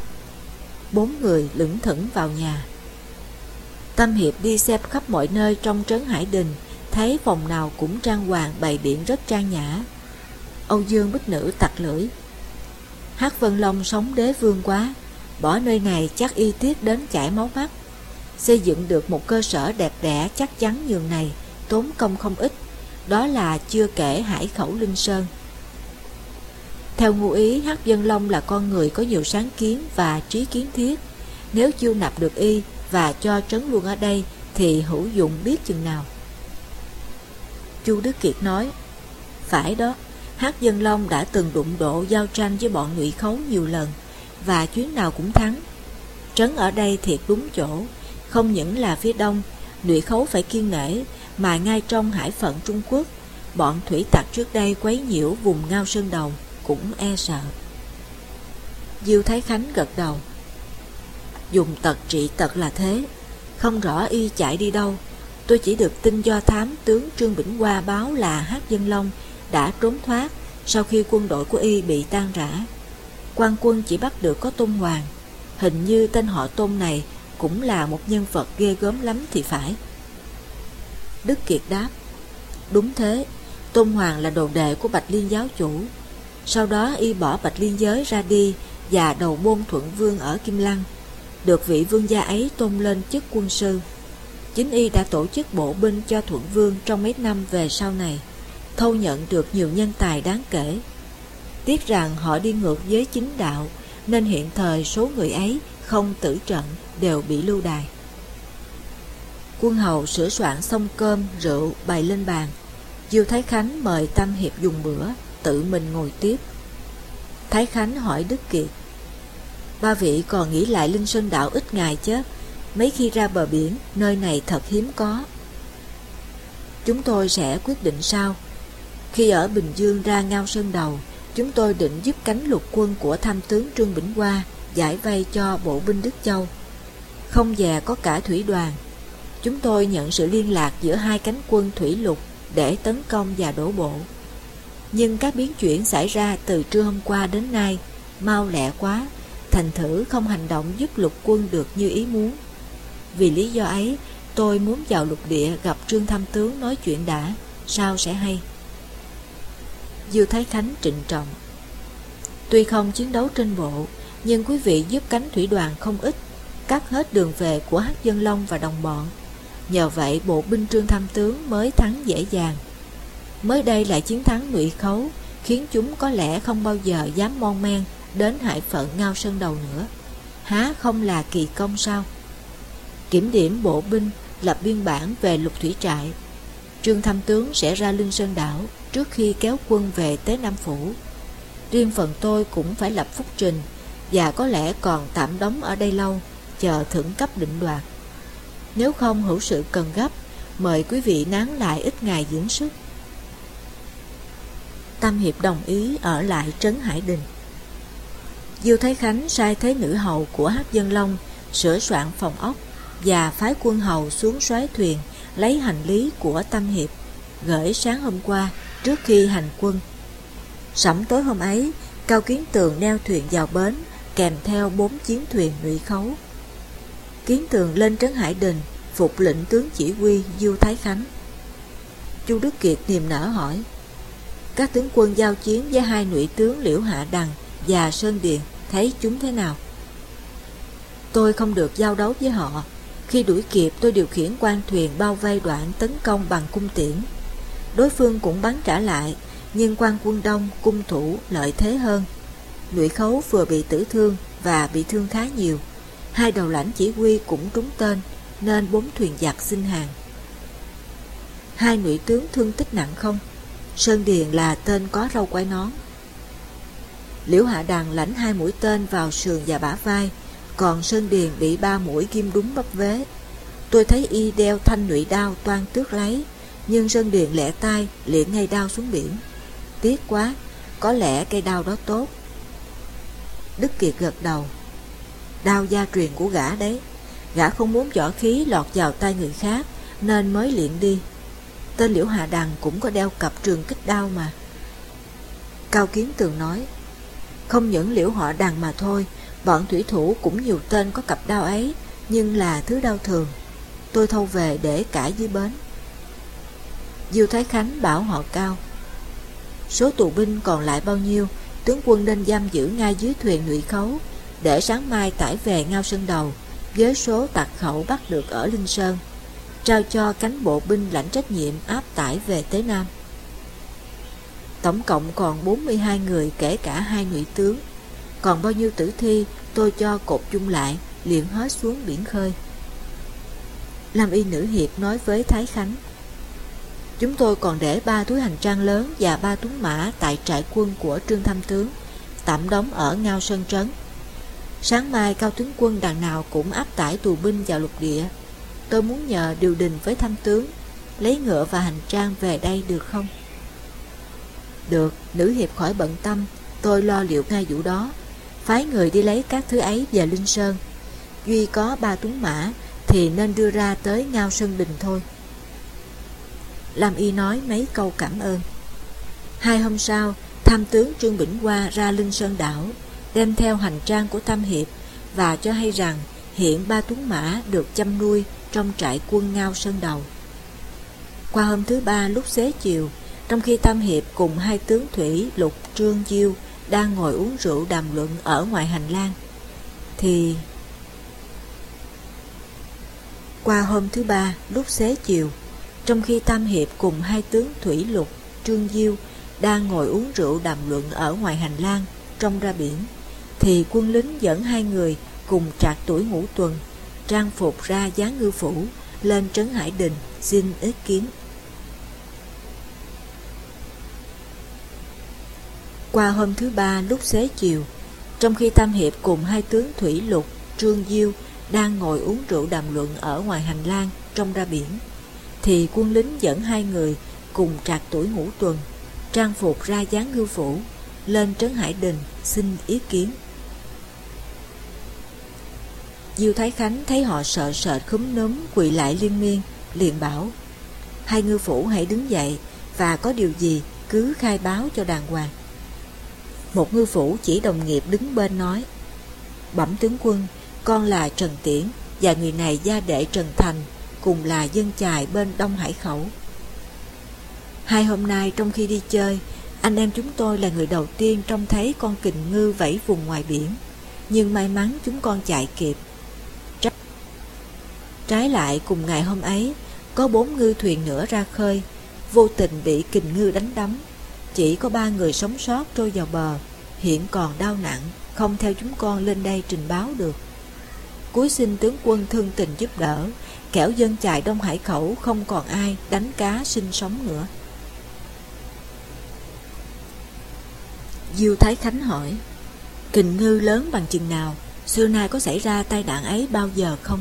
4 người lững thững vào nhà. Tam hiệp đi xem khắp mọi nơi trong trấn Hải Đình, thấy phòng nào cũng trang hoàng bày biện rất trang nhã. Âu Dương Bích Nữ tặc lưỡi: "Hắc Vân Long sống đế vương quá, bỏ nơi này chắc y tiếc đến chảy máu mắt. Xây dựng được một cơ sở đẹp đẽ chắc chắn nhường này, tốn công không ít, đó là chưa kể Hải Khẩu Linh Sơn." Theo ngụ ý, Hắc Vân Long là con người có nhiều sáng kiến và trí kiến thiết. Nếu chiêu nạp được y và cho trấn luôn ở đây thì hữu dụng biết chừng nào. Chu Đức Kiệt nói: "Phải đó, Hắc Vân Long đã từng đụng độ giao tranh với bọn Ngụy Khấu nhiều lần và chuyến nào cũng thắng. Trấn ở đây thiệt đúng chỗ, không những là phía đông Ngụy Khấu phải kiêng nể, mà ngay trong hải phận Trung Quốc, bọn thủy tặc trước đây quấy nhiễu vùng Ngao Sơn Đầu cũng e sợ." Diêu Thái Khánh gật đầu: "Dùng tật trị tật là thế, không rõ y chạy đi đâu. Tôi chỉ được tin do thám tướng Trương Bỉnh Hoa báo là Hắc Vân Long đã trốn thoát sau khi quân đội của y bị tan rã." Quan quân chỉ bắt được có Tôn Hoàng. Hình như tên họ Tôn này cũng là một nhân vật ghê gớm lắm thì phải. Đức Kiệt đáp: Đúng thế, Tôn Hoàng là đồ đệ của Bạch Liên giáo chủ. Sau đó y bỏ Bạch Liên giới ra đi và đầu bôn Thuận Vương ở Kim Lăng, được vị vương gia ấy tôn lên chức quân sư. Chính y đã tổ chức bộ binh cho Thuận Vương trong mấy năm về sau này, thâu nhận được nhiều nhân tài đáng kể. Tiếc rằng họ đi ngược với chính đạo, nên hiện thời số người ấy không tử trận đều bị lưu đày. Quân hầu sửa soạn xong cơm, rượu bày lên bàn. Diêu Thái Khánh mời Tam Hiệp dùng bữa, tự mình ngồi tiếp. Thái Khánh hỏi Đức Kiệt: Ba vị còn nghĩ lại Linh Sơn Đạo ít ngày chứ? Mấy khi ra bờ biển, nơi này thật hiếm có. Chúng tôi sẽ quyết định sau. Khi ở Bình Dương ra Ngao Sơn Đầu, chúng tôi định giúp cánh lục quân của tham tướng Trương Bỉnh Hoa giải vây cho bộ binh Đức Châu. Không dè có cả thủy đoàn. Chúng tôi nhận sự liên lạc giữa hai cánh quân thủy lục để tấn công và đổ bộ. Nhưng các biến chuyển xảy ra từ trưa hôm qua đến nay mau lẹ quá, thành thử không hành động giúp lục quân được như ý muốn. Vì lý do ấy, tôi muốn vào lục địa gặp Trương tham tướng nói chuyện đã, sao sẽ hay. Diêu Thái Khánh trịnh trọng: Tuy không chiến đấu trên bộ, nhưng quý vị giúp cánh thủy đoàn không ít, cắt hết đường về của Hắc Dân Long và đồng bọn. Nhờ vậy bộ binh Trương tham tướng mới thắng dễ dàng. Mới đây lại chiến thắng Ngụy Khấu, khiến chúng có lẽ không bao giờ dám mon men đến hải phận Ngao Sơn Đầu nữa. Há không là kỳ công sao? Kiểm điểm bộ binh, lập biên bản về lục thủy trại. Trương tham tướng sẽ ra Linh Sơn Đảo trước khi kéo quân về Tế Nam Phủ. Riêng phần tôi cũng phải lập phúc trình, và có lẽ còn tạm đóng ở đây lâu, chờ thưởng cấp định đoạt. Nếu không hữu sự cần gấp, mời quý vị nán lại ít ngày dưỡng sức. Tam Hiệp đồng ý ở lại Trấn Hải Đình. Diêu Thái Khánh sai thế nữ hầu của Hắc Dân Long sửa soạn phòng ốc và phái quân hầu xuống soái thuyền lấy hành lý của Tam Hiệp, gửi sáng hôm qua trước khi hành quân. Sẩm tối hôm ấy, Cao Kiến Tường neo thuyền vào bến, kèm theo 4 chiến thuyền Ngụy Khấu. Kiến Tường lên Trấn Hải Đình, phục lệnh tướng chỉ huy Diêu Thái Khánh. Chu Đức Kiệt niềm nở hỏi: Các tướng quân giao chiến với hai Ngụy tướng Liễu Hạ Đằng và Sơn Điền, thấy chúng thế nào? Tôi không được giao đấu với họ. Khi đuổi kịp, tôi điều khiển quan thuyền bao vây đoạn tấn công bằng cung tiễn. Đối phương cũng bắn trả lại, nhưng quan quân đông, cung thủ lợi thế hơn. Ngụy Khấu vừa bị tử thương và bị thương khá nhiều. Hai đầu lãnh chỉ huy cũng trúng tên, nên 4 thuyền giặc xin hàng. Hai Ngụy tướng thương tích nặng không? Sơn Điền là tên có râu quai nón. Liễu Hạ Đằng lãnh 2 mũi tên vào sườn và bả vai, còn Sơn Điền bị 3 mũi ghim đúng bắp vế. Tôi thấy y đeo thanh Ngụy đao toan tước lấy, nhưng Sơn Điền lẹ tay liệng ngay đao xuống biển. Tiếc quá, có lẽ cây đao đó tốt. Đức Kiệt gật đầu: Đao gia truyền của gã đấy. Gã không muốn võ khí lọt vào tay người khác, nên mới luyện đi. Tên Liễu Hạ Đằng cũng có đeo cặp trường kích đao mà. Cao Kiến Tường nói: Không những Liễu họ Đằng mà thôi, bọn thủy thủ cũng nhiều tên có cặp đao ấy, nhưng là thứ đao thường. Tôi thâu về để cải dưới bến. Diêu Thái Khánh bảo họ Cao: Số tù binh còn lại bao nhiêu? Tướng quân nên giam giữ ngay dưới thuyền Ngụy Khấu, để sáng mai tải về Ngao Sơn Đầu với số tặc khẩu bắt được ở Linh Sơn, trao cho cánh bộ binh lãnh trách nhiệm áp tải về Tế Nam. Tổng cộng còn 42 người, kể cả 2 Ngụy tướng. Còn bao nhiêu tử thi tôi cho cột chung lại, liệng hết xuống biển khơi. Lam Y nữ hiệp nói với Thái Khánh: Chúng tôi còn để 3 túi hành trang lớn và 3 tuấn mã tại trại quân của Trương tham tướng, tạm đóng ở Ngao Sơn Trấn. Sáng mai Cao tướng quân đằng nào cũng áp tải tù binh vào lục địa. Tôi muốn nhờ điều đình với tham tướng lấy ngựa và hành trang về đây được không? Được, nữ hiệp khỏi bận tâm, tôi lo liệu ngay vụ đó. Phái người đi lấy các thứ ấy về Linh Sơn. Duy có 3 tuấn mã thì nên đưa ra tới Ngao Sơn Đình thôi. Lam Y nói mấy câu cảm ơn. 2 hôm sau, tham tướng Trương Bỉnh Hoa ra Linh Sơn Đảo. đem theo hành trang của Tam Hiệp và cho hay rằng hiện 3 tuấn mã được chăm nuôi trong trại quân Ngao Sơn Đầu. Qua hôm thứ ba lúc xế chiều, trong khi Tam Hiệp cùng 2 tướng thủy Lục, Trương, Diêu đang ngồi uống rượu đàm luận ở ngoài hành lang, thì qua hôm thứ ba lúc xế chiều, trong khi Tam Hiệp cùng 2 tướng thủy Lục, Trương, Diêu đang ngồi uống rượu đàm luận ở ngoài hành lang trông ra biển, thì quân lính dẫn 2 người cùng trạc tuổi Ngũ Tuần, trang phục ra dáng ngư phủ, lên trấn Hải Đình xin ý kiến. Qua hôm thứ ba lúc xế chiều, trong khi Tam Hiệp cùng 2 tướng thủy Lục, Trương, Diêu đang ngồi uống rượu đàm luận ở ngoài hành lang trông ra biển, thì quân lính dẫn 2 người cùng trạc tuổi Ngũ Tuần, trang phục ra dáng ngư phủ, lên trấn Hải Đình xin ý kiến. Diêu Thái Khánh thấy họ sợ sệt khúm núm quỳ lại liên miên, liền bảo: 2 ngư phủ hãy đứng dậy, và có điều gì cứ khai báo cho đàng hoàng. Một ngư phủ chỉ đồng nghiệp đứng bên nói: bẩm tướng quân, con là Trần Tiễn, và người này gia đệ Trần Thành, cùng là dân chài bên Đông Hải Khẩu. 2 hôm nay trong khi đi chơi, anh em chúng tôi là người đầu tiên trông thấy con kình ngư vẫy vùng ngoài biển, nhưng may mắn chúng con chạy kịp. Trái lại cùng ngày hôm ấy, có 4 ngư thuyền nữa ra khơi, vô tình bị kình ngư đánh đắm. Chỉ có 3 người sống sót trôi vào bờ, hiện còn đau nặng, không theo chúng con lên đây trình báo được. Cúi xin tướng quân thương tình giúp đỡ, kẻo dân chài Đông Hải Khẩu không còn ai đánh cá sinh sống nữa. Diêu Thái Khánh hỏi: kình ngư lớn bằng chừng nào? Xưa nay có xảy ra tai nạn ấy bao giờ không?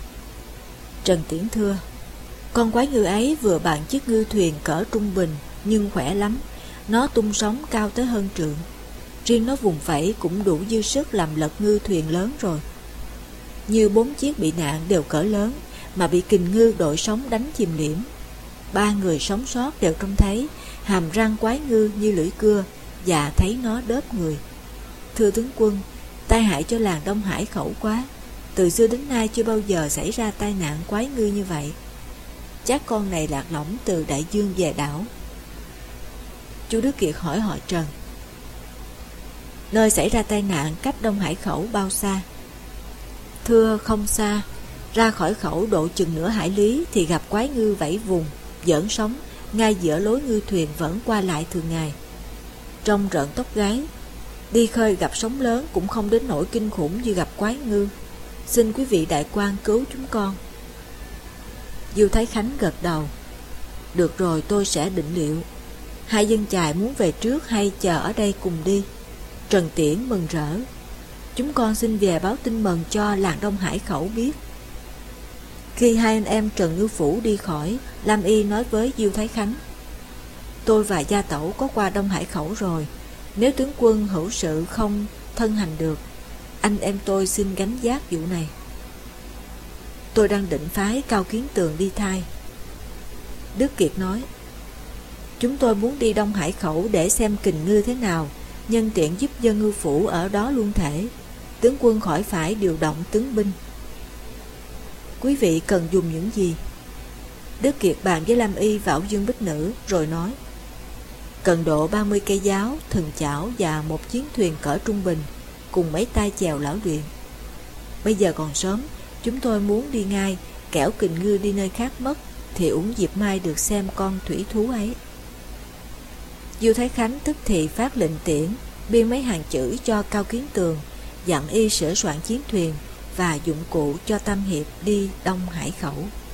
Trần Tiễn thưa: con quái ngư ấy vừa bằng chiếc ngư thuyền cỡ trung bình, nhưng khỏe lắm. Nó tung sóng cao tới hơn trượng. Riêng nó vùng vẫy cũng đủ dư sức làm lật ngư thuyền lớn rồi. Như 4 chiếc bị nạn đều cỡ lớn, mà bị kình ngư đội sóng đánh chìm liễm. 3 người sống sót đều trông thấy hàm răng quái ngư như lưỡi cưa, và thấy nó đớp người. Thưa tướng quân, tai hại cho làng Đông Hải Khẩu quá. Từ xưa đến nay chưa bao giờ xảy ra tai nạn quái ngư như vậy. Chắc con này lạc lõng từ đại dương về đảo. Chu Đức Kiệt hỏi họ Trần: nơi xảy ra tai nạn cách Đông Hải Khẩu bao xa? Thưa không xa, ra khỏi khẩu độ chừng nửa hải lý thì gặp quái ngư vẫy vùng, giỡn sóng ngay giữa lối ngư thuyền vẫn qua lại thường ngày. Trông rợn tóc gáy. Đi khơi gặp sóng lớn cũng không đến nỗi kinh khủng như gặp quái ngư. Xin quý vị đại quan cứu chúng con. Diêu Thái Khánh gật đầu: được rồi, tôi sẽ định liệu. 2 dân chài muốn về trước hay chờ ở đây cùng đi? Trần Tiễn mừng rỡ: chúng con xin về báo tin mừng cho làng Đông Hải Khẩu biết. Khi 2 anh em Trần Ngư Phủ đi khỏi, Lam Y nói với Diêu Thái Khánh: tôi và gia tẩu có qua Đông Hải Khẩu rồi. Nếu tướng quân hữu sự không thân hành được, anh em tôi xin gánh vác vụ này. Tôi đang định phái Cao Kiến Tường đi thay. Đức Kiệt nói: chúng tôi muốn đi Đông Hải Khẩu để xem kình ngư thế nào, nhân tiện giúp dân ngư phủ ở đó luôn thể. Tướng quân khỏi phải điều động tướng binh. Quý vị cần dùng những gì? Đức Kiệt bàn với Lam Y và Âu Dương Bích Nữ rồi nói: cần độ 30 cây giáo, thừng chảo và 1 chiến thuyền cỡ trung bình, cùng mấy tay chèo lão luyện. Bây giờ còn sớm, chúng tôi muốn đi ngay, kẻo kình ngư đi nơi khác mất, thì uổng dịp mai được xem con thủy thú ấy. Diêu Thái Khánh tức thì phát lệnh tiễn, biên mấy hàng chữ cho Cao Kiến Tường, dặn y sửa soạn chiến thuyền và dụng cụ cho Tam Hiệp đi Đông Hải Khẩu.